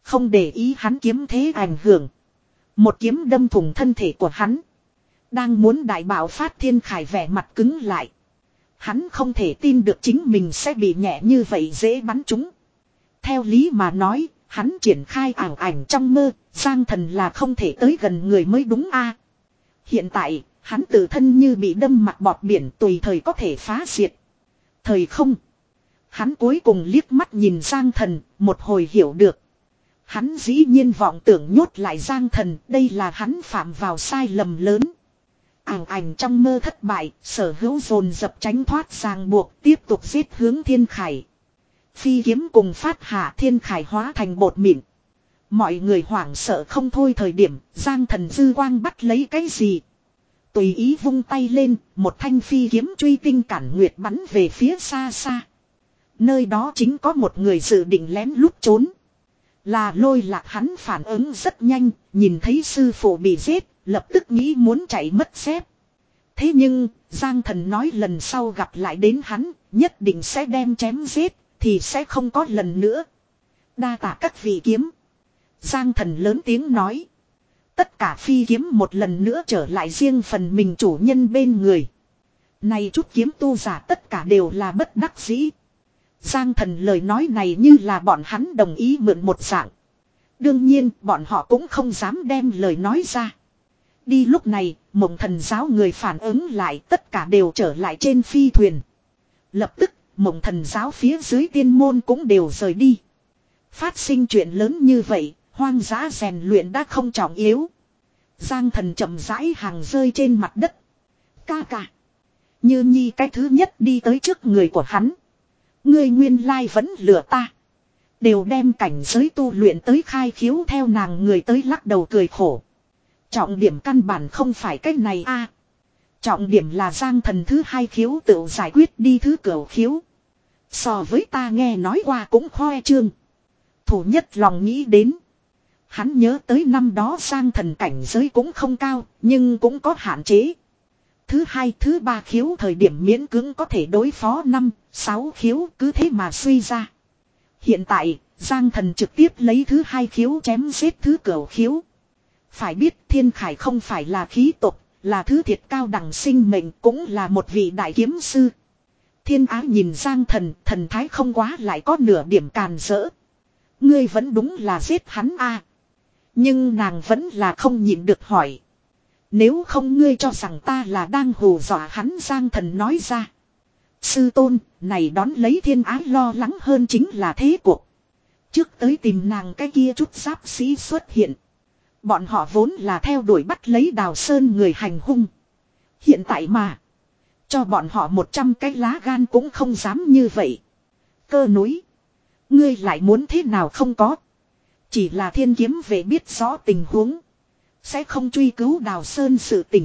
Không để ý hắn kiếm thế ảnh hưởng. Một kiếm đâm thủng thân thể của hắn. Đang muốn đại bạo phát Thiên Khải vẻ mặt cứng lại. Hắn không thể tin được chính mình sẽ bị nhẹ như vậy dễ bắn trúng. Theo lý mà nói, hắn triển khai ảo ảnh trong mơ, Giang Thần là không thể tới gần người mới đúng a. Hiện tại, hắn tự thân như bị đâm mặt bọt biển tùy thời có thể phá diệt. Thời không. Hắn cuối cùng liếc mắt nhìn Giang Thần, một hồi hiểu được. Hắn dĩ nhiên vọng tưởng nhốt lại Giang Thần, đây là hắn phạm vào sai lầm lớn. Ảo ảnh trong mơ thất bại, sở hữu dồn dập tránh thoát ràng buộc, tiếp tục giết hướng Thiên Khải. Phi kiếm cùng phát hạ, Thiên Khải hóa thành bột mịn. Mọi người hoảng sợ không thôi thời điểm, Giang Thần dư quang bắt lấy cái gì. Tùy ý vung tay lên, một thanh phi kiếm truy tinh cản nguyệt bắn về phía xa xa. Nơi đó chính có một người dự định lén lút trốn. Là Lôi Lạc, hắn phản ứng rất nhanh, nhìn thấy sư phụ bị giết, lập tức nghĩ muốn chạy mất dép. Thế nhưng, Giang Thần nói lần sau gặp lại đến hắn, nhất định sẽ đem chém giết, thì sẽ không có lần nữa. Đa tạ các vị kiếm. Giang Thần lớn tiếng nói. Tất cả phi kiếm một lần nữa trở lại riêng phần mình chủ nhân bên người. Này chút kiếm tu giả tất cả đều là bất đắc dĩ. Giang Thần lời nói này như là bọn hắn đồng ý mượn một dạng. Đương nhiên bọn họ cũng không dám đem lời nói ra. Đi lúc này, Mộng Thần giáo người phản ứng lại, tất cả đều trở lại trên phi thuyền. Lập tức, Mộng Thần giáo phía dưới tiên môn cũng đều rời đi. Phát sinh chuyện lớn như vậy, hoang dã rèn luyện đã không trọng yếu. Giang Thần chậm rãi hàng rơi trên mặt đất. Ca ca. Như Nhi cái thứ nhất đi tới trước người của hắn. Ngươi nguyên lai vẫn lừa ta. Đều đem cảnh giới tu luyện tới khai khiếu theo nàng người tới lắc đầu cười khổ. Trọng điểm căn bản không phải cách này a. Trọng điểm là Giang Thần thứ hai khiếu tự giải quyết đi thứ cửu khiếu. So với ta nghe nói qua cũng khoe trương. Thủ nhất lòng nghĩ đến. Hắn nhớ tới năm đó Giang Thần cảnh giới cũng không cao, nhưng cũng có hạn chế. Thứ hai, thứ ba khiếu thời điểm miễn cưỡng có thể đối phó năm, sáu khiếu cứ thế mà suy ra. Hiện tại, Giang Thần trực tiếp lấy thứ hai khiếu chém giết thứ cửu khiếu. Phải biết Thiên Khải không phải là khí tộc, là thứ thiệt cao đẳng sinh mệnh, cũng là một vị đại kiếm sư. Thiên Ái nhìn Giang Thần, thần thái không quá lại có nửa điểm càn rỡ. Ngươi vẫn đúng là giết hắn a. Nhưng nàng vẫn là không nhịn được hỏi. Nếu không ngươi cho rằng ta là đang hù dọa hắn, Giang Thần nói ra. Sư tôn, này đón lấy Thiên Ái lo lắng hơn chính là thế cuộc. Trước tới tìm nàng cái kia chút giáp sĩ xuất hiện. Bọn họ vốn là theo đuổi bắt lấy Đào Sơn người hành hung. Hiện tại mà. Cho bọn họ một trăm cái lá gan cũng không dám như vậy. Cơ núi. Ngươi lại muốn thế nào không có. Chỉ là Thiên Kiếm về biết rõ tình huống. Sẽ không truy cứu Đào Sơn sự tình.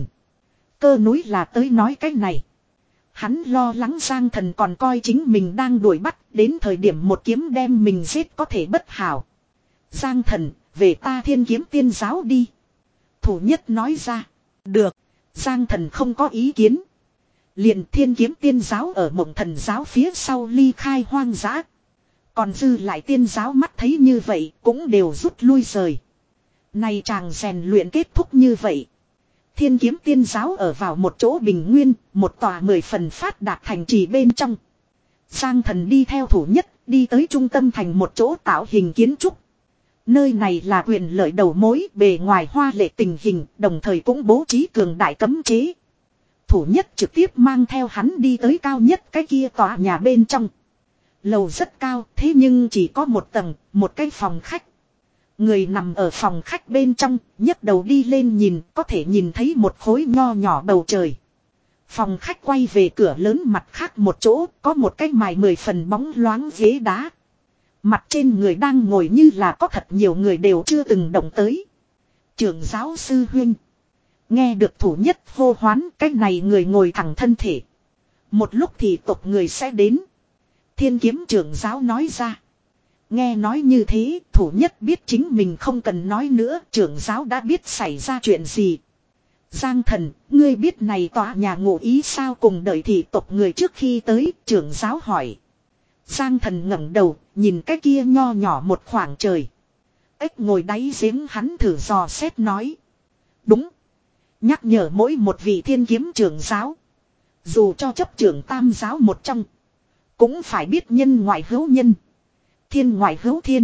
Cơ núi là tới nói cái này. Hắn lo lắng Giang Thần còn coi chính mình đang đuổi bắt. Đến thời điểm một kiếm đem mình giết có thể bất hảo. Giang Thần, về ta Thiên Kiếm tiên giáo đi. Thủ nhất nói ra. Được. Giang Thần không có ý kiến. Liền Thiên Kiếm tiên giáo ở Mộng Thần giáo phía sau ly khai hoang dã. Còn dư lại tiên giáo mắt thấy như vậy cũng đều rút lui rời. Này chàng rèn luyện kết thúc như vậy. Thiên Kiếm tiên giáo ở vào một chỗ bình nguyên, một tòa mười phần phát đạt thành trì bên trong. Giang Thần đi theo thủ nhất, đi tới trung tâm thành một chỗ tạo hình kiến trúc. Nơi này là quyền lợi đầu mối, bề ngoài hoa lệ tình hình, đồng thời cũng bố trí cường đại cấm chế. Thủ nhất trực tiếp mang theo hắn đi tới cao nhất cái kia tòa nhà bên trong. Lầu rất cao, thế nhưng chỉ có một tầng, một cái phòng khách. Người nằm ở phòng khách bên trong, nhấc đầu đi lên nhìn, có thể nhìn thấy một khối nho nhỏ bầu trời. Phòng khách quay về cửa lớn mặt khác một chỗ, có một cái mài mười phần bóng loáng ghế đá. Mặt trên người đang ngồi như là có thật nhiều người đều chưa từng động tới. Trưởng giáo sư huynh. Nghe được thủ nhất hô hoán, cái này người ngồi thẳng thân thể. Một lúc thì tộc người sẽ đến. Thiên Kiếm trưởng giáo nói ra. Nghe nói như thế, thủ nhất biết chính mình không cần nói nữa, trưởng giáo đã biết xảy ra chuyện gì. Giang Thần, ngươi biết này tòa nhà ngụ ý sao, cùng đợi thị tộc người trước khi tới, trưởng giáo hỏi. Giang Thần ngẩng đầu, nhìn cái kia nho nhỏ một khoảng trời. Ếch ngồi đáy giếng hắn thử dò xét nói. Đúng. Nhắc nhở mỗi một vị thiên kiếm trưởng giáo. Dù cho chấp trưởng tam giáo một trong. Cũng phải biết nhân ngoại hữu nhân. Thiên ngoại hữu thiên.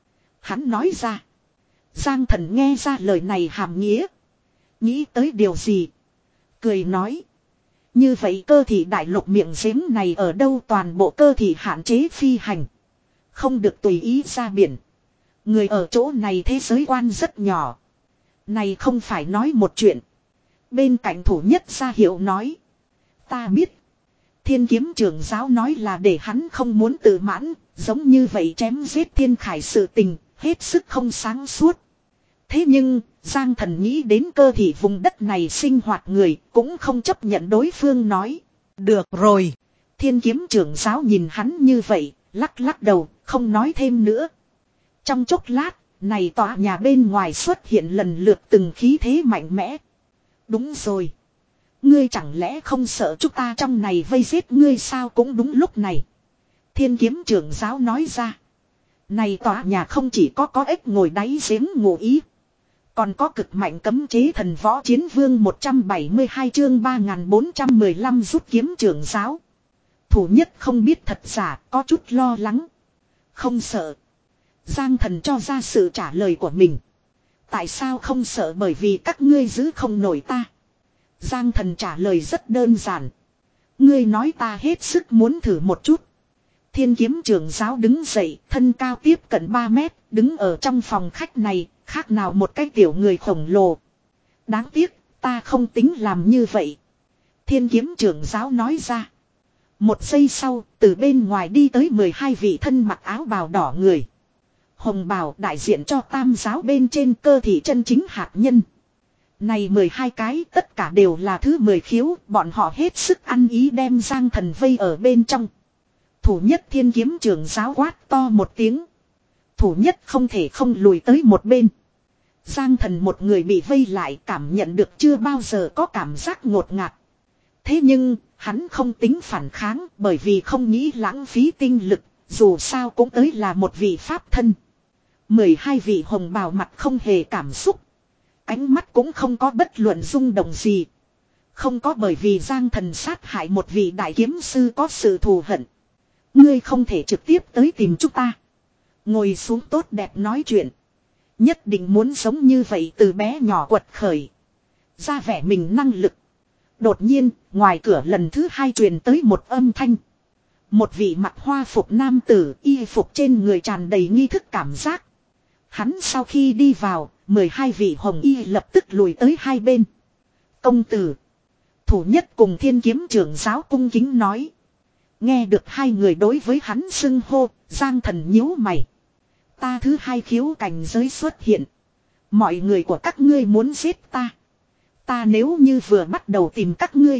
Hắn nói ra. Giang Thần nghe ra lời này hàm nghĩa. Nghĩ tới điều gì. Cười nói. Như vậy cơ thị đại lục miệng giếng này ở đâu toàn bộ cơ thị hạn chế phi hành. Không được tùy ý ra biển. Người ở chỗ này thế giới quan rất nhỏ. Này không phải nói một chuyện. Bên cạnh thủ nhất ra hiệu nói. Ta biết. Thiên kiếm trưởng giáo nói là để hắn không muốn tự mãn. Giống như vậy chém giết thiên khải sự tình. Hết sức không sáng suốt. Thế nhưng Giang Thần nghĩ đến cơ thị vùng đất này sinh hoạt người. Cũng không chấp nhận đối phương nói. Được rồi. Thiên kiếm trưởng giáo nhìn hắn như vậy. Lắc lắc đầu không nói thêm nữa. Trong chốc lát, này tòa nhà bên ngoài xuất hiện lần lượt từng khí thế mạnh mẽ. Đúng rồi. Ngươi chẳng lẽ không sợ chúng ta trong này vây giết ngươi sao cũng đúng lúc này. Thiên kiếm trưởng giáo nói ra. Này tòa nhà không chỉ có có ếch ngồi đáy giếng ngụ ý. Còn có cực mạnh cấm chế thần võ chiến vương một trăm bảy mươi hai chương ba nghìn bốn trăm mười lăm rút kiếm trưởng giáo. Thủ nhất không biết thật giả có chút lo lắng. Không sợ. Giang Thần cho ra sự trả lời của mình. Tại sao không sợ bởi vì các ngươi giữ không nổi ta. Giang Thần trả lời rất đơn giản. Ngươi nói ta hết sức muốn thử một chút. Thiên kiếm trưởng giáo đứng dậy, thân cao tiếp cận ba mét, đứng ở trong phòng khách này, khác nào một cái tiểu người khổng lồ. Đáng tiếc, ta không tính làm như vậy. Thiên kiếm trưởng giáo nói ra. Một giây sau, từ bên ngoài đi tới mười hai vị thân mặc áo bào đỏ người. Hồng bào đại diện cho tam giáo bên trên cơ thị chân chính hạt nhân. Này mười hai cái tất cả đều là thứ mười khiếu, bọn họ hết sức ăn ý đem Giang Thần vây ở bên trong. Thủ nhất thiên kiếm trưởng giáo quát to một tiếng. Thủ nhất không thể không lùi tới một bên. Giang Thần một người bị vây lại cảm nhận được chưa bao giờ có cảm giác ngột ngạt. Thế nhưng, hắn không tính phản kháng bởi vì không nghĩ lãng phí tinh lực, dù sao cũng tới là một vị pháp thân. mười hai vị hồng bào mặt không hề cảm xúc. Ánh mắt cũng không có bất luận rung động gì. Không có bởi vì Giang Thần sát hại một vị đại kiếm sư có sự thù hận. Ngươi không thể trực tiếp tới tìm chúng ta. Ngồi xuống tốt đẹp nói chuyện. Nhất định muốn sống như vậy từ bé nhỏ quật khởi. Ra vẻ mình năng lực. Đột nhiên, ngoài cửa lần thứ hai truyền tới một âm thanh. Một vị mặc hoa phục nam tử y phục trên người tràn đầy nghi thức cảm giác. Hắn sau khi đi vào, mười hai vị hồng y lập tức lùi tới hai bên. Công tử. Thủ nhất cùng thiên kiếm trưởng giáo cung kính nói. Nghe được hai người đối với hắn xưng hô, Giang Thần nhíu mày. Ta thứ hai khiếu cảnh giới xuất hiện. Mọi người của các ngươi muốn giết ta. Ta nếu như vừa bắt đầu tìm các ngươi.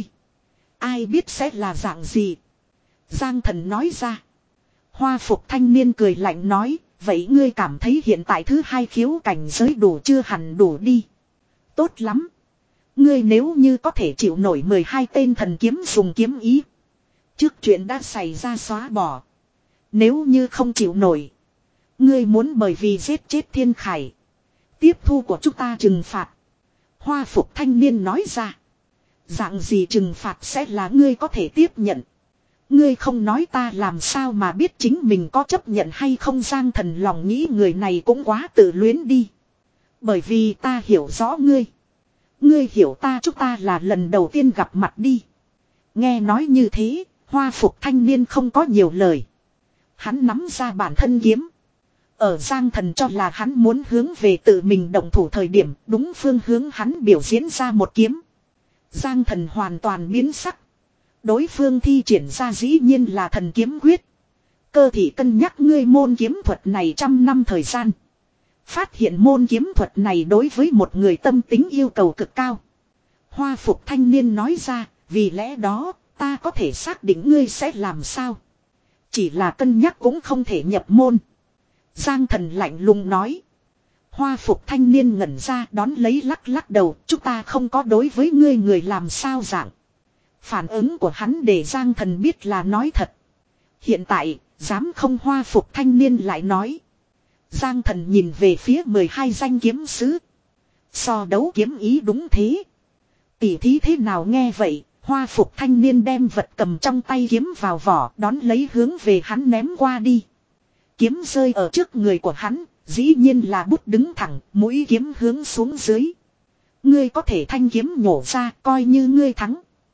Ai biết sẽ là dạng gì. Giang Thần nói ra. Hoa phục thanh niên cười lạnh nói. Vậy ngươi cảm thấy hiện tại thứ hai khiếu cảnh giới đủ chưa hẳn đủ đi. Tốt lắm. Ngươi nếu như có thể chịu nổi mười hai tên thần kiếm dùng kiếm ý. Trước chuyện đã xảy ra xóa bỏ. Nếu như không chịu nổi. Ngươi muốn bởi vì giết chết thiên khải. Tiếp thu của chúng ta trừng phạt. Hoa phục thanh niên nói ra. Dạng gì trừng phạt sẽ là ngươi có thể tiếp nhận. Ngươi không nói ta làm sao mà biết chính mình có chấp nhận hay không. Giang Thần lòng nghĩ người này cũng quá tự luyến đi. Bởi vì ta hiểu rõ ngươi. Ngươi hiểu ta chúng ta là lần đầu tiên gặp mặt đi. Nghe nói như thế, hoa phục thanh niên không có nhiều lời. Hắn nắm ra bản thân kiếm. Ở Giang Thần cho là hắn muốn hướng về tự mình động thủ thời điểm đúng phương hướng hắn biểu diễn ra một kiếm. Giang Thần hoàn toàn biến sắc. Đối phương thi triển ra dĩ nhiên là thần kiếm quyết. Cơ thị cân nhắc ngươi môn kiếm thuật này trăm năm thời gian. Phát hiện môn kiếm thuật này đối với một người tâm tính yêu cầu cực cao. Hoa phục thanh niên nói ra, vì lẽ đó, ta có thể xác định ngươi sẽ làm sao. Chỉ là cân nhắc cũng không thể nhập môn. Giang Thần lạnh lùng nói. Hoa phục thanh niên ngẩn ra đón lấy lắc lắc đầu, chúng ta không có đối với ngươi người làm sao dạng. Phản ứng của hắn để Giang Thần biết là nói thật. Hiện tại, dám không hoa phục thanh niên lại nói. Giang Thần nhìn về phía mười hai danh kiếm sứ. So đấu kiếm ý đúng thế. Tỉ thí thế nào nghe vậy, hoa phục thanh niên đem vật cầm trong tay kiếm vào vỏ đón lấy hướng về hắn ném qua đi. Kiếm rơi ở trước người của hắn, dĩ nhiên là bút đứng thẳng, mũi kiếm hướng xuống dưới. Ngươi có thể thanh kiếm nhổ ra, coi như ngươi thắng.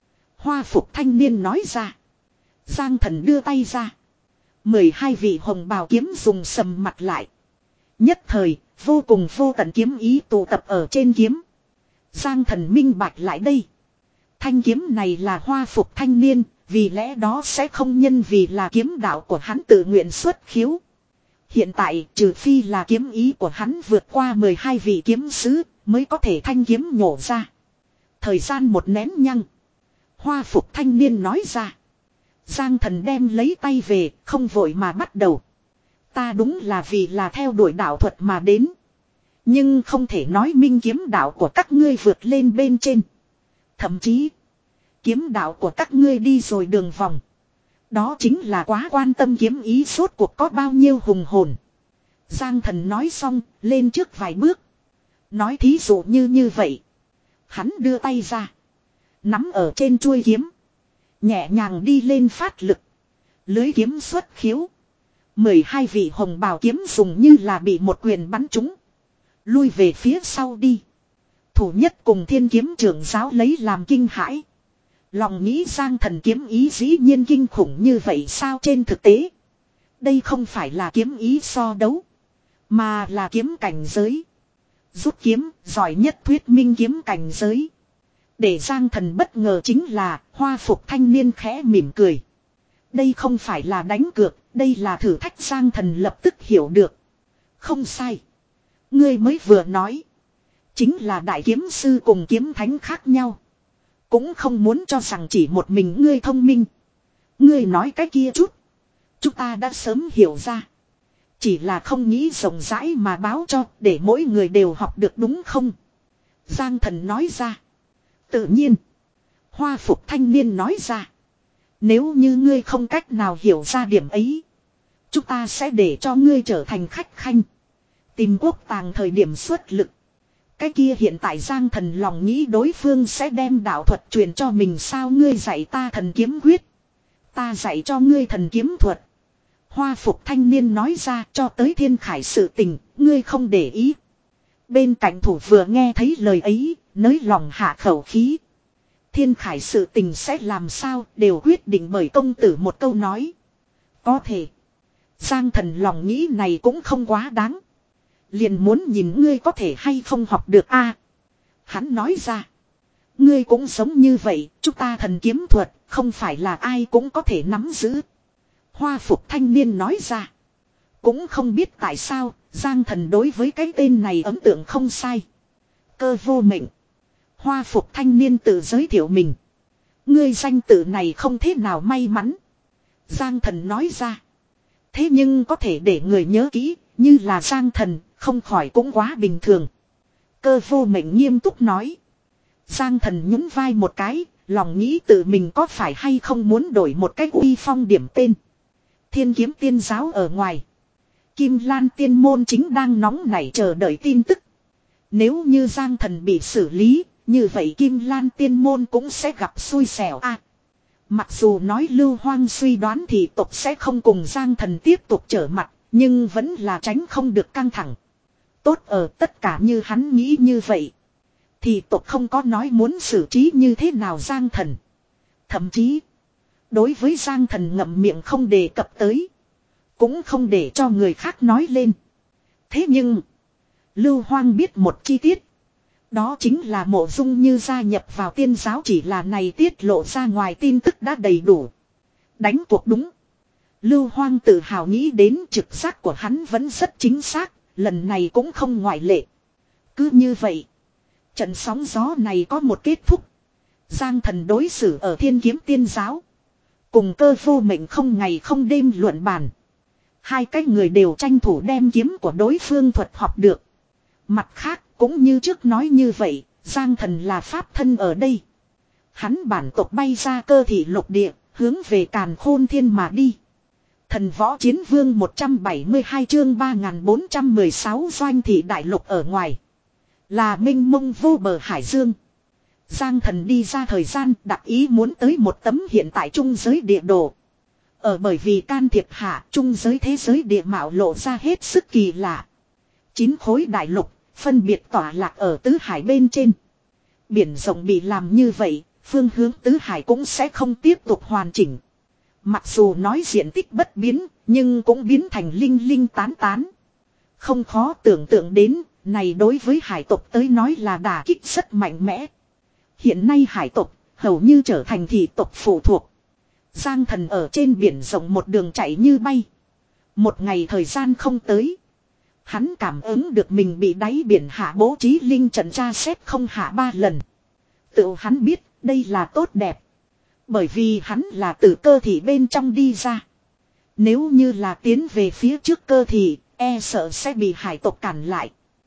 Hoa phục thanh niên nói ra. Giang Thần đưa tay ra. Mười hai vị hồng bào kiếm dùng sầm mặt lại. Nhất thời, vô cùng vô tận kiếm ý tụ tập ở trên kiếm. Giang Thần minh bạch lại đây. Thanh kiếm này là hoa phục thanh niên, vì lẽ đó sẽ không nhân vì là kiếm đạo của hắn tự nguyện xuất khiếu. Hiện tại, trừ phi là kiếm ý của hắn vượt qua mười hai vị kiếm sứ, mới có thể thanh kiếm nhổ ra. Thời gian một nén nhăng. Hoa phục thanh niên nói ra. Giang Thần đem lấy tay về, không vội mà bắt đầu. Ta đúng là vì là theo đuổi đạo thuật mà đến. Nhưng không thể nói minh kiếm đạo của các ngươi vượt lên bên trên. Thậm chí, kiếm đạo của các ngươi đi rồi đường vòng. Đó chính là quá quan tâm kiếm ý suốt cuộc có bao nhiêu hùng hồn. Giang Thần nói xong, lên trước vài bước. Nói thí dụ như như vậy. Hắn đưa tay ra. Nắm ở trên chuôi kiếm. Nhẹ nhàng đi lên phát lực. Lưới kiếm xuất khiếu. Mười hai vị hồng bào kiếm dùng như là bị một quyền bắn trúng. Lui về phía sau đi. Thủ nhất cùng thiên kiếm trưởng giáo lấy làm kinh hãi. Lòng nghĩ Giang Thần kiếm ý dĩ nhiên kinh khủng như vậy sao trên thực tế. Đây không phải là kiếm ý so đấu. Mà là kiếm cảnh giới. Rút kiếm, giỏi nhất thuyết minh kiếm cảnh giới. Để Giang Thần bất ngờ chính là hoa phục thanh niên khẽ mỉm cười. Đây không phải là đánh cược, đây là thử thách. Giang Thần lập tức hiểu được. Không sai. Ngươi mới vừa nói. Chính là đại kiếm sư cùng kiếm thánh khác nhau. Cũng không muốn cho rằng chỉ một mình ngươi thông minh. Ngươi nói cái kia chút. Chúng ta đã sớm hiểu ra. Chỉ là không nghĩ rộng rãi mà báo cho để mỗi người đều học được đúng không? Giang Thần nói ra. Tự nhiên. Hoa phục thanh niên nói ra. Nếu như ngươi không cách nào hiểu ra điểm ấy. Chúng ta sẽ để cho ngươi trở thành khách khanh. Tìm quốc tàng thời điểm xuất lực. Cái kia hiện tại Giang Thần lòng nghĩ đối phương sẽ đem đạo thuật truyền cho mình sao ngươi dạy ta thần kiếm quyết. Ta dạy cho ngươi thần kiếm thuật. Hoa phục thanh niên nói ra cho tới thiên khải sự tình, ngươi không để ý. Bên cạnh thủ vừa nghe thấy lời ấy, nới lòng hạ khẩu khí. Thiên khải sự tình sẽ làm sao đều quyết định bởi công tử một câu nói. Có thể. Giang Thần lòng nghĩ này cũng không quá đáng. Liền muốn nhìn ngươi có thể hay không học được a. Hắn nói ra. Ngươi cũng sống như vậy, chúng ta thần kiếm thuật, không phải là ai cũng có thể nắm giữ. Hoa phục thanh niên nói ra. Cũng không biết tại sao, Giang Thần đối với cái tên này ấn tượng không sai. Cơ vô mệnh. Hoa phục thanh niên tự giới thiệu mình. Ngươi danh tự này không thế nào may mắn. Giang Thần nói ra. Thế nhưng có thể để người nhớ kỹ, như là Giang Thần, không khỏi cũng quá bình thường. Cơ vô mệnh nghiêm túc nói. Giang Thần nhún vai một cái, lòng nghĩ tự mình có phải hay không muốn đổi một cách uy phong điểm tên. Thiên kiếm tiên giáo ở ngoài. Kim Lan tiên môn chính đang nóng nảy chờ đợi tin tức. Nếu như Giang Thần bị xử lý, như vậy Kim Lan tiên môn cũng sẽ gặp xui xẻo a. À, mặc dù nói Lưu Hoang suy đoán thì tộc sẽ không cùng Giang Thần tiếp tục trở mặt, nhưng vẫn là tránh không được căng thẳng. Tốt ở tất cả như hắn nghĩ như vậy. Thì tộc không có nói muốn xử trí như thế nào Giang Thần. Thậm chí, đối với Giang Thần ngậm miệng không đề cập tới. Cũng không để cho người khác nói lên. Thế nhưng, Lưu Hoang biết một chi tiết. Đó chính là Mộ Dung Như gia nhập vào tiên giáo chỉ là này tiết lộ ra ngoài tin tức đã đầy đủ. Đánh cuộc đúng. Lưu Hoang tự hào nghĩ đến trực giác của hắn vẫn rất chính xác, lần này cũng không ngoại lệ. Cứ như vậy, trận sóng gió này có một kết thúc. Giang Thần đối xử ở Thiên Kiếm Tiên giáo. Cùng Cơ vô mệnh không ngày không đêm luận bàn. Hai cái người đều tranh thủ đem kiếm của đối phương thuật học được. Mặt khác, cũng như trước nói như vậy, Giang Thần là pháp thân ở đây. Hắn bản tộc bay ra cơ thị lục địa, hướng về Càn Khôn Thiên mà đi. Thần võ chiến vương một trăm bảy mươi hai chương ba nghìn bốn trăm mười sáu doanh thị đại lục ở ngoài. Là mênh mông vô bờ hải dương. Giang Thần đi ra thời gian đặc ý muốn tới một tấm hiện tại trung giới địa đồ. Ở bởi vì can thiệp hạ trung giới thế giới địa mạo lộ ra hết sức kỳ lạ. Chín khối đại lục phân biệt tỏa lạc ở tứ hải bên trên. Biển rộng bị làm như vậy, phương hướng tứ hải cũng sẽ không tiếp tục hoàn chỉnh. Mặc dù nói diện tích bất biến, nhưng cũng biến thành linh linh tán tán. Không khó tưởng tượng đến, này đối với hải tộc tới nói là đả kích rất mạnh mẽ. Hiện nay hải tộc, hầu như trở thành thị tộc phụ thuộc. Giang Thần ở trên biển rộng một đường chạy như bay. Một ngày thời gian không tới. Hắn cảm ứng được mình bị đáy biển hạ bố trí linh trận tra xét không hạ ba lần. Tự hắn biết, đây là tốt đẹp. Bởi vì hắn là từ cơ thể bên trong đi ra. Nếu như là tiến về phía trước cơ thể, e sợ sẽ bị hải tộc cản lại.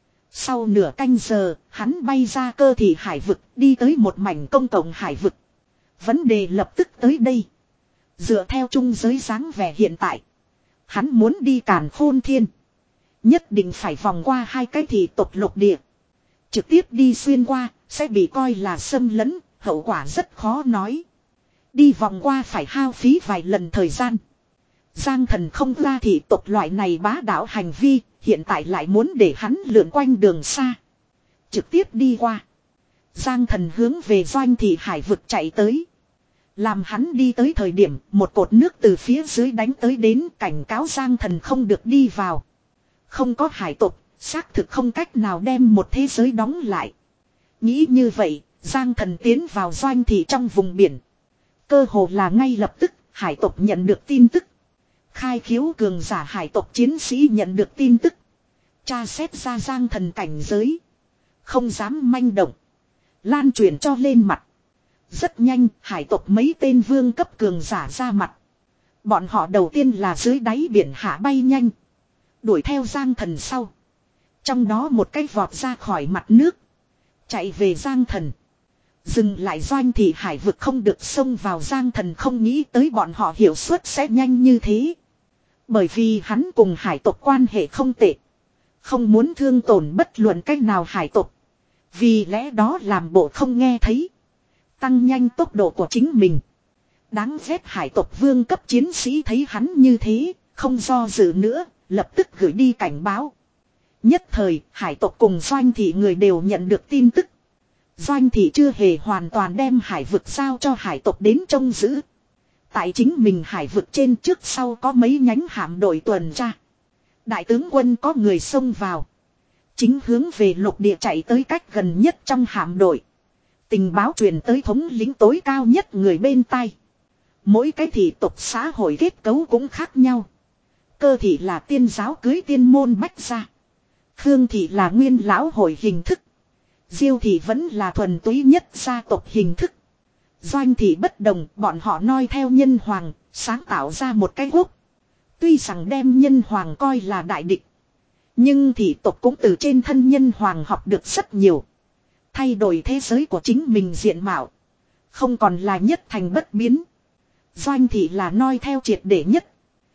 Sau nửa canh giờ, hắn bay ra cơ thể hải vực, đi tới một mảnh công cộng hải vực. Vấn đề lập tức tới đây. Dựa theo trung giới dáng vẻ hiện tại, hắn muốn đi Càn Khôn Thiên. Nhất định phải vòng qua hai cái thị tộc lục địa. Trực tiếp đi xuyên qua, sẽ bị coi là xâm lấn, hậu quả rất khó nói. Đi vòng qua phải hao phí vài lần thời gian. Giang Thần không ra thị tộc loại này bá đạo hành vi, hiện tại lại muốn để hắn lượn quanh đường xa. Trực tiếp đi qua. Giang Thần hướng về doanh thị hải vực chạy tới. Làm hắn đi tới thời điểm một cột nước từ phía dưới đánh tới đến cảnh cáo Giang Thần không được đi vào. Không có hải tộc, xác thực không cách nào đem một thế giới đóng lại. Nghĩ như vậy, Giang Thần tiến vào doanh thị trong vùng biển. Cơ hồ là ngay lập tức, hải tộc nhận được tin tức. Khai khiếu cường giả hải tộc chiến sĩ nhận được tin tức. Tra xét ra Giang Thần cảnh giới. Không dám manh động. Lan truyền cho lên mặt. Rất nhanh, hải tộc mấy tên vương cấp cường giả ra mặt. Bọn họ đầu tiên là dưới đáy biển hạ bay nhanh. Đuổi theo Giang Thần sau. Trong đó một cái vọt ra khỏi mặt nước. Chạy về Giang Thần. Dừng lại doanh thị hải vực không được xông vào. Giang Thần không nghĩ tới bọn họ hiệu suất sẽ nhanh như thế. Bởi vì hắn cùng hải tộc quan hệ không tệ. Không muốn thương tổn bất luận cách nào hải tộc. Vì lẽ đó làm bộ không nghe thấy. Tăng nhanh tốc độ của chính mình. Đáng ghét hải tộc vương cấp chiến sĩ thấy hắn như thế. Không do dự nữa. Lập tức gửi đi cảnh báo. Nhất thời hải tộc cùng doanh thị người đều nhận được tin tức. Doanh thị chưa hề hoàn toàn đem hải vực giao cho hải tộc đến trông giữ. Tại chính mình hải vực trên trước sau có mấy nhánh hạm đội tuần tra. Đại tướng quân có người xông vào. Chính hướng về lục địa chạy tới cách gần nhất trong hạm đội. Tình báo truyền tới thống lĩnh tối cao nhất người bên tai. Mỗi cái thị tộc xã hội kết cấu cũng khác nhau. Cơ thị là tiên giáo cưới tiên môn bách gia. Khương thị là nguyên lão hội hình thức. Diêu thị vẫn là thuần túy nhất gia tộc hình thức. Doanh thị bất đồng, bọn họ noi theo nhân hoàng, sáng tạo ra một cái quốc. Tuy rằng đem nhân hoàng coi là đại địch. Nhưng thị tộc cũng từ trên thân nhân hoàng học được rất nhiều. Thay đổi thế giới của chính mình diện mạo. Không còn là nhất thành bất biến. Doanh thị là noi theo triệt để nhất.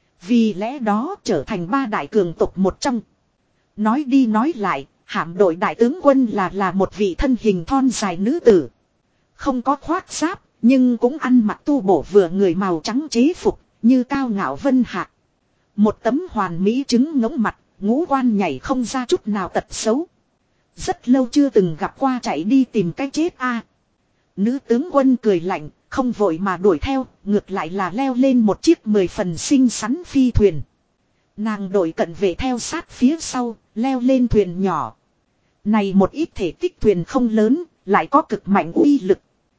Vì lẽ đó trở thành ba đại cường tộc một trong. Nói đi nói lại, hạm đội đại tướng quân là là một vị thân hình thon dài nữ tử. Không có khoác giáp, nhưng cũng ăn mặc tu bổ vừa người màu trắng chế phục, như cao ngạo vân hạ. Một tấm hoàn mỹ trứng ngỗng mặt, ngũ quan nhảy không ra chút nào tật xấu. Rất lâu chưa từng gặp qua chạy đi tìm cái chết a. Nữ tướng quân cười lạnh, không vội mà đuổi theo, ngược lại là leo lên một chiếc mười phần xinh xắn phi thuyền. Nàng đội cận vệ theo sát phía sau, leo lên thuyền nhỏ. Này một ít thể tích thuyền không lớn, lại có cực mạnh uy lực.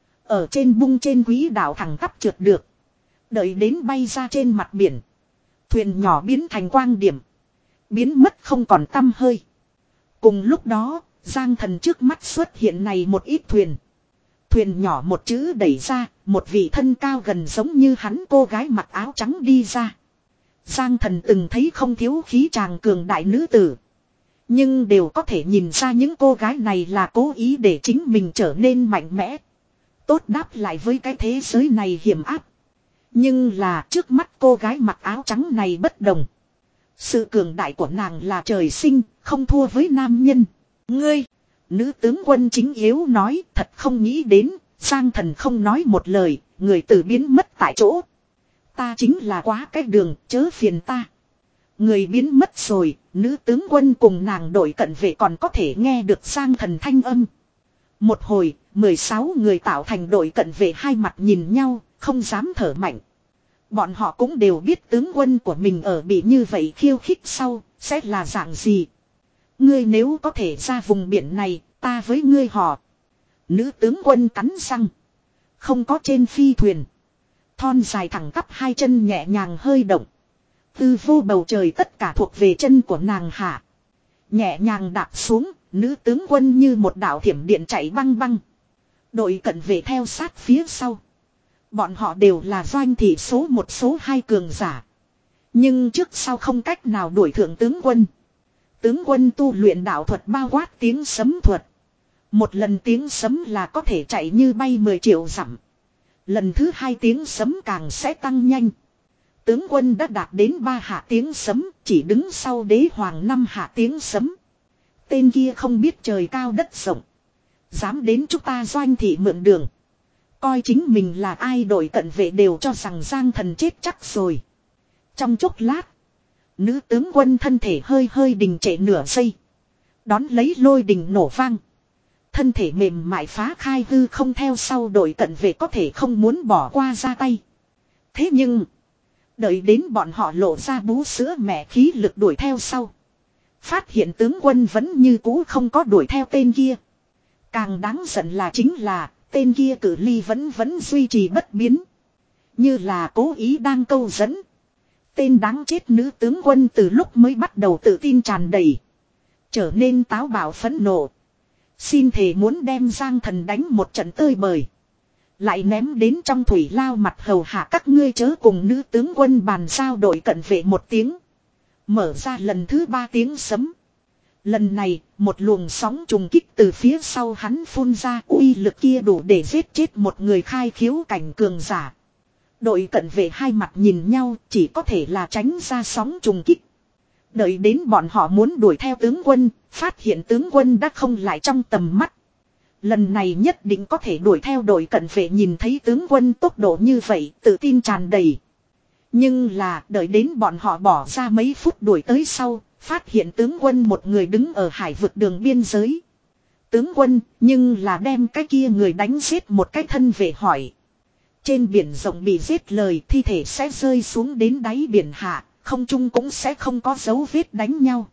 Ở trên bung trên quỹ đảo thẳng tắp trượt được. Đợi đến bay ra trên mặt biển. Thuyền nhỏ biến thành quang điểm. Biến mất không còn tăm hơi. Cùng lúc đó, Giang Thần trước mắt xuất hiện này một ít thuyền. Thuyền nhỏ một chữ đẩy ra, một vị thân cao gần giống như hắn cô gái mặc áo trắng đi ra. Giang Thần từng thấy không thiếu khí chàng cường đại nữ tử. Nhưng đều có thể nhìn ra những cô gái này là cố ý để chính mình trở nên mạnh mẽ. Tốt đáp lại với cái thế giới này hiểm áp. Nhưng là trước mắt cô gái mặc áo trắng này bất đồng. Sự cường đại của nàng là trời sinh, không thua với nam nhân. Ngươi, nữ tướng quân chính yếu nói, thật không nghĩ đến, Giang Thần không nói một lời, người từ biến mất tại chỗ. Ta chính là quá cái đường, chớ phiền ta. Người biến mất rồi, nữ tướng quân cùng nàng đội cận vệ còn có thể nghe được Giang Thần thanh âm. Một hồi, mười sáu người tạo thành đội cận vệ hai mặt nhìn nhau, không dám thở mạnh. Bọn họ cũng đều biết tướng quân của mình ở bị như vậy khiêu khích sau, sẽ là dạng gì. Ngươi nếu có thể ra vùng biển này, ta với ngươi họ. Nữ tướng quân cắn răng. Không có trên phi thuyền. Thon dài thẳng tắp hai chân nhẹ nhàng hơi động. Tư vô bầu trời tất cả thuộc về chân của nàng hạ. Nhẹ nhàng đạp xuống, nữ tướng quân như một đạo thiểm điện chạy băng băng. Đội cận vệ theo sát phía sau. Bọn họ đều là doanh thị số một số hai cường giả. Nhưng trước sau không cách nào đuổi thượng tướng quân. Tướng quân tu luyện đạo thuật bao quát tiếng sấm thuật. Một lần tiếng sấm là có thể chạy như bay mười triệu dặm. Lần thứ hai tiếng sấm càng sẽ tăng nhanh. Tướng quân đã đạt đến ba hạ tiếng sấm, chỉ đứng sau đế hoàng năm hạ tiếng sấm. Tên kia không biết trời cao đất rộng. Dám đến chúng ta doanh thị mượn đường. Coi chính mình là ai, đội cận vệ đều cho rằng Giang Thần chết chắc rồi. Trong chốc lát, nữ tướng quân thân thể hơi hơi đình trệ nửa giây. Đón lấy lôi đình nổ vang. Thân thể mềm mại phá khai hư không, theo sau đội cận vệ có thể không muốn bỏ qua ra tay. Thế nhưng, đợi đến bọn họ lộ ra bú sữa mẹ khí lực đuổi theo sau. Phát hiện tướng quân vẫn như cũ không có đuổi theo tên kia. Càng đáng giận là chính là tên kia cử ly vẫn vẫn duy trì bất biến. Như là cố ý đang câu dẫn. Tên đáng chết nữ tướng quân từ lúc mới bắt đầu tự tin tràn đầy. Trở nên táo bạo phẫn nộ. Xin thề muốn đem Giang Thần đánh một trận tơi bời. Lại ném đến trong thủy lao mặt hầu hạ các ngươi, chớ cùng nữ tướng quân bàn giao. Đội cận vệ một tiếng. Mở ra lần thứ ba tiếng sấm. Lần này, một luồng sóng trùng kích từ phía sau hắn phun ra, uy lực kia đủ để giết chết một người khai khiếu cảnh cường giả. Đội cận vệ hai mặt nhìn nhau, chỉ có thể là tránh ra sóng trùng kích. Đợi đến bọn họ muốn đuổi theo tướng quân, phát hiện tướng quân đã không lại trong tầm mắt. Lần này nhất định có thể đuổi theo. Đội cận vệ nhìn thấy tướng quân tốc độ như vậy, tự tin tràn đầy. Nhưng là đợi đến bọn họ bỏ ra mấy phút đuổi tới sau, phát hiện tướng quân một người đứng ở hải vực đường biên giới. Tướng quân, nhưng là đem cái kia người đánh giết một cái thân vệ hỏi. Trên biển rộng bị giết lời, thi thể sẽ rơi xuống đến đáy biển hạ, không trung cũng sẽ không có dấu vết đánh nhau.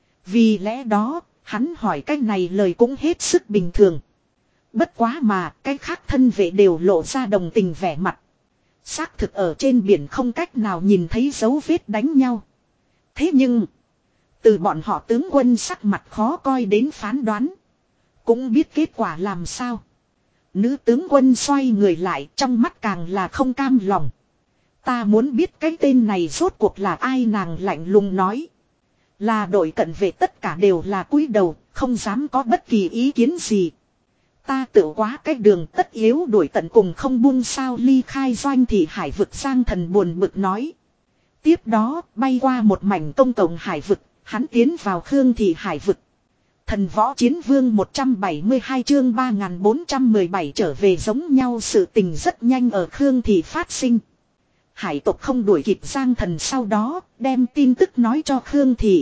Vì lẽ đó, hắn hỏi cái này lời cũng hết sức bình thường. Bất quá mà, cái khác thân vệ đều lộ ra đồng tình vẻ mặt. Xác thực ở trên biển không cách nào nhìn thấy dấu vết đánh nhau. Thế nhưng, từ bọn họ tướng quân sắc mặt khó coi đến phán đoán, cũng biết kết quả làm sao. Nữ tướng quân xoay người lại, trong mắt càng là không cam lòng. Ta muốn biết cái tên này rốt cuộc là ai, nàng lạnh lùng nói. Là đội cận vệ tất cả đều là cúi đầu, không dám có bất kỳ ý kiến gì. Ta tự quá cái đường tất yếu đuổi tận cùng không buông sao ly khai doanh thị hải vực. Giang Thần buồn bực nói. Tiếp đó bay qua một mảnh công cộng hải vực, hắn tiến vào Khương thị hải vực. Thần võ chiến vương một trăm bảy mươi hai chương ba nghìn bốn trăm mười bảy trở về giống nhau. Sự tình rất nhanh ở Khương thị phát sinh. Hải tộc không đuổi kịp Giang Thần, sau đó đem tin tức nói cho Khương thị.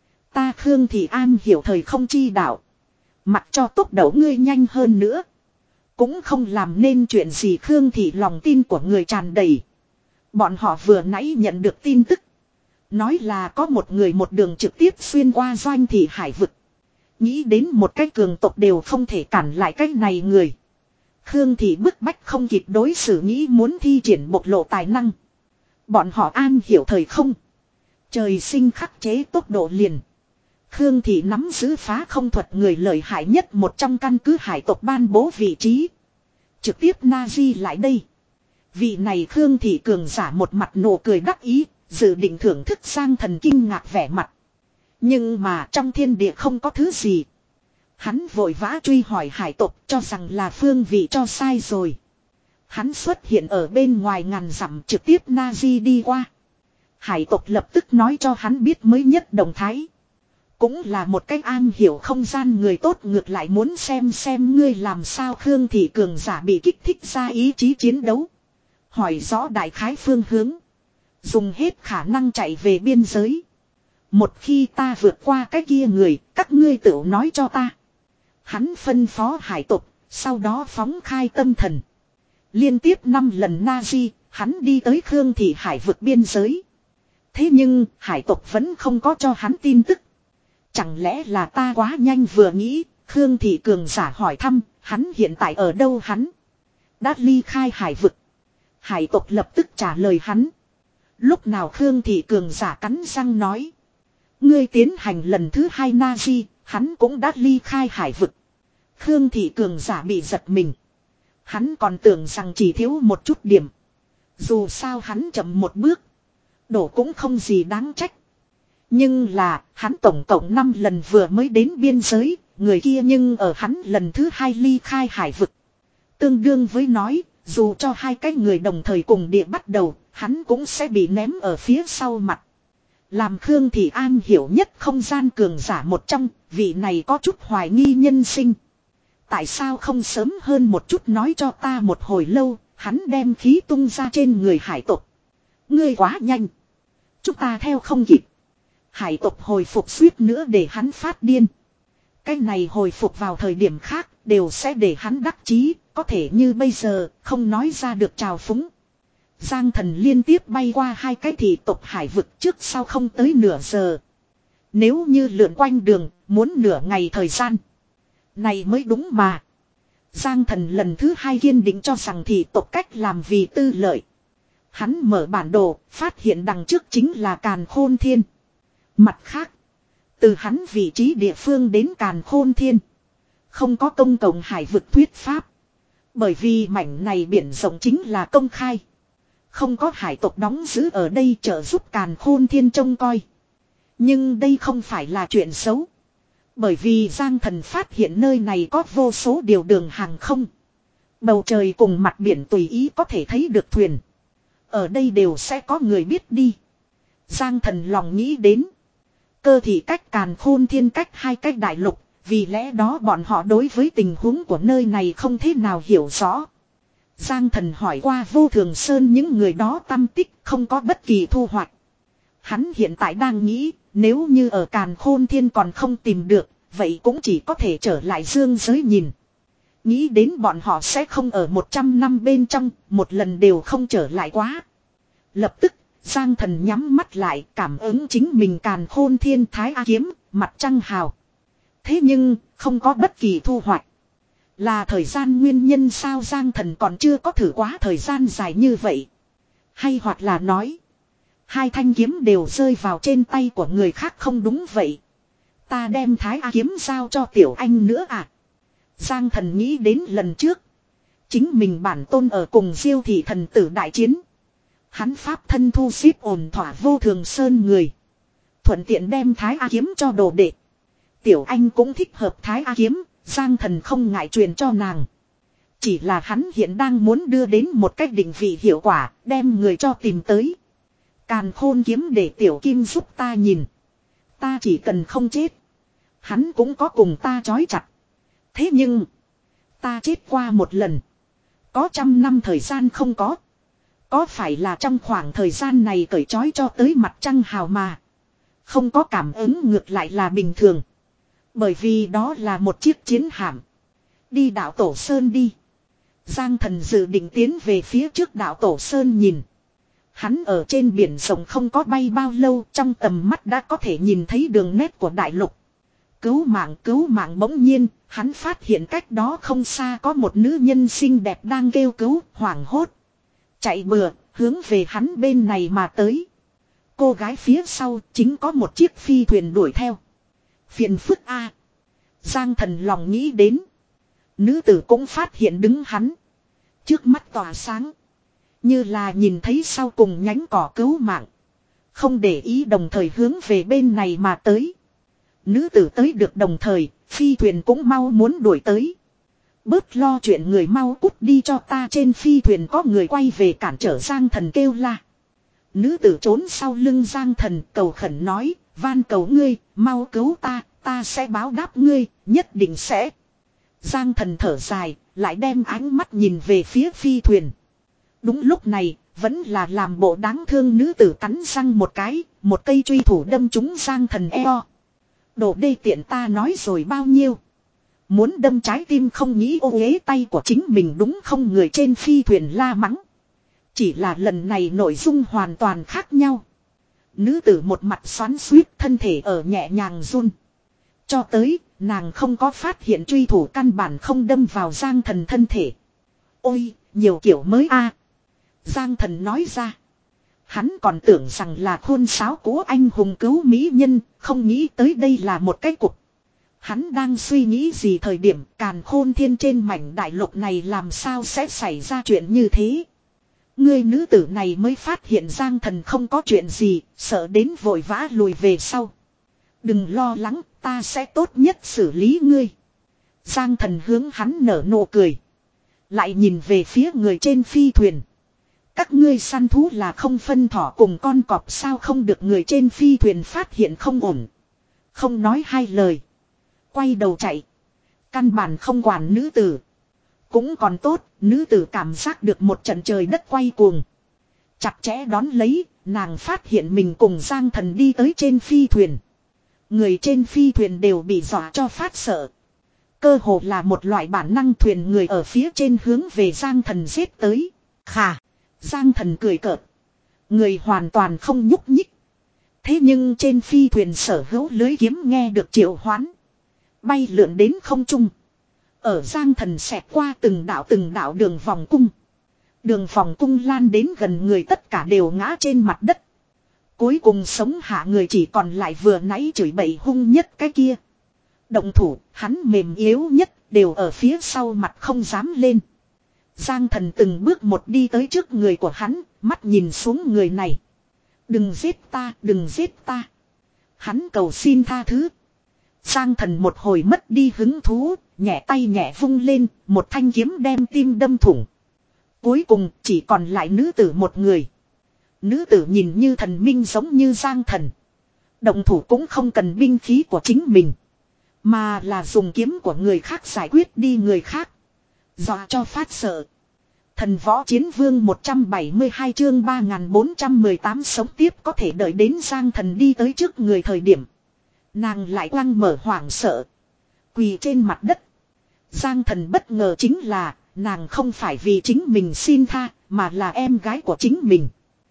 Ta Khương thị an hiểu thời không chi đạo. Mặc cho tốc độ ngươi nhanh hơn nữa, cũng không làm nên chuyện gì. Khương thị lòng tin của người tràn đầy. Bọn họ vừa nãy nhận được tin tức, nói là có một người một đường trực tiếp xuyên qua doanh thị hải vực. Nghĩ đến một cái cường tộc đều không thể cản lại cái này người. Khương thị bức bách không kịp đối xử, nghĩ muốn thi triển bộc lộ tài năng. Bọn họ an hiểu thời không, trời sinh khắc chế tốc độ liền. Khương thị nắm giữ phá không thuật người lợi hại nhất một trong, căn cứ hải tộc ban bố vị trí, trực tiếp Nazi lại đây. Vị này Khương thị cường giả một mặt nụ cười đắc ý, dự định thưởng thức Giang Thần kinh ngạc vẻ mặt. Nhưng mà trong thiên địa không có thứ gì. Hắn vội vã truy hỏi hải tộc, cho rằng là phương vị cho sai rồi. Hắn xuất hiện ở bên ngoài ngàn dặm trực tiếp Nazi đi qua. Hải tộc lập tức nói cho hắn biết mới nhất động thái. Cũng là một cách an hiểu không gian người tốt ngược lại muốn xem xem ngươi làm sao. Khương Thị cường giả bị kích thích ra ý chí chiến đấu. Hỏi rõ đại khái phương hướng. Dùng hết khả năng chạy về biên giới. Một khi ta vượt qua cái kia người, các ngươi tự nói cho ta. Hắn phân phó hải tộc, sau đó phóng khai tâm thần. Liên tiếp năm lần Nazi, hắn đi tới Khương Thị hải vực biên giới. Thế nhưng, hải tộc vẫn không có cho hắn tin tức. Chẳng lẽ là ta quá nhanh vừa nghĩ, Khương Thị cường giả hỏi thăm, hắn hiện tại ở đâu hắn? Đã ly khai hải vực. Hải tộc lập tức trả lời hắn. Lúc nào Khương Thị cường giả cắn răng nói. Ngươi tiến hành lần thứ hai Nazi, hắn cũng đã ly khai hải vực. Khương Thị cường giả bị giật mình. Hắn còn tưởng rằng chỉ thiếu một chút điểm. Dù sao hắn chậm một bước. Đổ cũng không gì đáng trách. Nhưng là, hắn tổng cộng năm lần vừa mới đến biên giới, người kia nhưng ở hắn lần thứ hai ly khai hải vực. Tương đương với nói, dù cho hai cái người đồng thời cùng địa bắt đầu, hắn cũng sẽ bị ném ở phía sau mặt. Làm Khương Thị An hiểu nhất không gian cường giả một trong, vị này có chút hoài nghi nhân sinh. Tại sao không sớm hơn một chút nói cho ta một hồi lâu, hắn đem khí tung ra trên người hải tộc. Ngươi quá nhanh. Chúng ta theo không kịp. Hải tộc hồi phục suýt nữa để hắn phát điên. Cái này hồi phục vào thời điểm khác đều sẽ để hắn đắc chí, có thể như bây giờ không nói ra được trào phúng. Giang Thần liên tiếp bay qua hai cái thị tộc hải vực trước sau không tới nửa giờ. Nếu như lượn quanh đường, muốn nửa ngày thời gian. Này mới đúng mà. Giang Thần lần thứ hai kiên định cho rằng thị tộc cách làm vì tư lợi. Hắn mở bản đồ, phát hiện đằng trước chính là Càn Khôn Thiên. Mặt khác, từ hắn vị trí địa phương đến Càn Khôn Thiên, không có công cộng hải vực thuyết pháp. Bởi vì mảnh này biển rộng chính là công khai. Không có hải tộc đóng giữ ở đây trợ giúp Càn Khôn Thiên trông coi. Nhưng đây không phải là chuyện xấu. Bởi vì Giang Thần phát hiện nơi này có vô số điều đường hàng không. Bầu trời cùng mặt biển tùy ý có thể thấy được thuyền. Ở đây đều sẽ có người biết đi. Giang Thần lòng nghĩ đến. Cơ thị cách Càn Khôn Thiên cách hai cách đại lục. Vì lẽ đó bọn họ đối với tình huống của nơi này không thế nào hiểu rõ. Giang Thần hỏi qua Vô Thường Sơn những người đó tâm tích không có bất kỳ thu hoạch. Hắn hiện tại đang nghĩ, nếu như ở Càn Khôn Thiên còn không tìm được, vậy cũng chỉ có thể trở lại dương giới nhìn. Nghĩ đến bọn họ sẽ không ở một trăm năm bên trong, một lần đều không trở lại quá. Lập tức, Giang Thần nhắm mắt lại cảm ứng chính mình Càn Khôn Thiên Thái A Kiếm, mặt trăng hào. Thế nhưng, không có bất kỳ thu hoạch. Là thời gian nguyên nhân sao Giang Thần còn chưa có thử quá thời gian dài như vậy. Hay hoặc là nói, hai thanh kiếm đều rơi vào trên tay của người khác không đúng vậy. Ta đem Thái A Kiếm giao cho Tiểu Anh nữa à. Giang Thần nghĩ đến lần trước. Chính mình bản tôn ở cùng Diêu Thị thần tử đại chiến. Hắn pháp thân thu xếp ổn thỏa Vô Thường Sơn người. Thuận tiện đem Thái A Kiếm cho đồ đệ. Tiểu Anh cũng thích hợp Thái A Kiếm. Giang Thần không ngại truyền cho nàng. Chỉ là hắn hiện đang muốn đưa đến một cách định vị hiệu quả. Đem người cho tìm tới. Càn Khôn Kiếm để Tiểu Kim giúp ta nhìn. Ta chỉ cần không chết. Hắn cũng có cùng ta chói chặt. Thế nhưng. Ta chết qua một lần. Có trăm năm thời gian không có. Có phải là trong khoảng thời gian này cởi trói cho tới mặt trăng hào mà. Không có cảm ứng ngược lại là bình thường. Bởi vì đó là một chiếc chiến hạm. Đi đảo Tổ Sơn đi. Giang Thần dự định tiến về phía trước đảo Tổ Sơn nhìn. Hắn ở trên biển rộng không có bay bao lâu, trong tầm mắt đã có thể nhìn thấy đường nét của đại lục. Cứu mạng cứu mạng bỗng nhiên, hắn phát hiện cách đó không xa có một nữ nhân xinh đẹp đang kêu cứu, hoảng hốt. Chạy bừa, hướng về hắn bên này mà tới. Cô gái phía sau chính có một chiếc phi thuyền đuổi theo. Phiền phức a. Giang Thần lòng nghĩ đến. Nữ tử cũng phát hiện đứng hắn. Trước mắt tỏa sáng. Như là nhìn thấy sau cùng nhánh cỏ cứu mạng. Không để ý đồng thời hướng về bên này mà tới. Nữ tử tới được đồng thời, phi thuyền cũng mau muốn đuổi tới. Bớt lo chuyện người, mau cút đi cho ta, trên phi thuyền có người quay về cản trở. Giang Thần kêu la. Nữ tử trốn sau lưng Giang Thần cầu khẩn nói, van cầu ngươi, mau cứu ta, ta sẽ báo đáp ngươi, nhất định sẽ. Giang Thần thở dài, lại đem ánh mắt nhìn về phía phi thuyền. Đúng lúc này, vẫn là làm bộ đáng thương nữ tử cắn răng một cái, một cây truy thủ đâm trúng Giang Thần eo. Đồ đê tiện, ta nói rồi bao nhiêu. Muốn đâm trái tim không nghĩ ô uế tay của chính mình đúng không? Người trên phi thuyền la mắng. Chỉ là lần này nội dung hoàn toàn khác nhau. Nữ tử một mặt xoắn xuýt, thân thể ở nhẹ nhàng run. Cho tới, nàng không có phát hiện truy thủ căn bản không đâm vào Giang Thần thân thể. Ôi, nhiều kiểu mới a. Giang Thần nói ra. Hắn còn tưởng rằng là khuôn sáo của anh hùng cứu mỹ nhân, không nghĩ tới đây là một cái cục. Hắn đang suy nghĩ gì thời điểm càn khôn thiên trên mảnh đại lục này làm sao sẽ xảy ra chuyện như thế. Người nữ tử này mới phát hiện Giang Thần không có chuyện gì, sợ đến vội vã lùi về sau. Đừng lo lắng, ta sẽ tốt nhất xử lý ngươi. Giang Thần hướng hắn nở nụ cười. Lại nhìn về phía người trên phi thuyền. Các ngươi săn thú là không phân thỏ cùng con cọp sao? Không được. Người trên phi thuyền phát hiện không ổn, không nói hai lời, quay đầu chạy. Căn bản không quản nữ tử. Cũng còn tốt, nữ tử cảm giác được một trận trời đất quay cuồng. Chặt chẽ đón lấy, nàng phát hiện mình cùng Giang Thần đi tới trên phi thuyền. Người trên phi thuyền đều bị dọa cho phát sợ. Cơ hồ là một loại bản năng, thuyền người ở phía trên hướng về Giang Thần giết tới. Khà! Giang Thần cười cợt. Người hoàn toàn không nhúc nhích. Thế nhưng trên phi thuyền sở hữu lưới kiếm nghe được triệu hoán. Bay lượn đến không trung. Ở Giang Thần xẹt qua từng đạo từng đạo đường vòng cung. Đường vòng cung lan đến gần người, tất cả đều ngã trên mặt đất. Cuối cùng sống hạ người chỉ còn lại vừa nãy chửi bậy hung nhất cái kia. Động thủ, hắn mềm yếu nhất, đều ở phía sau mặt không dám lên. Giang Thần từng bước một đi tới trước người của hắn, mắt nhìn xuống người này. Đừng giết ta, đừng giết ta. Hắn cầu xin tha thứ. Giang Thần một hồi mất đi hứng thú, nhẹ tay nhẹ vung lên, một thanh kiếm đem tim đâm thủng. Cuối cùng chỉ còn lại nữ tử một người. Nữ tử nhìn như thần minh giống như Giang Thần. Động thủ cũng không cần binh khí của chính mình, mà là dùng kiếm của người khác giải quyết đi người khác. Dọa cho phát sợ. Thần võ chiến vương một trăm bảy mươi hai chương ba nghìn bốn trăm mười tám sống tiếp có thể đợi đến Giang Thần đi tới trước người thời điểm. Nàng lại quăng mở hoảng sợ. Quỳ trên mặt đất. Giang Thần bất ngờ chính là nàng không phải vì chính mình xin tha, mà là em gái của chính mình.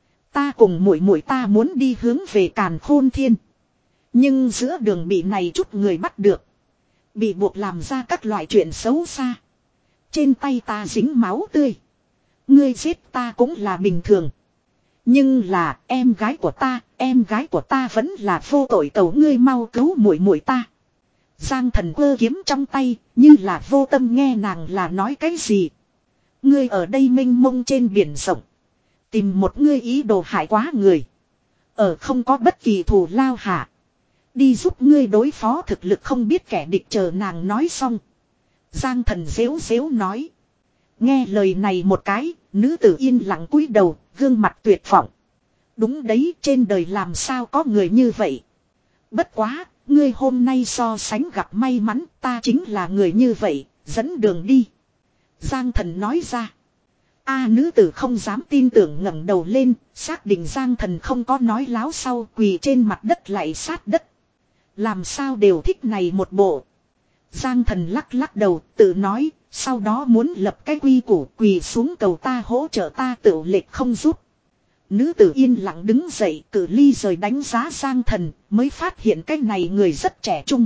Ta cùng muội muội ta muốn đi hướng về Càn Khôn Thiên. Nhưng giữa đường bị này chút người bắt được. Bị buộc làm ra các loại chuyện xấu xa. Trên tay ta dính máu tươi. Ngươi giết ta cũng là bình thường. Nhưng là em gái của ta, em gái của ta vẫn là vô tội, cầu ngươi mau cứu muội muội ta. Giang Thần quơ kiếm trong tay, như là vô tâm nghe nàng là nói cái gì. Ngươi ở đây mênh mông trên biển rộng. Tìm một ngươi ý đồ hại quá người. Ở không có bất kỳ thù lao hạ. Đi giúp ngươi đối phó thực lực không biết kẻ địch. Chờ nàng nói xong. Giang Thần dễu dễu nói. Nghe lời này một cái, nữ tử yên lặng cúi đầu, gương mặt tuyệt vọng. Đúng đấy, trên đời làm sao có người như vậy. Bất quá, ngươi hôm nay so sánh gặp may mắn, ta chính là người như vậy, dẫn đường đi. Giang Thần nói ra. A nữ tử không dám tin tưởng ngẩng đầu lên, xác định Giang Thần không có nói láo, sau quỳ trên mặt đất lại sát đất. Làm sao đều thích này một bộ. Giang Thần lắc lắc đầu, tự nói, sau đó muốn lập cái quy củ, quỳ xuống cầu ta hỗ trợ, ta tự lệch không giúp. Nữ tử yên lặng đứng dậy, cự ly rời đánh giá Giang Thần, mới phát hiện cái này người rất trẻ trung.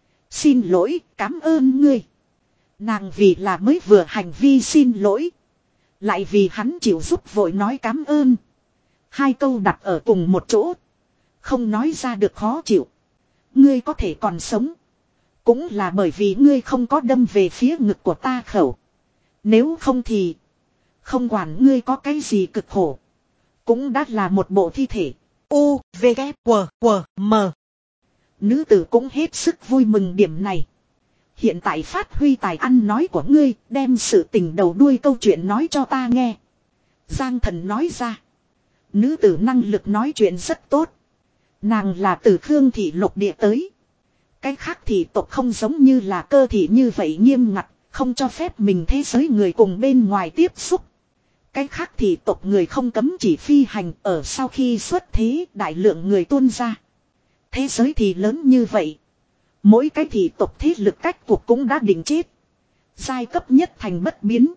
Xin lỗi, cảm ơn ngươi. Nàng vì là mới vừa hành vi xin lỗi. Lại vì hắn chịu giúp vội nói cảm ơn. Hai câu đặt ở cùng một chỗ. Không nói ra được khó chịu. Ngươi có thể còn sống. Cũng là bởi vì ngươi không có đâm về phía ngực của ta khẩu. Nếu không thì. Không quản ngươi có cái gì cực khổ. Cũng đã là một bộ thi thể. U, V, K, W, W, M. Nữ tử cũng hết sức vui mừng điểm này. Hiện tại phát huy tài ăn nói của ngươi, đem sự tình đầu đuôi câu chuyện nói cho ta nghe. Giang Thần nói ra. Nữ tử năng lực nói chuyện rất tốt. Nàng là từ Khương thị lục địa tới. Cái khác thị tộc không giống như là cơ thị như vậy nghiêm ngặt, không cho phép mình thế giới người cùng bên ngoài tiếp xúc. Cái khác thị tộc người không cấm chỉ phi hành, ở sau khi xuất thế đại lượng người tuôn ra. Thế giới thì lớn như vậy. Mỗi cái thị tộc thế lực cách cuộc cũng đã định chết. Giai cấp nhất thành bất biến.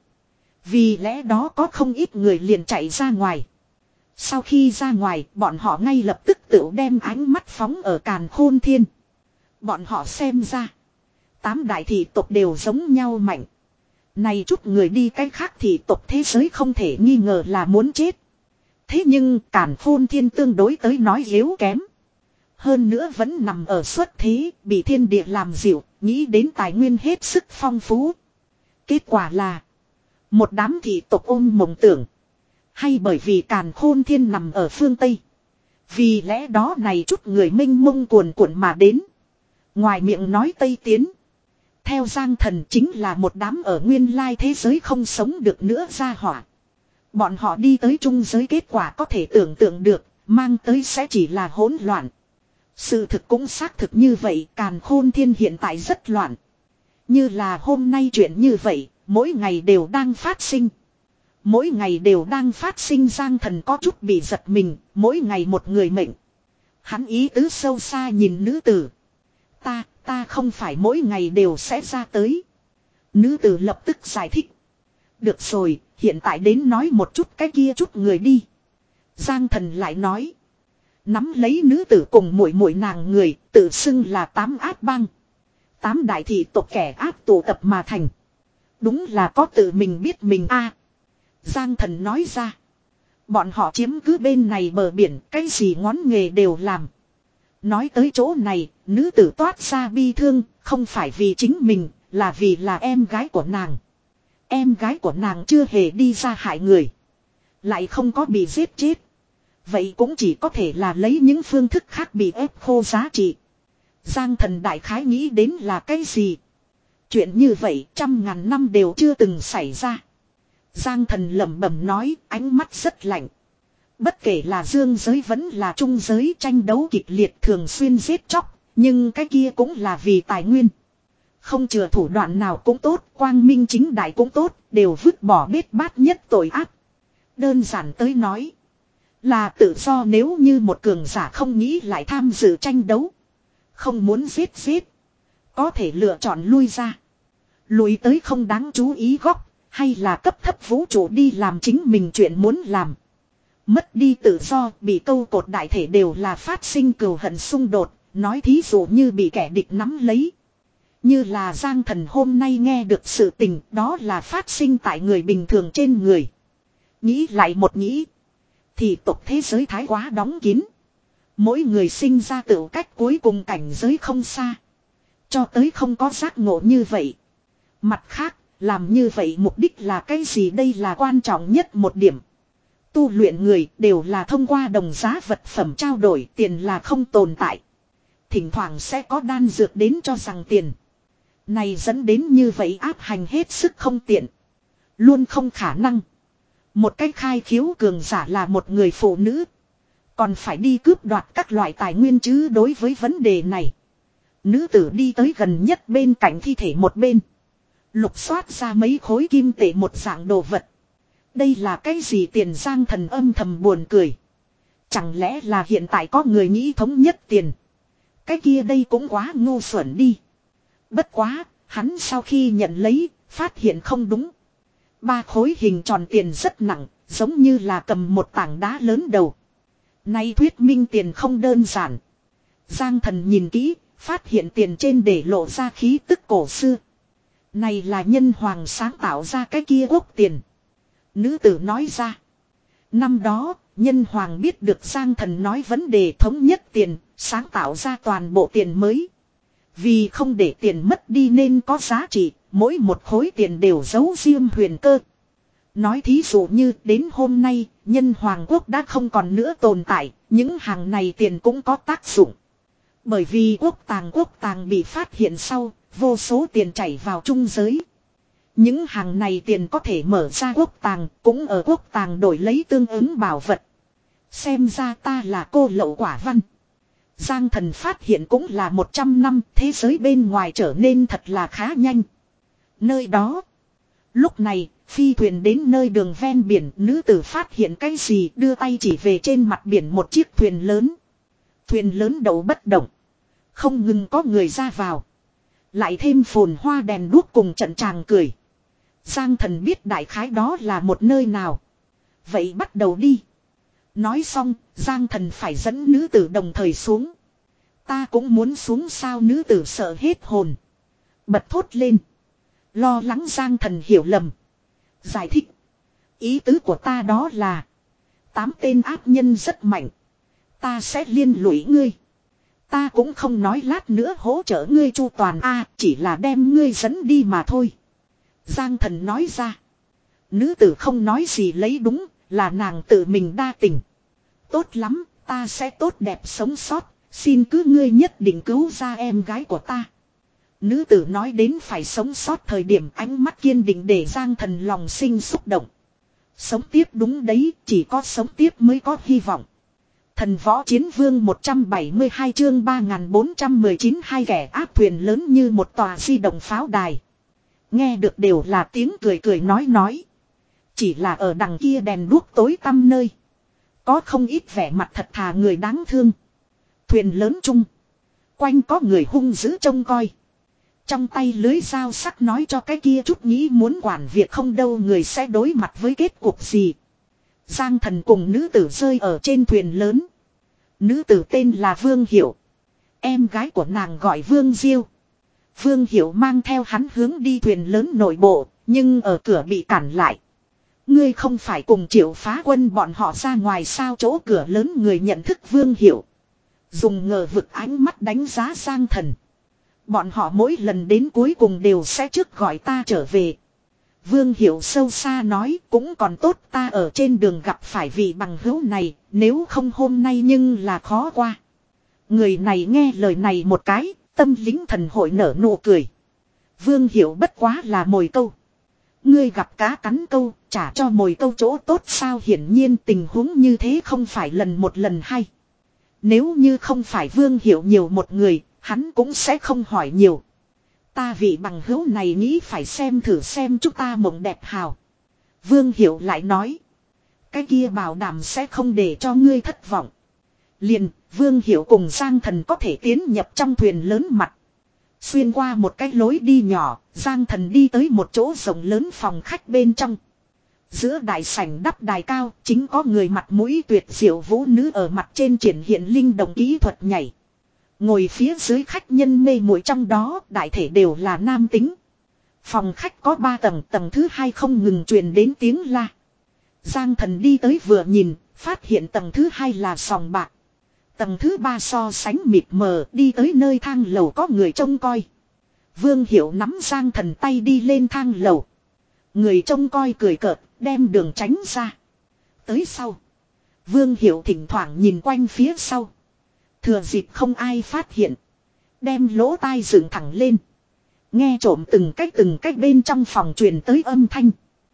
Vì lẽ đó có không ít người liền chạy ra ngoài. Sau khi ra ngoài, bọn họ ngay lập tức tự đem ánh mắt phóng ở Càn Khôn Thiên. Bọn họ xem ra, tám đại thị tộc đều giống nhau mạnh. Này chút người đi cái khác thị tộc thế giới không thể nghi ngờ là muốn chết. Thế nhưng Càn Khôn Thiên tương đối tới nói yếu kém. Hơn nữa vẫn nằm ở xuất thế, bị thiên địa làm dịu, nghĩ đến tài nguyên hết sức phong phú. Kết quả là, một đám thị tộc ôm mộng tưởng. Hay bởi vì Càn Khôn Thiên nằm ở phương Tây. Vì lẽ đó này chút người minh mông cuồn cuộn mà đến. Ngoài miệng nói Tây Tiến. Theo Giang Thần chính là một đám ở nguyên lai thế giới không sống được nữa ra hỏa. Bọn họ đi tới trung giới kết quả có thể tưởng tượng được, mang tới sẽ chỉ là hỗn loạn. Sự thực cũng xác thực như vậy, Càn Khôn Thiên hiện tại rất loạn. Như là hôm nay chuyện như vậy, mỗi ngày đều đang phát sinh. Mỗi ngày đều đang phát sinh. Giang Thần có chút bị giật mình, mỗi ngày một người mệnh. Hắn ý tứ sâu xa nhìn nữ tử. Ta, ta không phải mỗi ngày đều sẽ ra tới. Nữ tử lập tức giải thích. Được rồi, hiện tại đến nói một chút cái kia chút người đi. Giang Thần lại nói. Nắm lấy nữ tử cùng muội muội nàng người, tự xưng là tám ác bang. Tám đại thị tộc kẻ ác tụ tập mà thành. Đúng là có tự mình biết mình a. Giang Thần nói ra. Bọn họ chiếm cứ bên này bờ biển, cái gì ngón nghề đều làm. Nói tới chỗ này, nữ tử toát ra bi thương, không phải vì chính mình, là vì là em gái của nàng. Em gái của nàng chưa hề đi ra hại người. Lại không có bị giết chết. Vậy cũng chỉ có thể là lấy những phương thức khác bị ép khô giá trị. Giang Thần đại khái nghĩ đến là cái gì? Chuyện như vậy trăm ngàn năm đều chưa từng xảy ra. Giang Thần lẩm bẩm nói, ánh mắt rất lạnh. Bất kể là dương giới vẫn là trung giới, tranh đấu kịch liệt thường xuyên giết chóc, nhưng cái kia cũng là vì tài nguyên. Không chừa thủ đoạn nào cũng tốt, quang minh chính đại cũng tốt, đều vứt bỏ bết bát nhất tội ác. Đơn giản tới nói, là tự do. Nếu như một cường giả không nghĩ lại tham dự tranh đấu, không muốn giết giết, có thể lựa chọn lui ra. Lùi tới không đáng chú ý góc, hay là cấp thấp vũ trụ đi làm chính mình chuyện muốn làm. Mất đi tự do, bị câu cột đại thể đều là phát sinh cừu hận xung đột, nói thí dụ như bị kẻ địch nắm lấy. Như là Giang Thần hôm nay nghe được sự tình, đó là phát sinh tại người bình thường trên người. Nghĩ lại một nghĩ, thì tộc thế giới thái quá đóng kín. Mỗi người sinh ra tự cách cuối cùng cảnh giới không xa. Cho tới không có giác ngộ như vậy. Mặt khác, làm như vậy mục đích là cái gì? Đây là quan trọng nhất một điểm. Tu luyện người đều là thông qua đồng giá vật phẩm trao đổi, tiền là không tồn tại. Thỉnh thoảng sẽ có đan dược đến cho rằng tiền. Này dẫn đến như vậy áp hành hết sức không tiện. Luôn không khả năng. Một cách khai khiếu cường giả là một người phụ nữ. Còn phải đi cướp đoạt các loại tài nguyên chứ. Đối với vấn đề này, nữ tử đi tới gần nhất bên cạnh thi thể một bên. Lục soát ra mấy khối kim tệ một dạng đồ vật. Đây là cái gì? Tiền. Giang Thần âm thầm buồn cười. Chẳng lẽ là hiện tại có người nghĩ thống nhất tiền? Cái kia đây cũng quá ngu xuẩn đi. Bất quá, hắn sau khi nhận lấy, phát hiện không đúng. Ba khối hình tròn tiền rất nặng, giống như là cầm một tảng đá lớn đầu. Nay thuyết minh tiền không đơn giản. Giang Thần nhìn kỹ, phát hiện tiền trên để lộ ra khí tức cổ xưa. Này là nhân hoàng sáng tạo ra cái kia quốc tiền. Nữ tử nói ra. Năm đó, nhân hoàng biết được Giang Thần nói vấn đề thống nhất tiền, sáng tạo ra toàn bộ tiền mới. Vì không để tiền mất đi nên có giá trị, mỗi một khối tiền đều giấu riêng huyền cơ. Nói thí dụ như đến hôm nay, nhân hoàng quốc đã không còn nữa tồn tại, những hàng này tiền cũng có tác dụng. Bởi vì quốc tàng quốc tàng bị phát hiện sau, vô số tiền chảy vào trung giới. Những hàng này tiền có thể mở ra quốc tàng, cũng ở quốc tàng đổi lấy tương ứng bảo vật. Xem ra ta là cô lậu quả văn. Giang Thần phát hiện cũng là một trăm năm, thế giới bên ngoài trở nên thật là khá nhanh. Nơi đó, lúc này, phi thuyền đến nơi đường ven biển, nữ tử phát hiện cái gì, đưa tay chỉ về trên mặt biển một chiếc thuyền lớn. Thuyền lớn đậu bất động, không ngừng có người ra vào. Lại thêm phồn hoa đèn đuốc cùng trận tràng cười. Giang Thần biết đại khái đó là một nơi nào. Vậy bắt đầu đi. Nói xong, Giang Thần phải dẫn nữ tử đồng thời xuống. Ta cũng muốn xuống sao, nữ tử sợ hết hồn. Bật thốt lên. Lo lắng Giang Thần hiểu lầm. Giải thích. Ý tứ của ta đó là. Tám tên ác nhân rất mạnh. Ta sẽ liên lụy ngươi. Ta cũng không nói lát nữa hỗ trợ ngươi chu toàn a, chỉ là đem ngươi dẫn đi mà thôi. Giang Thần nói ra. Nữ tử không nói gì lấy đúng, là nàng tự mình đa tình. Tốt lắm, ta sẽ tốt đẹp sống sót, xin cứ ngươi nhất định cứu ra em gái của ta. Nữ tử nói đến phải sống sót thời điểm, ánh mắt kiên định để Giang Thần lòng sinh xúc động. Sống tiếp đúng đấy, chỉ có sống tiếp mới có hy vọng. Thần võ chiến vương một trăm bảy mươi hai chương ba nghìn bốn trăm mười chín, hai kẻ áp thuyền lớn như một tòa di động pháo đài. Nghe được đều là tiếng cười cười nói nói. Chỉ là ở đằng kia đèn đuốc tối tăm nơi. Có không ít vẻ mặt thật thà người đáng thương. Thuyền lớn chung. Quanh có người hung dữ trông coi. Trong tay lưới dao sắc nói cho cái kia chút nghĩ muốn quản việc không đâu người sẽ đối mặt với kết cục gì. Giang Thần cùng nữ tử rơi ở trên thuyền lớn. Nữ tử tên là Vương Hiểu. Em gái của nàng gọi Vương Diêu. Vương Hiểu mang theo hắn hướng đi thuyền lớn nội bộ, nhưng ở cửa bị cản lại. Ngươi không phải cùng Triệu Phá Quân bọn họ ra ngoài sao, chỗ cửa lớn người nhận thức Vương Hiểu. Dùng ngờ vực ánh mắt đánh giá Giang Thần. Bọn họ mỗi lần đến cuối cùng đều sẽ trước gọi ta trở về. Vương Hiểu sâu xa nói cũng còn tốt ta ở trên đường gặp phải vị bằng hữu này, nếu không hôm nay nhưng là khó qua. Người này nghe lời này một cái, tâm lính thần hội nở nụ cười. Vương Hiểu bất quá là mồi câu. Ngươi gặp cá cắn câu, trả cho mồi câu chỗ tốt sao, hiển nhiên tình huống như thế không phải lần một lần hai. Nếu như không phải Vương Hiểu nhiều một người, hắn cũng sẽ không hỏi nhiều. Ta vị bằng hữu này nghĩ phải xem thử xem chúng ta mộng đẹp hào. Vương Hiểu lại nói. Cái kia bảo đảm sẽ không để cho ngươi thất vọng. Liền, Vương Hiểu cùng Giang Thần có thể tiến nhập trong thuyền lớn mặt. Xuyên qua một cái lối đi nhỏ, Giang Thần đi tới một chỗ rộng lớn phòng khách bên trong. Giữa đại sảnh đắp đài cao, chính có người mặt mũi tuyệt diệu vũ nữ ở mặt trên triển hiện linh động kỹ thuật nhảy. Ngồi phía dưới khách nhân mê muội trong đó, đại thể đều là nam tính. Phòng khách có ba tầng, tầng thứ hai không ngừng truyền đến tiếng la. Giang Thần đi tới vừa nhìn, phát hiện tầng thứ hai là sòng bạc. Tầng thứ ba so sánh mịt mờ, đi tới nơi thang lầu có người trông coi. Vương Hiểu nắm Giang Thần tay đi lên thang lầu. Người trông coi cười cợt, đem đường tránh ra. Tới sau. Vương Hiểu thỉnh thoảng nhìn quanh phía sau. Thừa dịp không ai phát hiện. Đem lỗ tai dựng thẳng lên. Nghe trộm từng cách từng cách bên trong phòng truyền tới âm thanh.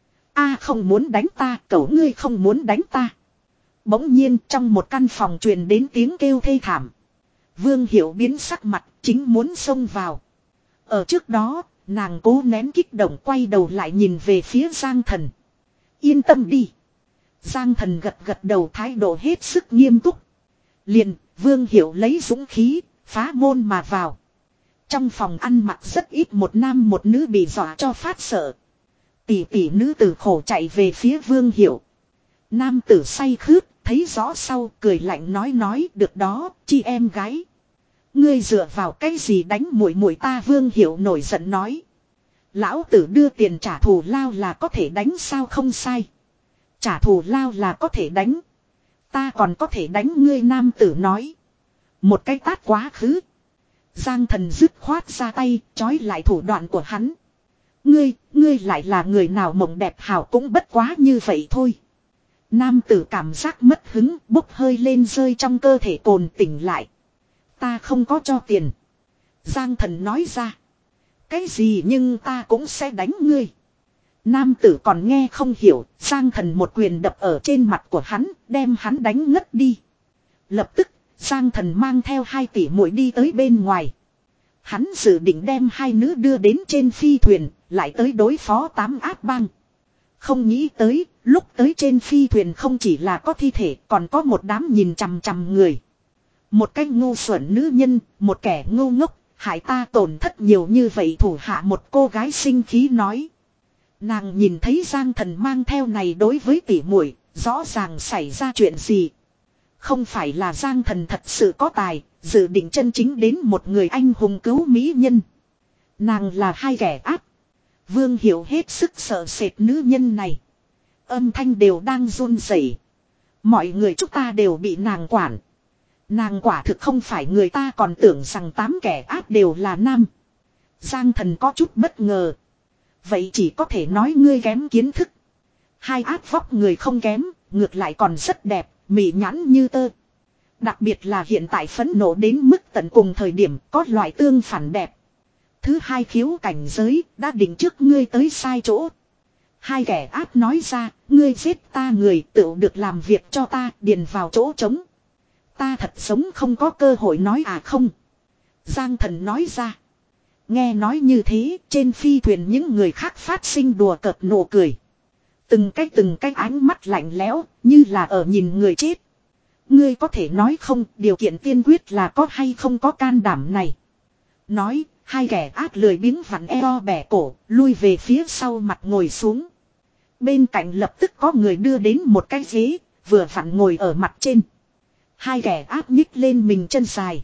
A không muốn đánh ta, cậu ngươi không muốn đánh ta. Bỗng nhiên trong một căn phòng truyền đến tiếng kêu thê thảm. Vương Hiểu biến sắc mặt, chính muốn xông vào. Ở trước đó, nàng cố nén kích động quay đầu lại nhìn về phía Giang Thần. Yên tâm đi. Giang Thần gật gật đầu, thái độ hết sức nghiêm túc. Liền, Vương Hiểu lấy dũng khí, phá môn mà vào. Trong phòng ăn mặc rất ít một nam một nữ bị dọa cho phát sợ. Tỷ tỷ nữ tử khổ chạy về phía Vương Hiểu. Nam tử say khướt, thấy rõ sau, cười lạnh nói nói, được đó, chi em gái. Ngươi dựa vào cái gì đánh muội muội ta, Vương Hiểu nổi giận nói. Lão tử đưa tiền trả thù lao là có thể đánh sao, không sai. Trả thù lao là có thể đánh. Ta còn có thể đánh ngươi, nam tử nói. Một cái tát quá khứ. Giang Thần dứt khoát ra tay, trói lại thủ đoạn của hắn. Ngươi, ngươi lại là người nào, mộng đẹp hào cũng bất quá như vậy thôi. Nam tử cảm giác mất hứng, bốc hơi lên rơi trong cơ thể cồn tỉnh lại. Ta không có cho tiền. Giang Thần nói ra. Cái gì nhưng ta cũng sẽ đánh ngươi. Nam tử còn nghe không hiểu, Giang Thần một quyền đập ở trên mặt của hắn, đem hắn đánh ngất đi. Lập tức, Giang Thần mang theo hai tỷ muội đi tới bên ngoài. Hắn dự định đem hai nữ đưa đến trên phi thuyền, lại tới đối phó tám ác bang. Không nghĩ tới, lúc tới trên phi thuyền không chỉ là có thi thể, còn có một đám nhìn chằm chằm người. Một cái ngu xuẩn nữ nhân, một kẻ ngu ngốc, hại ta tổn thất nhiều như vậy. Thủ hạ một cô gái sinh khí nói. Nàng nhìn thấy Giang Thần mang theo này đối với tỷ muội, rõ ràng xảy ra chuyện gì. Không phải là Giang Thần thật sự có tài, dự định chân chính đến một người anh hùng cứu mỹ nhân. Nàng là hai kẻ ác. Vương Hiểu hết sức sợ sệt nữ nhân này. Âm thanh đều đang run rẩy. Mọi người chúng ta đều bị nàng quản. Nàng quả thực không phải người, ta còn tưởng rằng tám kẻ ác đều là nam. Giang Thần có chút bất ngờ. Vậy chỉ có thể nói ngươi kém kiến thức. Hai ác vóc người không kém, ngược lại còn rất đẹp, mị nhãn như tơ. Đặc biệt là hiện tại phẫn nộ đến mức tận cùng thời điểm có loại tương phản đẹp. Thứ hai khiếu cảnh giới đã định trước ngươi tới sai chỗ. Hai kẻ ác nói ra, ngươi giết ta người tự được làm việc cho ta, điền vào chỗ trống. Ta thật sống không có cơ hội nói à không. Giang Thần nói ra. Nghe nói như thế, trên phi thuyền những người khác phát sinh đùa cợt nụ cười. Từng cái từng cái ánh mắt lạnh lẽo, như là ở nhìn người chết. Ngươi có thể nói không, điều kiện tiên quyết là có hay không có can đảm này. Nói, hai kẻ ác lười biếng vặn eo bẻ cổ, lui về phía sau mặt ngồi xuống. Bên cạnh lập tức có người đưa đến một cái ghế, vừa vặn ngồi ở mặt trên. Hai kẻ ác nhích lên mình chân dài.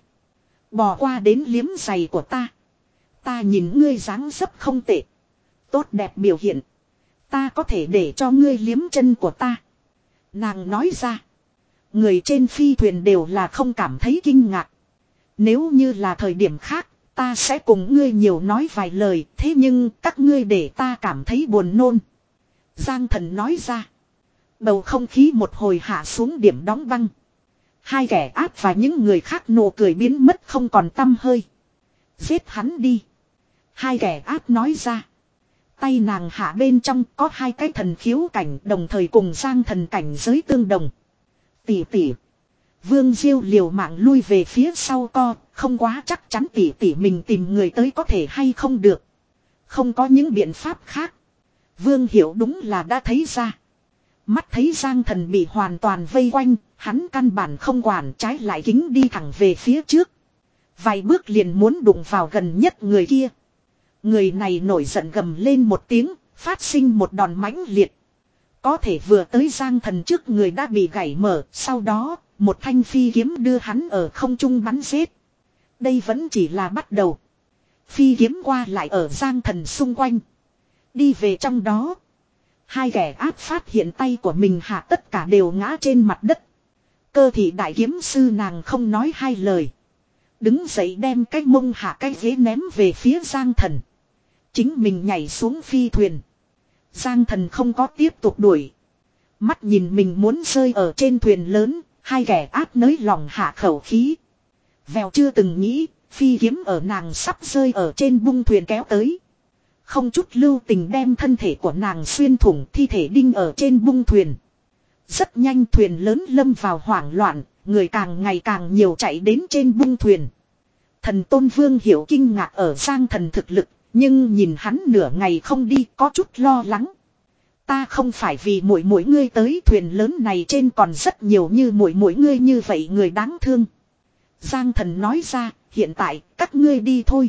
Bò qua đến liếm giày của ta. Ta nhìn ngươi dáng dấp không tệ. Tốt đẹp biểu hiện. Ta có thể để cho ngươi liếm chân của ta. Nàng nói ra. Người trên phi thuyền đều là không cảm thấy kinh ngạc. Nếu như là thời điểm khác, ta sẽ cùng ngươi nhiều nói vài lời. Thế nhưng các ngươi để ta cảm thấy buồn nôn. Giang Thần nói ra. Bầu không khí một hồi hạ xuống điểm đóng băng. Hai kẻ ác và những người khác nụ cười biến mất không còn tăm hơi. Giết hắn đi. Hai kẻ ác nói ra. Tay nàng hạ bên trong có hai cái thần khiếu cảnh đồng thời cùng Giang Thần cảnh giới tương đồng. Tỷ tỷ. Vương Diêu liều mạng lui về phía sau co, không quá chắc chắn tỷ tỷ mình tìm người tới có thể hay không được. Không có những biện pháp khác. Vương Hiểu đúng là đã thấy ra. Mắt thấy Giang Thần bị hoàn toàn vây quanh, hắn căn bản không quản, trái lại kính đi thẳng về phía trước. Vài bước liền muốn đụng vào gần nhất người kia. Người này nổi giận gầm lên một tiếng, phát sinh một đòn mãnh liệt. Có thể vừa tới Giang Thần trước người đã bị gãy mở, sau đó, một thanh phi kiếm đưa hắn ở không trung bắn giết. Đây vẫn chỉ là bắt đầu. Phi kiếm qua lại ở Giang Thần xung quanh. Đi về trong đó. Hai kẻ ác phát hiện tay của mình hạ tất cả đều ngã trên mặt đất. Cơ thị đại kiếm sư nàng không nói hai lời. Đứng dậy đem cái mông hạ cái ghế ném về phía Giang Thần. Chính mình nhảy xuống phi thuyền. Giang Thần không có tiếp tục đuổi. Mắt nhìn mình muốn rơi ở trên thuyền lớn. Hai kẻ ác nới lòng hạ khẩu khí. Vèo chưa từng nghĩ. Phi kiếm ở nàng sắp rơi ở trên bung thuyền kéo tới. Không chút lưu tình đem thân thể của nàng xuyên thủng, thi thể đinh ở trên bung thuyền. Rất nhanh thuyền lớn lâm vào hoảng loạn, người càng ngày càng nhiều chạy đến trên bung thuyền. Thần Tôn Vương Hiểu kinh ngạc ở Giang Thần thực lực, nhưng nhìn hắn nửa ngày không đi có chút lo lắng. Ta không phải vì mỗi mỗi ngươi tới, thuyền lớn này trên còn rất nhiều như mỗi mỗi ngươi như vậy người đáng thương. Giang Thần nói ra, hiện tại các ngươi đi thôi.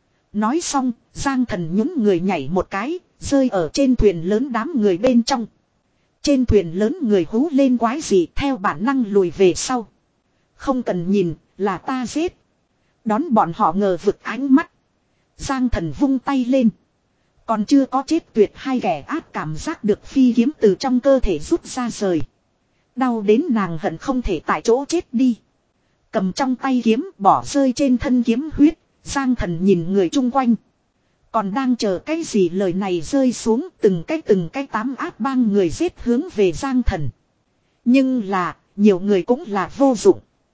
Nói xong, Giang Thần nhún người nhảy một cái, rơi ở trên thuyền lớn đám người bên trong. Trên thuyền lớn người hú lên quái gì theo bản năng lùi về sau. Không cần nhìn, là ta giết. Đón bọn họ ngờ vực ánh mắt. Giang Thần vung tay lên. Còn chưa có chết tuyệt, hai kẻ ác cảm giác được phi kiếm từ trong cơ thể rút ra rời. Đau đến nàng hận không thể tại chỗ chết đi. Cầm trong tay kiếm bỏ rơi trên thân kiếm huyết. Giang Thần nhìn người chung quanh. Còn đang chờ cái gì, lời này rơi xuống từng cái từng cái tám ác bang người giết hướng về Giang Thần. Nhưng là, nhiều người cũng là vô dụng.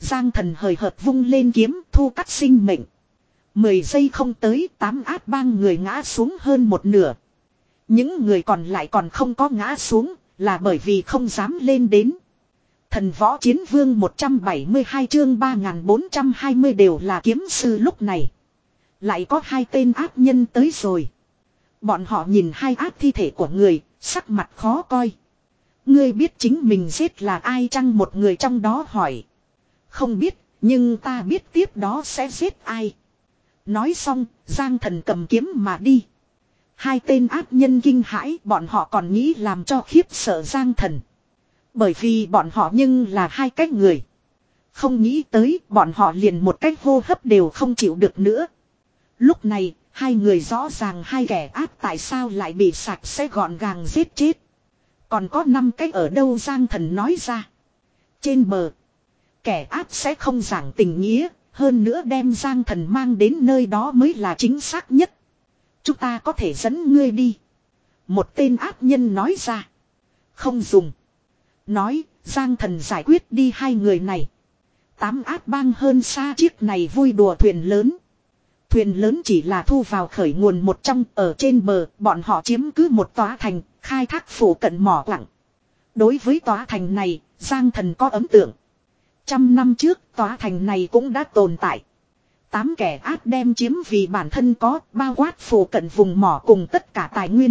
Giang Thần hời hợt vung lên kiếm thu cắt sinh mệnh. Mười giây không tới, tám át bang người ngã xuống hơn một nửa. Những người còn lại còn không có ngã xuống, là bởi vì không dám lên đến. Thần võ chiến vương một trăm bảy mươi hai chương ba nghìn bốn trăm hai mươi đều là kiếm sư lúc này. Lại có hai tên ác nhân tới rồi. Bọn họ nhìn hai ác thi thể của người, sắc mặt khó coi. Ngươi biết chính mình giết là ai chăng, một người trong đó hỏi. Không biết, nhưng ta biết tiếp đó sẽ giết ai. Nói xong, Giang Thần cầm kiếm mà đi. Hai tên ác nhân kinh hãi, bọn họ còn nghĩ làm cho khiếp sợ Giang Thần. Bởi vì bọn họ nhưng là hai cái người. Không nghĩ tới, bọn họ liền một cái hô hấp đều không chịu được nữa. Lúc này, hai người rõ ràng hai kẻ ác tại sao lại bị sạch sẽ gọn gàng giết chết. Còn có năm cái ở đâu, Giang Thần nói ra. Trên bờ, kẻ ác sẽ không giảng tình nghĩa, hơn nữa đem Giang Thần mang đến nơi đó mới là chính xác nhất. Chúng ta có thể dẫn ngươi đi. Một tên ác nhân nói ra. Không dùng. Nói, Giang Thần giải quyết đi hai người này. Tám ác bang hơn xa chiếc này vui đùa thuyền lớn. Thuyền lớn chỉ là thu vào khởi nguồn một trong, ở trên bờ, bọn họ chiếm cứ một tòa thành, khai thác phủ cận mỏ quặng. Đối với tòa thành này, Giang Thần có ấn tượng. Trăm năm trước, tòa thành này cũng đã tồn tại. Tám kẻ ác đem chiếm vì bản thân có, bao quát phủ cận vùng mỏ cùng tất cả tài nguyên.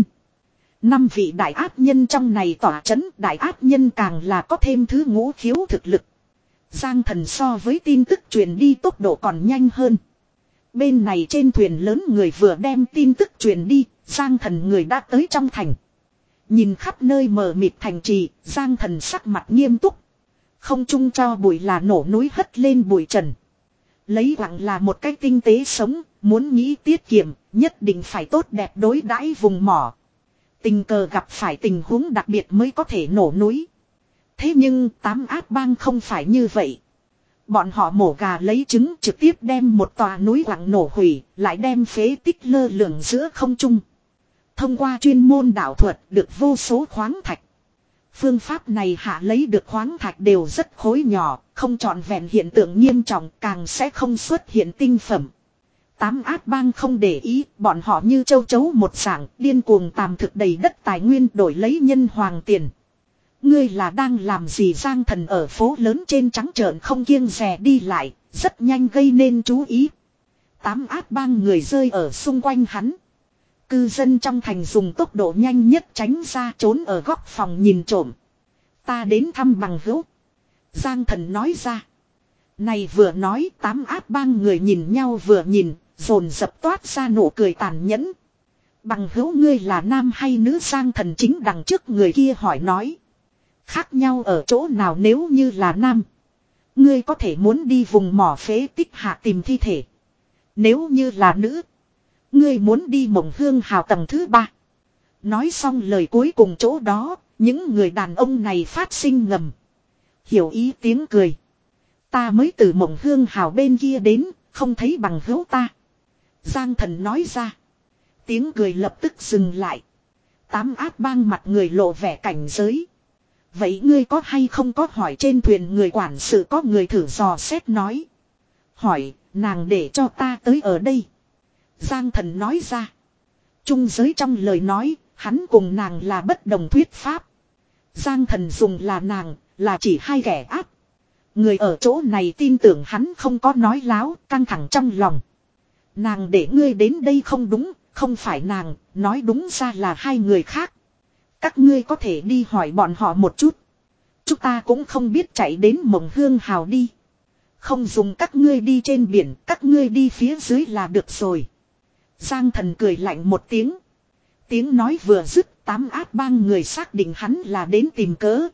Năm vị đại ác nhân trong này tỏa chấn, đại ác nhân càng là có thêm thứ ngũ khiếu thực lực. Giang Thần so với tin tức truyền đi tốc độ còn nhanh hơn. Bên này trên thuyền lớn người vừa đem tin tức truyền đi, Giang Thần người đã tới trong thành. Nhìn khắp nơi mờ mịt thành trì, Giang Thần sắc mặt nghiêm túc. Không chung cho bụi là nổ núi hất lên bụi trần. Lấy quặng là một cách tinh tế sống, muốn nghĩ tiết kiệm, nhất định phải tốt đẹp đối đãi vùng mỏ. Tình cờ gặp phải tình huống đặc biệt mới có thể nổ núi. Thế nhưng tám át bang không phải như vậy. Bọn họ mổ gà lấy trứng trực tiếp đem một tòa núi quặng nổ hủy, lại đem phế tích lơ lửng giữa không trung. Thông qua chuyên môn đạo thuật được vô số khoáng thạch. Phương pháp này hạ lấy được khoáng thạch đều rất khối nhỏ, không trọn vẹn hiện tượng nghiêm trọng, càng sẽ không xuất hiện tinh phẩm. Tám át bang không để ý, bọn họ như châu chấu một dạng, điên cuồng tàm thực đầy đất tài nguyên đổi lấy nhân hoàng tiền. Ngươi là đang làm gì? Giang Thần ở phố lớn trên trắng trợn không kiêng dè đi lại, rất nhanh gây nên chú ý. Tám át bang người rơi ở xung quanh hắn. Cư dân trong thành dùng tốc độ nhanh nhất tránh ra, trốn ở góc phòng nhìn trộm. Ta đến thăm bằng hữu. Giang Thần nói ra. Này vừa nói, tám át bang người nhìn nhau vừa nhìn, dồn dập toát ra nụ cười tàn nhẫn. Bằng hữu ngươi là nam hay nữ? Giang Thần chính đằng trước người kia hỏi nói. Khác nhau ở chỗ nào? Nếu như là nam, ngươi có thể muốn đi vùng mỏ phế tích hạ tìm thi thể. Nếu như là nữ, ngươi muốn đi Mộng Hương Hào tầng thứ ba. Nói xong lời cuối cùng chỗ đó, những người đàn ông này phát sinh ngầm. Hiểu ý tiếng cười. Ta mới từ Mộng Hương Hào bên kia đến, không thấy bằng hữu ta. Giang Thần nói ra. Tiếng cười lập tức dừng lại. Tám át bang mặt người lộ vẻ cảnh giới. Vậy ngươi có hay không có hỏi trên thuyền người quản sự? Có người thử dò xét nói. Hỏi, nàng để cho ta tới ở đây. Giang Thần nói ra. Trung giới trong lời nói, hắn cùng nàng là bất đồng thuyết pháp. Giang Thần dùng là nàng, là chỉ hai kẻ ác. Người ở chỗ này tin tưởng hắn không có nói láo, căng thẳng trong lòng. Nàng để ngươi đến đây không đúng, không phải nàng, nói đúng ra là hai người khác. Các ngươi có thể đi hỏi bọn họ một chút. Chúng ta cũng không biết chạy đến Mộng Hương Hào đi. Không dùng các ngươi đi trên biển, các ngươi đi phía dưới là được rồi. Giang Thần cười lạnh một tiếng. Tiếng nói vừa dứt, tám át bang người xác định hắn là đến tìm cớ.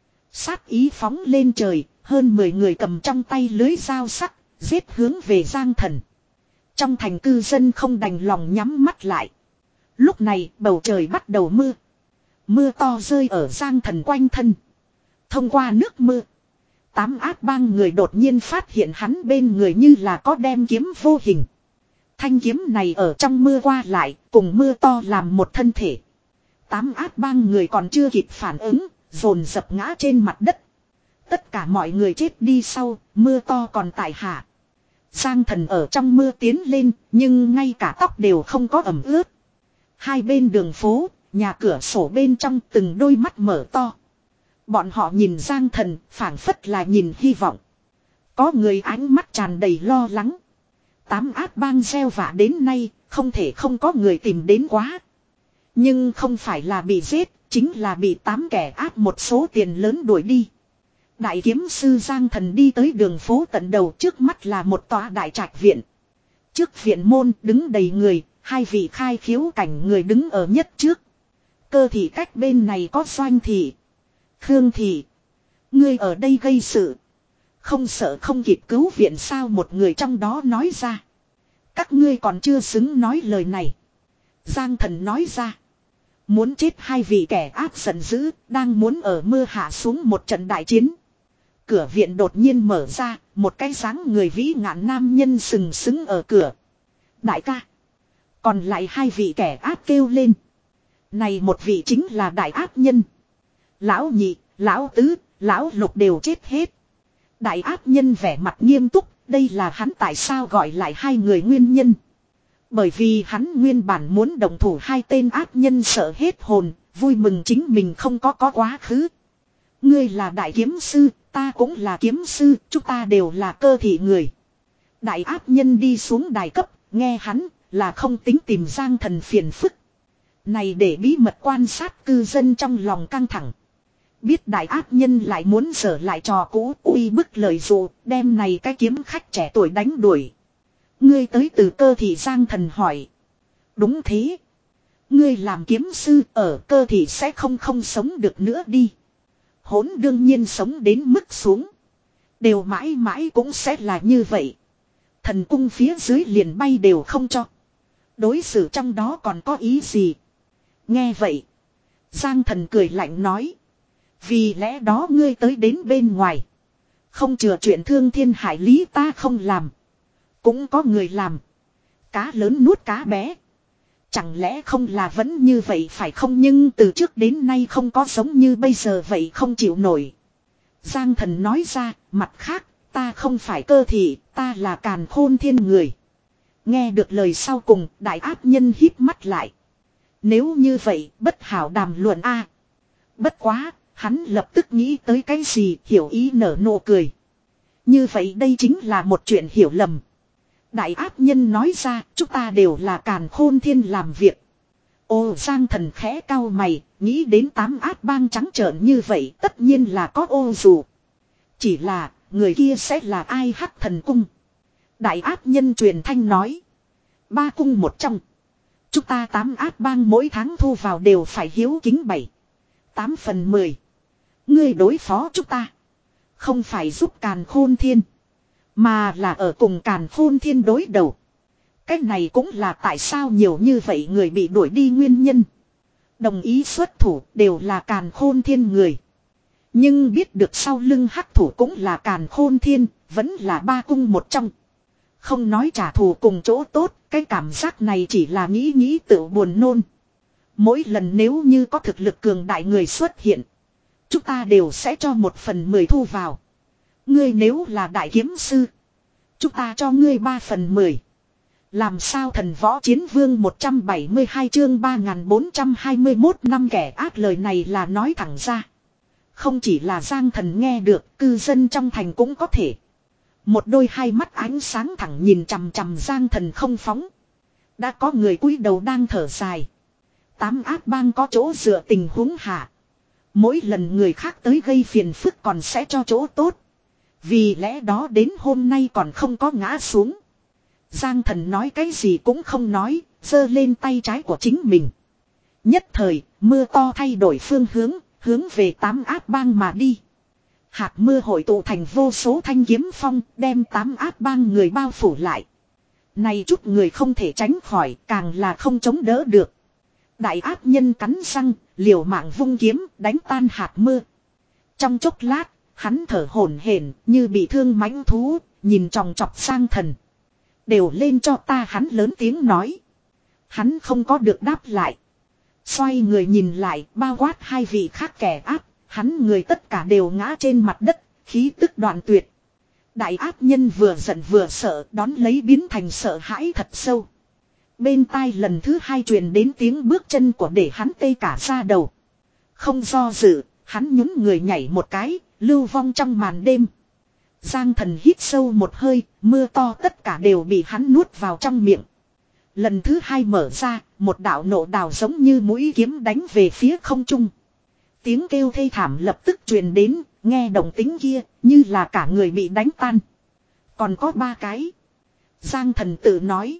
Sát ý phóng lên trời, hơn mười người cầm trong tay lưới dao sắc, giết hướng về Giang Thần. Trong thành cư dân không đành lòng nhắm mắt lại. Lúc này bầu trời bắt đầu mưa. Mưa to rơi ở Giang Thần quanh thân. Thông qua nước mưa, tám át bang người đột nhiên phát hiện hắn bên người như là có đem kiếm vô hình. Thanh kiếm này ở trong mưa qua lại, cùng mưa to làm một thân thể. Tám át bang người còn chưa kịp phản ứng, dồn dập ngã trên mặt đất. Tất cả mọi người chết đi sau, mưa to còn tại hạ. Giang Thần ở trong mưa tiến lên, nhưng ngay cả tóc đều không có ẩm ướt. Hai bên đường phố, nhà cửa sổ bên trong từng đôi mắt mở to. Bọn họ nhìn Giang Thần, phảng phất là nhìn hy vọng. Có người ánh mắt tràn đầy lo lắng. Tám át bang gieo vạ đến nay, không thể không có người tìm đến quá. Nhưng không phải là bị giết, chính là bị tám kẻ ác một số tiền lớn đuổi đi. Đại kiếm sư Giang Thần đi tới đường phố tận đầu, trước mắt là một tòa đại trạch viện. Trước viện môn đứng đầy người, hai vị khai khiếu cảnh người đứng ở nhất trước. Cơ thị cách bên này có Doanh thị, Khương thị. Ngươi ở đây gây sự, không sợ không kịp cứu viện sao, một người trong đó nói ra. Các ngươi còn chưa xứng nói lời này. Giang Thần nói ra. Muốn chết hai vị kẻ ác giận dữ, đang muốn ở mưa hạ xuống một trận đại chiến. Cửa viện đột nhiên mở ra, một cái dáng người vĩ ngạn nam nhân sừng sững ở cửa. Đại ca. Còn lại hai vị kẻ ác kêu lên. Này một vị chính là đại ác nhân. Lão nhị, lão tứ, lão lục đều chết hết. Đại ác nhân vẻ mặt nghiêm túc, đây là hắn tại sao gọi lại hai người nguyên nhân. Bởi vì hắn nguyên bản muốn đồng thủ hai tên ác nhân sợ hết hồn, vui mừng chính mình không có có quá khứ. Ngươi là đại kiếm sư, ta cũng là kiếm sư, chúng ta đều là cơ thị người. Đại ác nhân đi xuống đài cấp, nghe hắn là không tính tìm Giang Thần phiền phức. Này để bí mật quan sát cư dân trong lòng căng thẳng. Biết đại ác nhân lại muốn dở lại trò cũ, uy bức lời dụ, đem này cái kiếm khách trẻ tuổi đánh đuổi. Ngươi tới từ cơ thị, Giang Thần hỏi. Đúng thế. Ngươi làm kiếm sư ở cơ thị sẽ không không sống được nữa đi. Hỗn đương nhiên sống đến mức xuống. Đều mãi mãi cũng sẽ là như vậy. Thần cung phía dưới liền bay đều không cho. Đối xử trong đó còn có ý gì? Nghe vậy. Giang Thần cười lạnh nói. Vì lẽ đó ngươi tới đến bên ngoài. Không chừa chuyện thương thiên hại lý ta không làm. Cũng có người làm. Cá lớn nuốt cá bé. Chẳng lẽ không là vẫn như vậy phải không, nhưng từ trước đến nay không có giống như bây giờ vậy không chịu nổi. Giang Thần nói ra, mặt khác, ta không phải cơ thị, ta là Càn Khôn Thiên người. Nghe được lời sau cùng, đại ác nhân híp mắt lại. Nếu như vậy, bất hảo đàm luận a. À, bất quá, hắn lập tức nghĩ tới cái gì, hiểu ý nở nụ cười. Như vậy đây chính là một chuyện hiểu lầm. Đại ác nhân nói ra, chúng ta đều là Càn Khôn Thiên làm việc. Ô Giang Thần khẽ cau mày, nghĩ đến tám ác bang trắng trợn như vậy, tất nhiên là có ô dù. Chỉ là, người kia sẽ là ai? Hắc Thần Cung. Đại ác nhân truyền thanh nói. Ba cung một trong. Chúng ta tám ác bang mỗi tháng thu vào đều phải hiếu kính bảy. Tám phần mười. Ngươi đối phó chúng ta. Không phải giúp Càn Khôn Thiên. Mà là ở cùng Càn Khôn Thiên đối đầu. Cái này cũng là tại sao nhiều như vậy người bị đuổi đi nguyên nhân. Đồng ý xuất thủ đều là Càn Khôn Thiên người. Nhưng biết được sau lưng hắc thủ cũng là Càn Khôn Thiên, vẫn là ba cung một trong. Không nói trả thù cùng chỗ tốt, cái cảm giác này chỉ là nghĩ nghĩ tự buồn nôn. Mỗi lần nếu như có thực lực cường đại người xuất hiện, chúng ta đều sẽ cho một phần mười thu vào. Ngươi nếu là đại kiếm sư, chúng ta cho ngươi ba phần mười. Làm sao? Thần Võ Chiến Vương một trăm bảy mươi hai chương ba nghìn bốn trăm hai mươi mốt năm kẻ ác lời này là nói thẳng ra. Không chỉ là Giang Thần nghe được, cư dân trong thành cũng có thể. Một đôi hai mắt ánh sáng thẳng nhìn chằm chằm Giang Thần không phóng. Đã có người cúi đầu đang thở dài. Tám ác bang có chỗ dựa tình huống hạ. Mỗi lần người khác tới gây phiền phức còn sẽ cho chỗ tốt. Vì lẽ đó đến hôm nay còn không có ngã xuống. Giang Thần nói cái gì cũng không nói, giơ lên tay trái của chính mình. Nhất thời, mưa to thay đổi phương hướng, hướng về tám ác bang mà đi. Hạt mưa hội tụ thành vô số thanh kiếm phong, đem tám ác bang người bao phủ lại. Này chút người không thể tránh khỏi, càng là không chống đỡ được. Đại ác nhân cắn răng, liều mạng vung kiếm, đánh tan hạt mưa. Trong chốc lát, hắn thở hổn hển như bị thương mãnh thú, nhìn tròng trọc Giang Thần. Đều lên cho ta, hắn lớn tiếng nói. Hắn không có được đáp lại. Xoay người nhìn lại, bao quát hai vị khác kẻ ác, hắn người tất cả đều ngã trên mặt đất, khí tức đoạn tuyệt. Đại ác nhân vừa giận vừa sợ, đón lấy biến thành sợ hãi thật sâu. Bên tai lần thứ hai truyền đến tiếng bước chân của để hắn tê cả da đầu. Không do dự, hắn nhún người nhảy một cái, lưu vong trong màn đêm. Giang Thần hít sâu một hơi, mưa to tất cả đều bị hắn nuốt vào trong miệng. Lần thứ hai mở ra, một đạo nộ đào giống như mũi kiếm đánh về phía không trung. Tiếng kêu thê thảm lập tức truyền đến, nghe động tính kia, như là cả người bị đánh tan. Còn có ba cái. Giang Thần tự nói.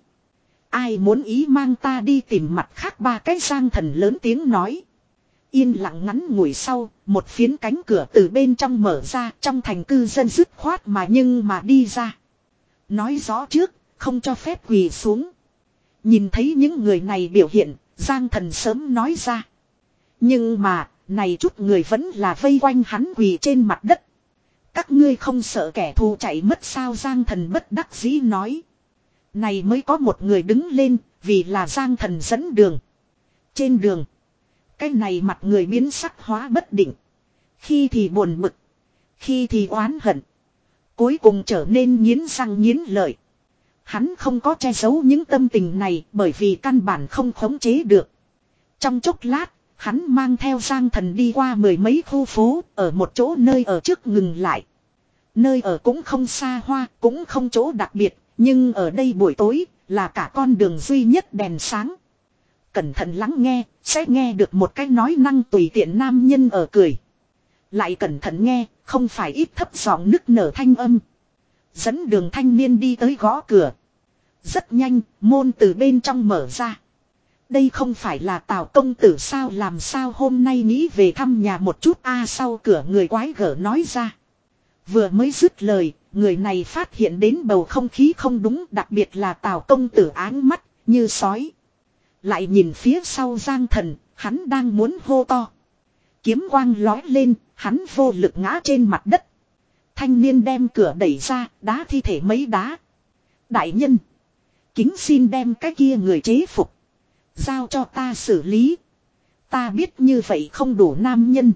Ai muốn ý mang ta đi tìm mặt khác ba cái. Giang Thần lớn tiếng nói. Yên lặng ngắn ngủi sau, một phiến cánh cửa từ bên trong mở ra, trong thành cư dân dứt khoát mà nhưng mà đi ra. Nói rõ trước, không cho phép quỳ xuống. Nhìn thấy những người này biểu hiện, Giang Thần sớm nói ra. Nhưng mà, này chút người vẫn là vây quanh hắn quỳ trên mặt đất. Các ngươi không sợ kẻ thù chạy mất sao? Giang Thần bất đắc dĩ nói. Này mới có một người đứng lên, vì là Giang Thần dẫn đường. Trên đường, cái này mặt người biến sắc hóa bất định. Khi thì buồn bực, khi thì oán hận. Cuối cùng trở nên nghiến răng nghiến lợi. Hắn không có che giấu những tâm tình này bởi vì căn bản không khống chế được. Trong chốc lát, hắn mang theo Giang Thần đi qua mười mấy khu phố, ở một chỗ nơi ở trước ngừng lại. Nơi ở cũng không xa hoa, cũng không chỗ đặc biệt, nhưng ở đây buổi tối, là cả con đường duy nhất đèn sáng. Cẩn thận lắng nghe, sẽ nghe được một cái nói năng tùy tiện nam nhân ở cười. Lại cẩn thận nghe, không phải ít thấp giọng nức nở thanh âm. Dẫn đường thanh niên đi tới gõ cửa. Rất nhanh, môn từ bên trong mở ra. Đây không phải là Tào công tử sao? Làm sao hôm nay nghĩ về thăm nhà một chút a? À, sau cửa người quái gở nói ra. Vừa mới dứt lời, người này phát hiện đến bầu không khí không đúng, đặc biệt là Tào công tử áng mắt như sói. Lại nhìn phía sau Giang Thần, hắn đang muốn hô to. Kiếm quang lói lên, hắn vô lực ngã trên mặt đất. Thanh niên đem cửa đẩy ra, đá thi thể mấy đá. Đại nhân, kính xin đem cái kia người chế phục, giao cho ta xử lý. Ta biết như vậy không đủ nam nhân,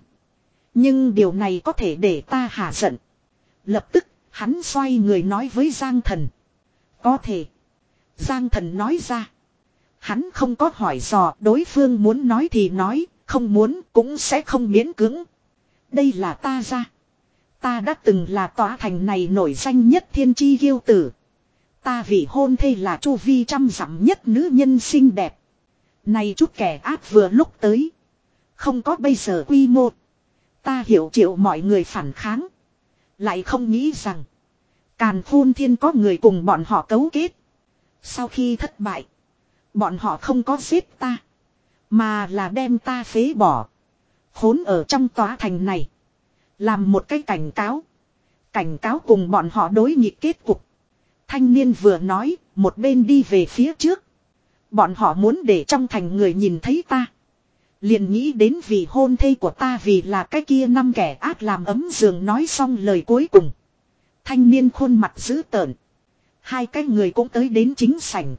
nhưng điều này có thể để ta hả giận. Lập tức, hắn xoay người nói với Giang Thần. Có thể. Giang Thần nói ra. Hắn không có hỏi dò, đối phương muốn nói thì nói, không muốn cũng sẽ không miễn cưỡng. Đây là ta ra. Ta đã từng là tòa thành này nổi danh nhất thiên chi kiêu tử. Ta vị hôn thê là chu vi trăm dặm nhất nữ nhân xinh đẹp. Này chút kẻ ác vừa lúc tới. Không có bây giờ quy mô. Ta hiểu chịu mọi người phản kháng. Lại không nghĩ rằng càn khôn thiên có người cùng bọn họ cấu kết. Sau khi thất bại, bọn họ không có giết ta, mà là đem ta phế bỏ. Khốn ở trong tòa thành này. Làm một cái cảnh cáo. Cảnh cáo cùng bọn họ đối nghịch kết cục. Thanh niên vừa nói, một bên đi về phía trước. Bọn họ muốn để trong thành người nhìn thấy ta. Liền nghĩ đến vì hôn thê của ta, vì là cái kia năm kẻ ác làm ấm giường. Nói xong lời cuối cùng, thanh niên khuôn mặt dữ tợn. Hai cái người cũng tới đến chính sảnh.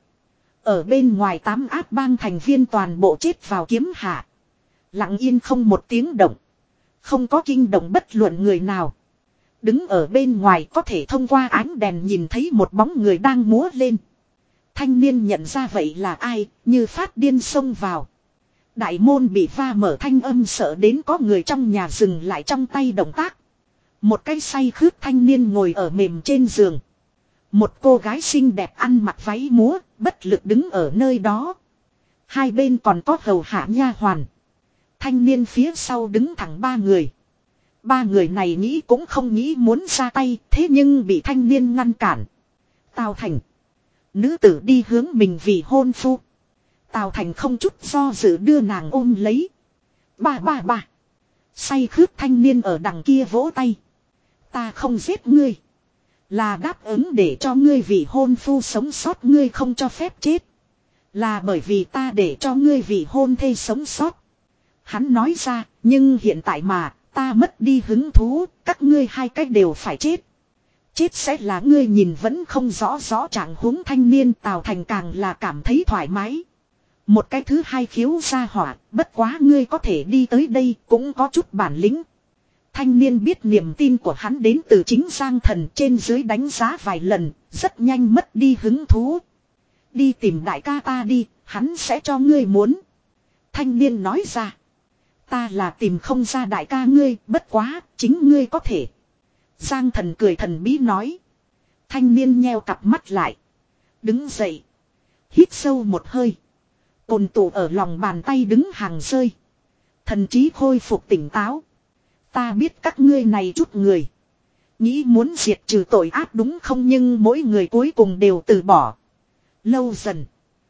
Ở bên ngoài tám ác bang thành viên toàn bộ chết vào kiếm hạ. Lặng yên không một tiếng động. Không có kinh động bất luận người nào. Đứng ở bên ngoài có thể thông qua ánh đèn nhìn thấy một bóng người đang múa lên. Thanh niên nhận ra vậy là ai, như phát điên xông vào. Đại môn bị va mở, thanh âm sợ đến có người trong nhà dừng lại trong tay động tác. Một cái say khướt thanh niên ngồi ở mềm trên giường. Một cô gái xinh đẹp ăn mặc váy múa, bất lực đứng ở nơi đó. Hai bên còn có hầu hạ nha hoàn. Thanh niên phía sau đứng thẳng ba người. Ba người này nghĩ cũng không nghĩ muốn ra tay, thế nhưng bị thanh niên ngăn cản. Tào Thành. Nữ tử đi hướng mình vì hôn phu. Tào Thành không chút do dự đưa nàng ôm lấy. Ba ba ba. Say khướt thanh niên ở đằng kia vỗ tay. Ta không giết ngươi. Là đáp ứng để cho ngươi vì hôn phu sống sót, ngươi không cho phép chết. Là bởi vì ta để cho ngươi vì hôn thê sống sót. Hắn nói ra, nhưng hiện tại mà, ta mất đi hứng thú, các ngươi hai cách đều phải chết. Chết sẽ là ngươi nhìn vẫn không rõ rõ trạng huống. Thanh niên Tào Thành càng là cảm thấy thoải mái. Một cái thứ hai khiếu ra hỏa, bất quá ngươi có thể đi tới đây cũng có chút bản lĩnh. Thanh niên biết niềm tin của hắn đến từ chính Giang Thần, trên dưới đánh giá vài lần, rất nhanh mất đi hứng thú. Đi tìm đại ca ta đi, hắn sẽ cho ngươi muốn. Thanh niên nói ra. Ta là tìm không ra đại ca ngươi, bất quá, chính ngươi có thể. Giang Thần cười thần bí nói. Thanh niên nheo cặp mắt lại. Đứng dậy. Hít sâu một hơi. Cồn tụ ở lòng bàn tay đứng hàng rơi. Thần trí khôi phục tỉnh táo. Ta biết các ngươi này chút người. Nghĩ muốn diệt trừ tội ác đúng không, nhưng mỗi người cuối cùng đều từ bỏ. Lâu dần.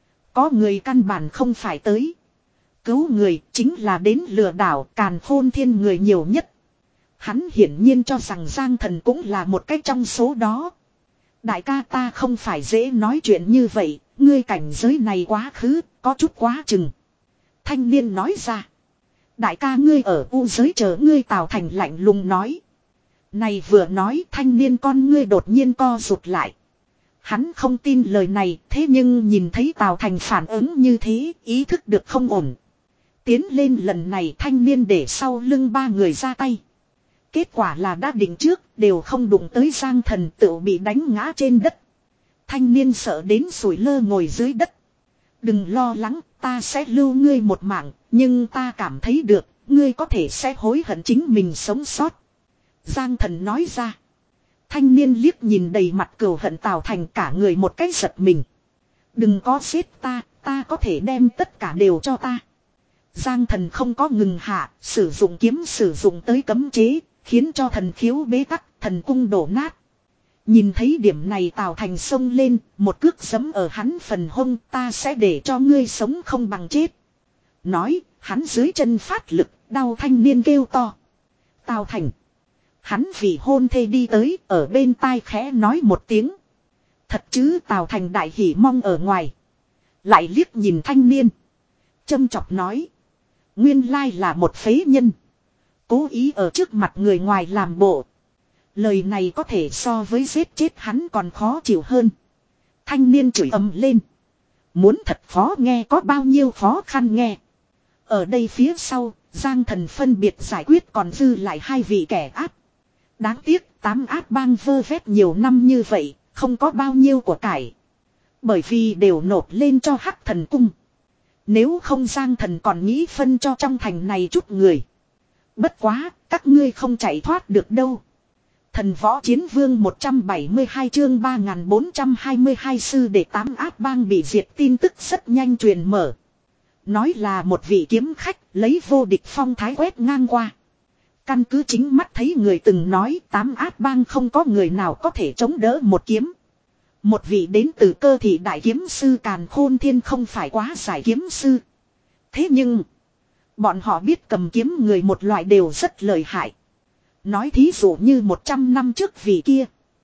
Có người căn bản không phải tới. Cứu người chính là đến lừa đảo, càn khôn thiên người nhiều nhất. Hắn hiển nhiên cho rằng Giang Thần cũng là một cách trong số đó. Đại ca ta không phải dễ nói chuyện như vậy, ngươi cảnh giới này quá khứ, có chút quá chừng. Thanh niên nói ra. Đại ca ngươi ở u giới chờ ngươi, Tào Thành lạnh lùng nói. Này vừa nói, thanh niên con ngươi đột nhiên co rụt lại. Hắn không tin lời này, thế nhưng nhìn thấy Tào Thành phản ứng như thế, ý thức được không ổn. Tiến lên lần này thanh niên để sau lưng ba người ra tay. Kết quả là đã định trước, đều không đụng tới Giang Thần, tự bị đánh ngã trên đất. Thanh niên sợ đến sủi lơ ngồi dưới đất. Đừng lo lắng, ta sẽ lưu ngươi một mạng, nhưng ta cảm thấy được, ngươi có thể sẽ hối hận chính mình sống sót. Giang Thần nói ra. Thanh niên liếc nhìn đầy mặt cừu hận Tào Thành, cả người một cái giật mình. Đừng có giết ta, ta có thể đem tất cả đều cho ta. Giang Thần không có ngừng hạ, sử dụng kiếm sử dụng tới cấm chế, khiến cho thần khiếu bế tắc, thần cung đổ nát. Nhìn thấy điểm này Tào Thành xông lên, một cước giẫm ở hắn phần hông, ta sẽ để cho ngươi sống không bằng chết. Nói, hắn dưới chân phát lực, đau thanh niên kêu to. Tào Thành. Hắn vì hôn thê đi tới, ở bên tai khẽ nói một tiếng. Thật chứ, Tào Thành đại hỉ mong ở ngoài. Lại liếc nhìn thanh niên. Châm chọc nói. Nguyên lai là một phế nhân. Cố ý ở trước mặt người ngoài làm bộ. Lời này có thể so với giết chết hắn còn khó chịu hơn. Thanh niên chửi ầm lên. Muốn thật khó nghe có bao nhiêu khó khăn nghe. Ở đây phía sau, Giang Thần phân biệt giải quyết còn dư lại hai vị kẻ ác. Đáng tiếc, tám ác bang vơ vét nhiều năm như vậy, không có bao nhiêu của cải. Bởi vì đều nộp lên cho Hắc Thần Cung. Nếu không Giang Thần còn nghĩ phân cho trong thành này chút người. Bất quá, các ngươi không chạy thoát được đâu. Thần Võ Chiến Vương một trăm bảy mươi hai chương ba nghìn bốn trăm hai mươi hai sư đệ tám ác bang bị diệt tin tức rất nhanh truyền mở. Nói là một vị kiếm khách lấy vô địch phong thái quét ngang qua. Căn cứ chính mắt thấy người từng nói tám ác bang không có người nào có thể chống đỡ một kiếm. Một vị đến từ cơ thị đại kiếm sư Càn Khôn Thiên không phải quá giải kiếm sư. Thế nhưng, bọn họ biết cầm kiếm người một loại đều rất lợi hại. Nói thí dụ như một trăm năm trước vị kia.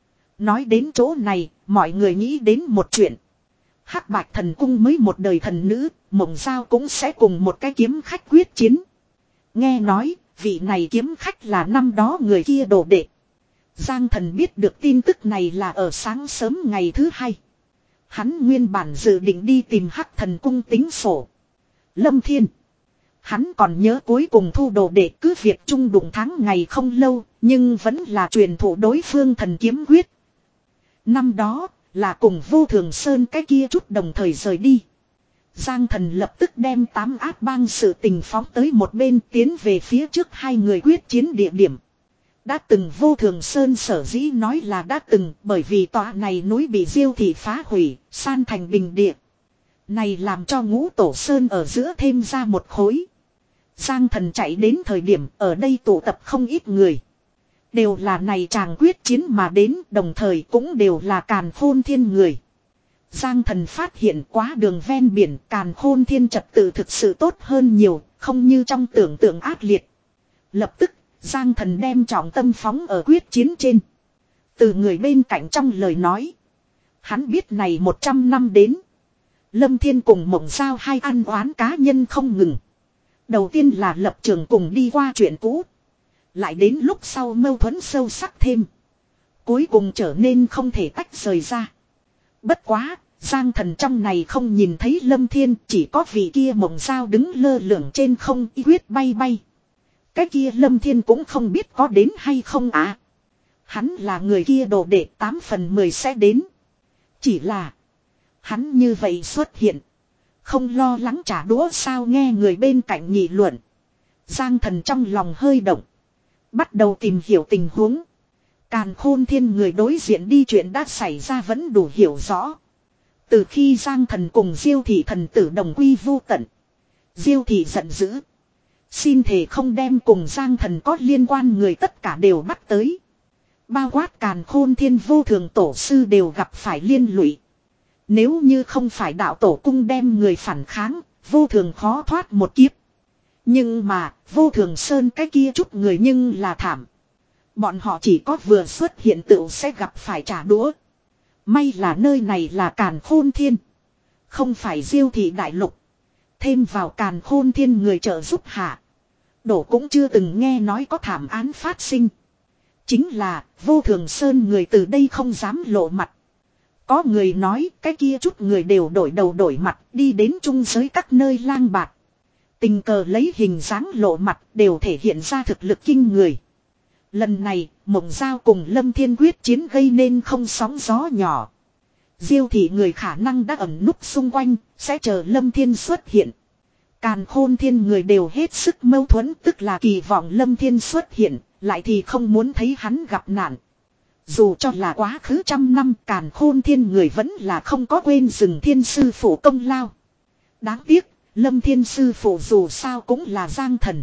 Nói đến chỗ này, mọi người nghĩ đến một chuyện. Hắc Bạch Thần Cung mới một đời thần nữ, Mộng Giao cũng sẽ cùng một cái kiếm khách quyết chiến. Nghe nói, vị này kiếm khách là năm đó người kia đồ đệ. Giang Thần biết được tin tức này là ở sáng sớm ngày thứ hai. Hắn nguyên bản dự định đi tìm Hắc Thần Cung tính sổ. Lâm Thiên. Hắn còn nhớ cuối cùng thu đồ đệ cứ việc chung đụng tháng ngày không lâu, nhưng vẫn là truyền thụ đối phương thần kiếm quyết. Năm đó, là cùng Vô Thường Sơn cái kia chút đồng thời rời đi. Giang Thần lập tức đem tám ác bang sự tình phóng tới một bên, tiến về phía trước hai người quyết chiến địa điểm. Đã từng Vô Thường Sơn sở dĩ nói là đã từng, bởi vì tòa này núi bị Diêu thị phá hủy, san thành bình địa. Này làm cho Ngũ Tổ Sơn ở giữa thêm ra một khối. Giang Thần chạy đến thời điểm ở đây tụ tập không ít người. Đều là này chàng quyết chiến mà đến, đồng thời cũng đều là Càn Khôn Thiên người. Giang Thần phát hiện quá đường ven biển Càn Khôn Thiên trật tự thực sự tốt hơn nhiều, không như trong tưởng tượng ác liệt. Lập tức, Giang Thần đem trọng tâm phóng ở quyết chiến trên. Từ người bên cạnh trong lời nói. Hắn biết này một trăm năm đến. Lâm Thiên cùng Mộng Giao hai ăn oán cá nhân không ngừng. Đầu tiên là lập trường cùng đi qua chuyện cũ. Lại đến lúc sau mâu thuẫn sâu sắc thêm. Cuối cùng trở nên không thể tách rời ra. Bất quá, Giang Thần trong này không nhìn thấy Lâm Thiên, chỉ có vị kia Mộng Giao đứng lơ lửng trên không y quyết bay bay. Cái kia Lâm Thiên cũng không biết có đến hay không à. Hắn là người kia đồ đệ tám phần mười sẽ đến. Chỉ là. Hắn như vậy xuất hiện. Không lo lắng trả đũa sao nghe người bên cạnh nghị luận. Giang Thần trong lòng hơi động. Bắt đầu tìm hiểu tình huống. Càn Khôn Thiên người đối diện đi chuyện đã xảy ra vẫn đủ hiểu rõ. Từ khi Giang Thần cùng Diêu Thị thần tử đồng quy vu tận. Diêu Thị giận dữ. Xin thề không đem cùng Giang Thần có liên quan người tất cả đều bắt tới. Bao quát Càn Khôn Thiên vô thường tổ sư đều gặp phải liên lụy. Nếu như không phải đạo tổ cung đem người phản kháng, vô thường khó thoát một kiếp. Nhưng mà, vô thường sơn cái kia chút người nhưng là thảm. Bọn họ chỉ có vừa xuất hiện tựu sẽ gặp phải trả đũa. May là nơi này là Càn Khôn Thiên. Không phải Diêu Thị đại lục. Thêm vào Càn Khôn Thiên người trợ giúp hạ. Đổ cũng chưa từng nghe nói có thảm án phát sinh. Chính là vô thường sơn người từ đây không dám lộ mặt. Có người nói cái kia chút người đều đổi đầu đổi mặt đi đến trung giới các nơi lang bạt. Tình cờ lấy hình dáng lộ mặt đều thể hiện ra thực lực kinh người. Lần này Mộng Giao cùng Lâm Thiên quyết chiến gây nên không sóng gió nhỏ. Diêu Thị người khả năng đã ẩn núp xung quanh sẽ chờ Lâm Thiên xuất hiện. Càn Khôn Thiên người đều hết sức mâu thuẫn tức là kỳ vọng Lâm Thiên xuất hiện lại thì không muốn thấy hắn gặp nạn. Dù cho là quá khứ trăm năm Càn Khôn Thiên người vẫn là không có quên Dừng Thiên sư phụ công lao. Đáng tiếc, Lâm Thiên sư phụ dù sao cũng là Giang Thần.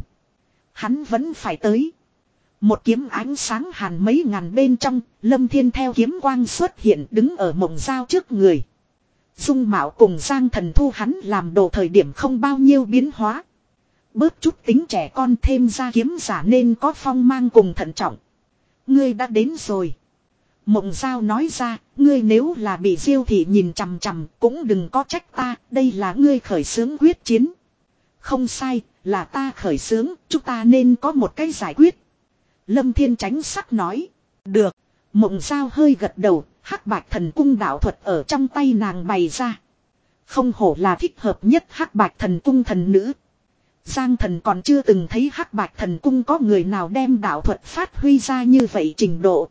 Hắn vẫn phải tới. Một kiếm ánh sáng hàn mấy ngàn bên trong, Lâm Thiên theo kiếm quang xuất hiện đứng ở Mộng Giao trước người. Dung mạo cùng Giang Thần thu hắn làm đồ thời điểm không bao nhiêu biến hóa. Bớt chút tính trẻ con thêm ra kiếm giả nên có phong mang cùng thận trọng. Ngươi đã đến rồi. Mộng Giao nói ra, ngươi nếu là bị Diêu Thị nhìn chằm chằm cũng đừng có trách ta, đây là ngươi khởi xướng quyết chiến. Không sai, là ta khởi xướng, chúng ta nên có một cái giải quyết. Lâm Thiên tránh sắc nói, được. Mộng Giao hơi gật đầu, Hắc Bạch Thần Cung đạo thuật ở trong tay nàng bày ra. Không hổ là thích hợp nhất Hắc Bạch Thần Cung thần nữ. Giang Thần còn chưa từng thấy Hắc Bạch Thần Cung có người nào đem đạo thuật phát huy ra như vậy trình độ.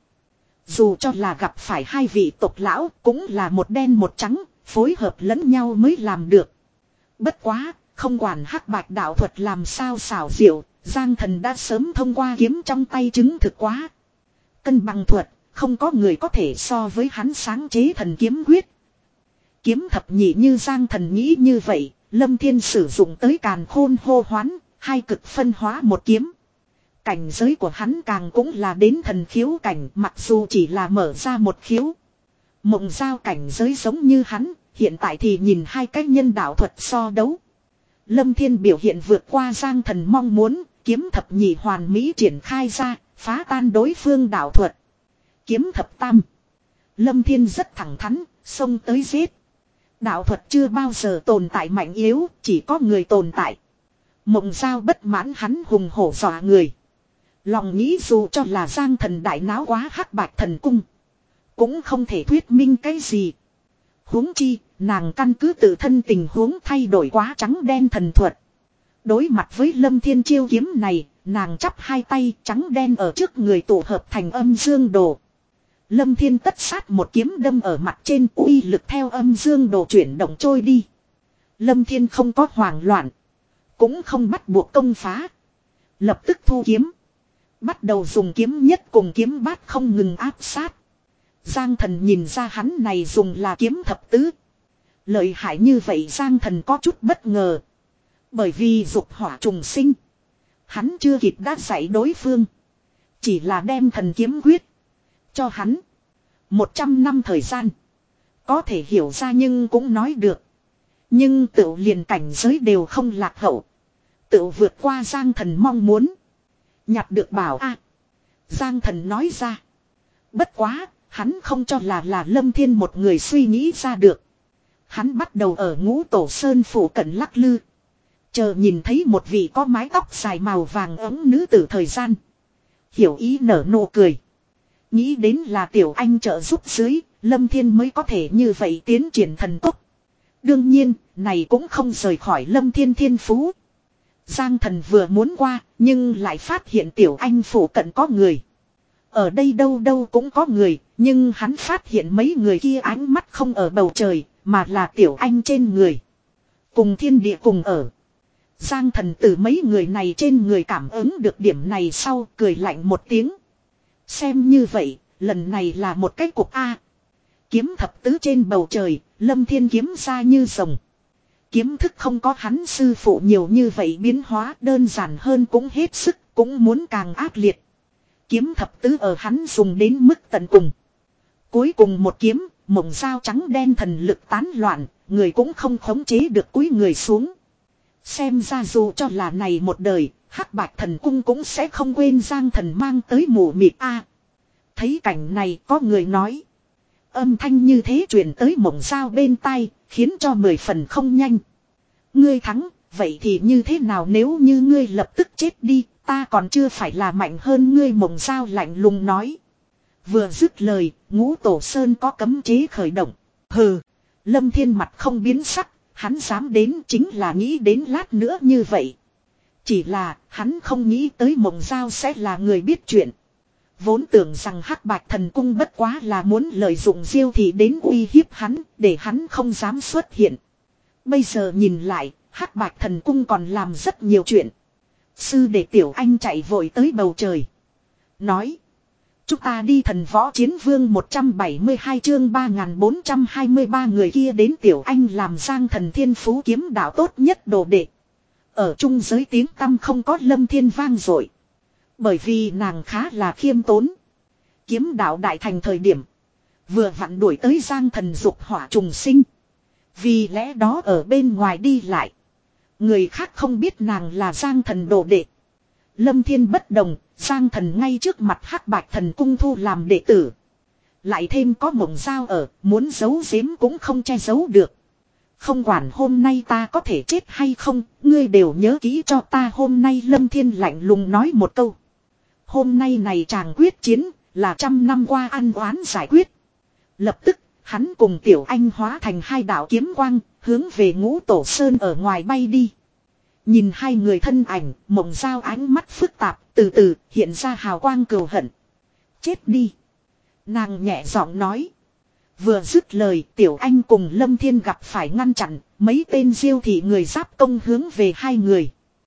Dù cho là gặp phải hai vị tộc lão cũng là một đen một trắng, phối hợp lẫn nhau mới làm được. Bất quá, không quản Hắc Bạch đạo thuật làm sao xảo diệu, Giang Thần đã sớm thông qua kiếm trong tay chứng thực quá. Cân bằng thuật, không có người có thể so với hắn sáng chế thần kiếm quyết. Kiếm thập nhị như Giang Thần nghĩ như vậy, Lâm Thiên sử dụng tới Càn Khôn hô hoán, hai cực phân hóa một kiếm. Cảnh giới của hắn càng cũng là đến thần khiếu cảnh mặc dù chỉ là mở ra một khiếu. Mộng Giao cảnh giới giống như hắn, hiện tại thì nhìn hai cái nhân đạo thuật so đấu. Lâm Thiên biểu hiện vượt qua Giang Thần mong muốn, kiếm thập nhị hoàn mỹ triển khai ra, phá tan đối phương đạo thuật. Kiếm thập tam. Lâm Thiên rất thẳng thắn, xông tới giết. Đạo thuật chưa bao giờ tồn tại mạnh yếu, chỉ có người tồn tại. Mộng Giao bất mãn hắn hùng hổ dọa người. Lòng nghĩ dù cho là Giang Thần đại náo quá Hắc Bạch Thần Cung. Cũng không thể thuyết minh cái gì. Huống chi, nàng căn cứ tự thân tình huống thay đổi quá trắng đen thần thuật. Đối mặt với Lâm Thiên chiêu kiếm này, nàng chắp hai tay trắng đen ở trước người tụ hợp thành âm dương đồ. Lâm Thiên tất sát một kiếm đâm ở mặt trên uy lực theo âm dương đồ chuyển động trôi đi. Lâm Thiên không có hoảng loạn. Cũng không bắt buộc công phá. Lập tức thu kiếm. Bắt đầu dùng kiếm nhất cùng kiếm bát không ngừng áp sát. Giang Thần nhìn ra hắn này dùng là kiếm thập tứ. Lợi hại như vậy Giang Thần có chút bất ngờ. Bởi vì dục hỏa trùng sinh. Hắn chưa kịp đã dạy đối phương. Chỉ là đem thần kiếm quyết. Cho hắn. Một trăm năm thời gian. Có thể hiểu ra nhưng cũng nói được. Nhưng tự liền cảnh giới đều không lạc hậu. Tự vượt qua Giang Thần mong muốn. Nhặt được bảo a. Giang Thần nói ra. Bất quá, hắn không cho là là Lâm Thiên một người suy nghĩ ra được. Hắn bắt đầu ở Ngũ Tổ Sơn phủ cận lắc lư. Chờ nhìn thấy một vị có mái tóc dài màu vàng ấm nữ tử thời gian. Hiểu ý nở nụ cười. Nghĩ đến là tiểu anh trợ giúp dưới, Lâm Thiên mới có thể như vậy tiến triển thần tốc. Đương nhiên, này cũng không rời khỏi Lâm Thiên thiên phú. Giang Thần vừa muốn qua, nhưng lại phát hiện Tiểu Anh phủ cận có người. Ở đây đâu đâu cũng có người, nhưng hắn phát hiện mấy người kia ánh mắt không ở bầu trời, mà là Tiểu Anh trên người. Cùng thiên địa cùng ở. Giang Thần từ mấy người này trên người cảm ứng được điểm này sau cười lạnh một tiếng. Xem như vậy, lần này là một cái cục A. Kiếm thập tứ trên bầu trời, Lâm Thiên kiếm ra như rồng. Kiếm thức không có hắn sư phụ nhiều như vậy biến hóa, đơn giản hơn cũng hết sức, cũng muốn càng ác liệt. Kiếm thập tứ ở hắn dùng đến mức tận cùng. Cuối cùng một kiếm, mộng dao trắng đen thần lực tán loạn, người cũng không khống chế được cúi người xuống. Xem ra dù cho là này một đời, Hắc Bạch Thần Cung cũng sẽ không quên Giang Thần mang tới mù mịt a. Thấy cảnh này có người nói. Âm thanh như thế truyền tới mộng dao bên tai, khiến cho mười phần không nhanh. Ngươi thắng, vậy thì như thế nào nếu như ngươi lập tức chết đi, ta còn chưa phải là mạnh hơn ngươi, mộng dao lạnh lùng nói. Vừa dứt lời, Ngũ Tổ Sơn có cấm chế khởi động. Hừ, Lâm Thiên mặt không biến sắc, hắn dám đến chính là nghĩ đến lát nữa như vậy. Chỉ là, hắn không nghĩ tới mộng dao sẽ là người biết chuyện. Vốn tưởng rằng Hắc Bạch Thần Cung bất quá là muốn lợi dụng Diêu Thị đến uy hiếp hắn, để hắn không dám xuất hiện. Bây giờ nhìn lại, Hắc Bạch Thần Cung còn làm rất nhiều chuyện. Sư đệ Tiểu Anh chạy vội tới bầu trời. Nói. Chúng ta đi Thần Võ Chiến Vương một trăm bảy mươi hai chương ba nghìn bốn trăm hai mươi ba người kia đến Tiểu Anh làm Giang Thần Thiên Phú kiếm đạo tốt nhất đồ đệ. Ở trung giới tiếng tăm không có Lâm Thiên vang dội. Bởi vì nàng khá là khiêm tốn. Kiếm đạo đại thành thời điểm. Vừa vặn đuổi tới Giang Thần dục hỏa trùng sinh. Vì lẽ đó ở bên ngoài đi lại. Người khác không biết nàng là Giang Thần đồ đệ. Lâm Thiên bất đồng, Giang Thần ngay trước mặt Hắc Bạch Thần Cung thu làm đệ tử. Lại thêm có mộng dao ở, muốn giấu giếm cũng không che giấu được. Không quản hôm nay ta có thể chết hay không, ngươi đều nhớ kỹ cho ta hôm nay. Lâm Thiên lạnh lùng nói một câu. Hôm nay này chàng quyết chiến, là trăm năm qua ăn oán giải quyết. Lập tức, hắn cùng Tiểu Anh hóa thành hai đạo kiếm quang, hướng về Ngũ Tổ Sơn ở ngoài bay đi. Nhìn hai người thân ảnh, mộng dao ánh mắt phức tạp, từ từ hiện ra hào quang cừu hận. Chết đi. Nàng nhẹ giọng nói. Vừa dứt lời, Tiểu Anh cùng Lâm Thiên gặp phải ngăn chặn, mấy tên Diêu Thị người giáp công hướng về hai người.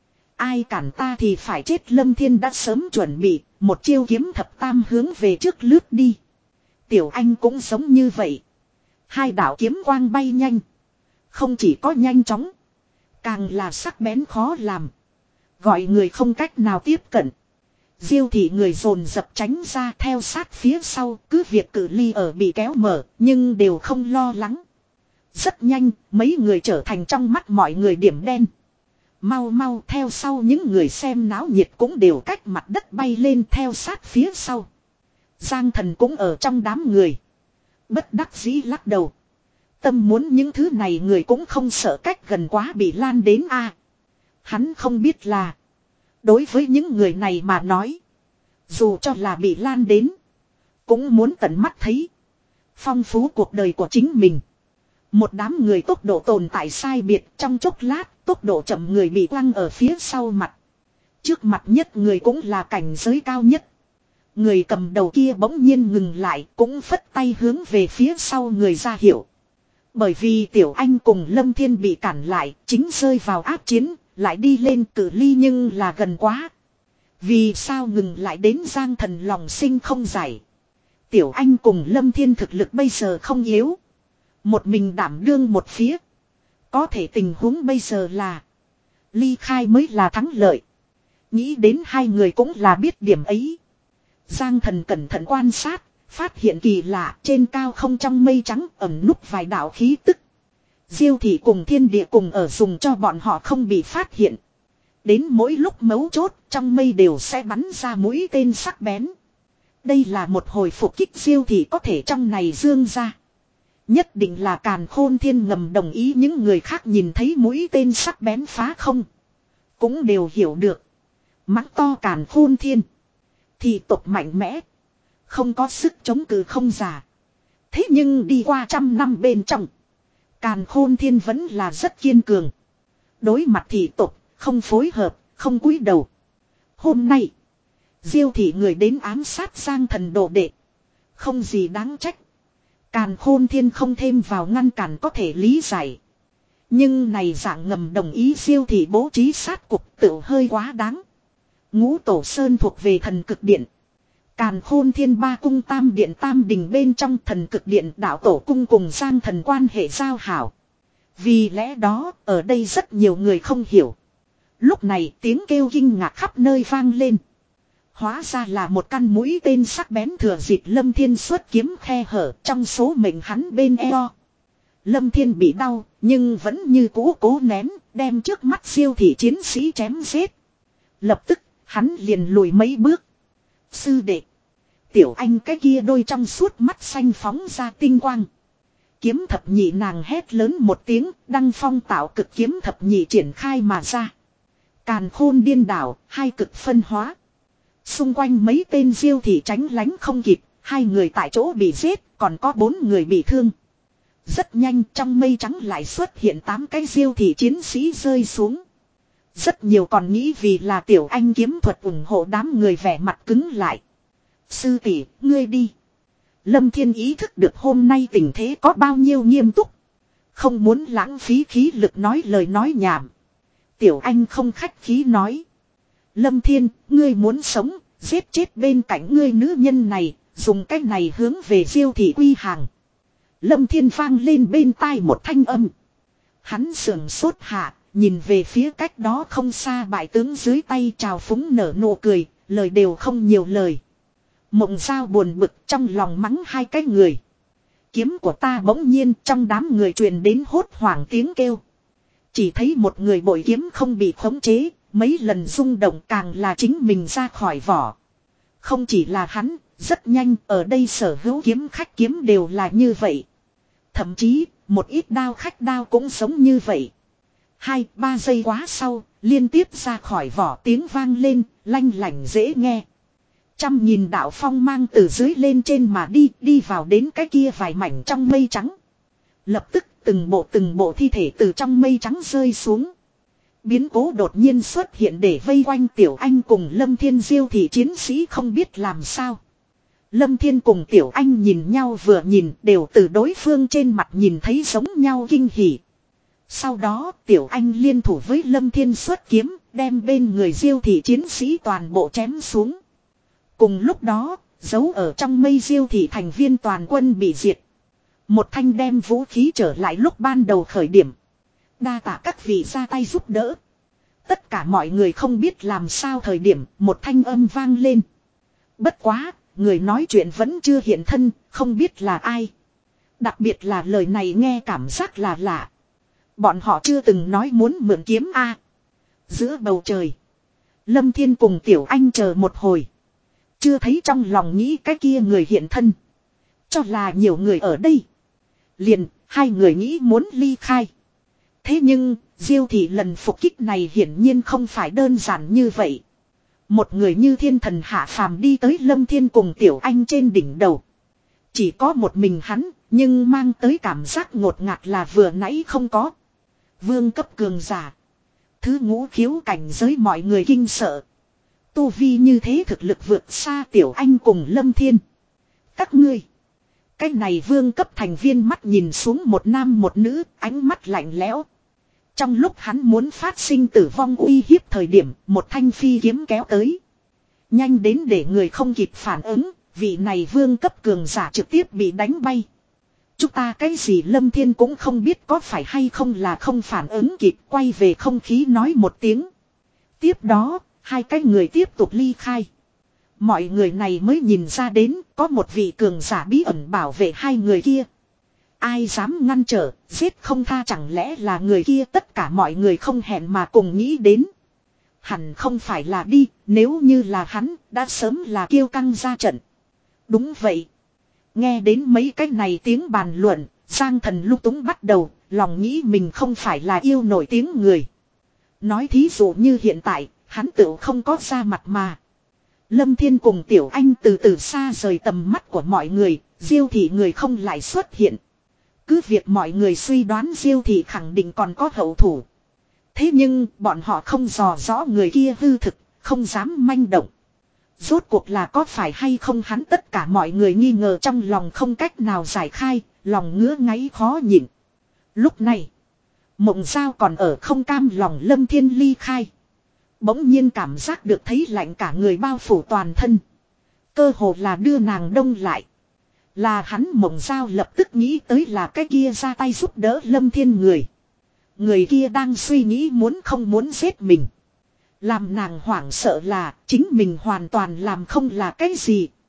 Ai cản ta thì phải chết. Lâm Thiên đã sớm chuẩn bị, một chiêu kiếm thập tam hướng về trước lướt đi. Tiểu Anh cũng giống như vậy. Hai đạo kiếm quang bay nhanh. Không chỉ có nhanh chóng, càng là sắc bén khó làm. Gọi người không cách nào tiếp cận. Diêu Thị người dồn dập tránh ra theo sát phía sau. Cứ việc cự ly ở bị kéo mở, nhưng đều không lo lắng. Rất nhanh, mấy người trở thành trong mắt mọi người điểm đen. Mau mau theo sau, những người xem náo nhiệt cũng đều cách mặt đất bay lên theo sát phía sau. Giang Thần cũng ở trong đám người. Bất đắc dĩ lắc đầu. Tâm muốn những thứ này người cũng không sợ cách gần quá bị lan đến a. À, hắn không biết là. Đối với những người này mà nói. Dù cho là bị lan đến. Cũng muốn tận mắt thấy. Phong phú cuộc đời của chính mình. Một đám người tốc độ tồn tại sai biệt, trong chốc lát, tốc độ chậm người bị quăng ở phía sau mặt. Trước mặt nhất người cũng là cảnh giới cao nhất. Người cầm đầu kia bỗng nhiên ngừng lại, cũng phất tay hướng về phía sau người ra hiệu. Bởi vì Tiểu Anh cùng Lâm Thiên bị cản lại, chính rơi vào áp chiến, lại đi lên cự ly nhưng là gần quá. Vì sao ngừng lại đến Giang Thần lòng sinh không giải. Tiểu Anh cùng Lâm Thiên thực lực bây giờ không yếu. Một mình đảm đương một phía. Có thể tình huống bây giờ là ly khai mới là thắng lợi. Nghĩ đến hai người cũng là biết điểm ấy. Giang Thần cẩn thận quan sát, phát hiện kỳ lạ trên cao không trong mây trắng ẩn núp vài đạo khí tức. Diêu Thị cùng thiên địa cùng ở dùng cho bọn họ không bị phát hiện. Đến mỗi lúc mấu chốt trong mây đều sẽ bắn ra mũi tên sắc bén. Đây là một hồi phục kích Diêu Thị có thể trong này dương ra. Nhất định là Càn Khôn Thiên ngầm đồng ý. Những người khác nhìn thấy mũi tên sắc bén phá không, cũng đều hiểu được. Mắng to Càn Khôn Thiên. Thì tộc mạnh mẽ. Không có sức chống cự không giả. Thế nhưng đi qua trăm năm bên trong. Càn Khôn Thiên vẫn là rất kiên cường. Đối mặt thị tộc, không phối hợp, không cúi đầu. Hôm nay, Diêu thị người đến ám sát Giang Thần đồ đệ. Không gì đáng trách. Càn Khôn Thiên không thêm vào ngăn cản có thể lý giải. Nhưng này dạng ngầm đồng ý Diêu thị bố trí sát cục tự hơi quá đáng. Ngũ Tổ Sơn thuộc về thần cực điện. Càn Khôn Thiên ba cung tam điện tam đình bên trong thần cực điện đạo tổ cung cùng Giang Thần quan hệ giao hảo. Vì lẽ đó, ở đây rất nhiều người không hiểu. Lúc này tiếng kêu kinh ngạc khắp nơi vang lên. Hóa ra là một căn mũi tên sắc bén thừa dịp Lâm Thiên xuất kiếm khe hở trong số mệnh hắn bên eo. Lâm Thiên bị đau, nhưng vẫn như cũ cố nén, đem trước mắt Diêu thị chiến sĩ chém giết. Lập tức, hắn liền lùi mấy bước. Sư đệ. Tiểu anh cái kia đôi trong suốt mắt xanh phóng ra tinh quang. Kiếm thập nhị nàng hét lớn một tiếng, đăng phong tạo cực kiếm thập nhị triển khai mà ra. Càn khôn điên đảo, hai cực phân hóa. Xung quanh mấy tên Diêu thị tránh lánh không kịp, hai người tại chỗ bị giết, còn có bốn người bị thương. Rất nhanh trong mây trắng lại xuất hiện tám cái Diêu thị chiến sĩ rơi xuống. Rất nhiều còn nghĩ vì là tiểu anh kiếm thuật ủng hộ đám người vẻ mặt cứng lại. Sư tỷ, ngươi đi. Lâm Thiên ý thức được hôm nay tình thế có bao nhiêu nghiêm túc. Không muốn lãng phí khí lực nói lời nói nhảm. Tiểu anh không khách khí nói. Lâm Thiên, ngươi muốn sống, giết chết bên cạnh ngươi nữ nhân này, dùng cách này hướng về Diêu thị quy hàng. Lâm Thiên vang lên bên tai một thanh âm. Hắn sườn sốt hạ, nhìn về phía cách đó không xa bại tướng dưới tay trào phúng nở nụ cười, lời đều không nhiều lời. Mộng Giao buồn bực trong lòng mắng hai cái người. Kiếm của ta bỗng nhiên trong đám người truyền đến hốt hoảng tiếng kêu. Chỉ thấy một người bội kiếm không bị khống chế, mấy lần rung động càng là chính mình ra khỏi vỏ. Không chỉ là hắn, rất nhanh ở đây sở hữu kiếm khách kiếm đều là như vậy. Thậm chí, một ít đao khách đao cũng giống như vậy. Hai, ba giây quá sau, liên tiếp ra khỏi vỏ tiếng vang lên, lanh lảnh dễ nghe. Trăm nghìn đạo phong mang từ dưới lên trên mà đi, đi vào đến cái kia vài mảnh trong mây trắng. Lập tức từng bộ từng bộ thi thể từ trong mây trắng rơi xuống. Biến cố đột nhiên xuất hiện để vây quanh Tiểu Anh cùng Lâm Thiên Diêu thì chiến sĩ không biết làm sao. Lâm Thiên cùng Tiểu Anh nhìn nhau vừa nhìn đều từ đối phương trên mặt nhìn thấy giống nhau kinh hỉ. Sau đó Tiểu Anh liên thủ với Lâm Thiên xuất kiếm đem bên người Diêu thị chiến sĩ toàn bộ chém xuống. Cùng lúc đó, giấu ở trong mây Diêu thị thành viên toàn quân bị diệt. Một thanh đem vũ khí trở lại lúc ban đầu khởi điểm. Đa tạ các vị ra tay giúp đỡ. Tất cả mọi người không biết làm sao thời điểm một thanh âm vang lên. Bất quá, người nói chuyện vẫn chưa hiện thân, không biết là ai. Đặc biệt là lời này nghe cảm giác là lạ. Bọn họ chưa từng nói muốn mượn kiếm A. Giữa bầu trời, Lâm Thiên cùng Tiểu Anh chờ một hồi. Chưa thấy trong lòng nghĩ cái kia người hiện thân. Cho là nhiều người ở đây. Liền, hai người nghĩ muốn ly khai. Thế nhưng, Diêu thị lần phục kích này hiển nhiên không phải đơn giản như vậy. Một người như thiên thần hạ phàm đi tới Lâm Thiên cùng Tiểu Anh trên đỉnh đầu. Chỉ có một mình hắn, nhưng mang tới cảm giác ngột ngạt là vừa nãy không có. Vương cấp cường giả. Thứ ngũ khiếu cảnh giới mọi người kinh sợ. Tu vi như thế thực lực vượt xa Tiểu Anh cùng Lâm Thiên. Các ngươi. Cái này vương cấp thành viên mắt nhìn xuống một nam một nữ, ánh mắt lạnh lẽo. Trong lúc hắn muốn phát sinh tử vong uy hiếp thời điểm, một thanh phi kiếm kéo tới. Nhanh đến để người không kịp phản ứng, vị này vương cấp cường giả trực tiếp bị đánh bay. Chúng ta cái gì Lâm Thiên cũng không biết có phải hay không là không phản ứng kịp, quay về không khí nói một tiếng. Tiếp đó, hai cái người tiếp tục ly khai. Mọi người này mới nhìn ra đến có một vị cường giả bí ẩn bảo vệ hai người kia. Ai dám ngăn trở, giết không tha chẳng lẽ là người kia tất cả mọi người không hẹn mà cùng nghĩ đến. Hẳn không phải là đi, nếu như là hắn, đã sớm là kiêu căng ra trận. Đúng vậy. Nghe đến mấy cái này tiếng bàn luận, Giang Thần lúc túng bắt đầu, lòng nghĩ mình không phải là yêu nổi tiếng người. Nói thí dụ như hiện tại, hắn tự không có ra mặt mà. Lâm Thiên cùng Tiểu Anh từ từ xa rời tầm mắt của mọi người, Diêu thị người không lại xuất hiện. Cứ việc mọi người suy đoán Diêu thị khẳng định còn có hậu thủ. Thế nhưng bọn họ không dò rõ người kia hư thực, không dám manh động. Rốt cuộc là có phải hay không hắn, tất cả mọi người nghi ngờ trong lòng không cách nào giải khai, lòng ngứa ngáy khó nhịn. Lúc này, Mộng Giao còn ở không cam lòng Lâm Thiên ly khai. Bỗng nhiên cảm giác được thấy lạnh cả người bao phủ toàn thân. Cơ hồ là đưa nàng đông lại. Là hắn Mộng Giao lập tức nghĩ tới là cái kia ra tay giúp đỡ Lâm Thiên người. Người kia đang suy nghĩ muốn không muốn giết mình. Làm nàng hoảng sợ là chính mình hoàn toàn làm không là cái gì.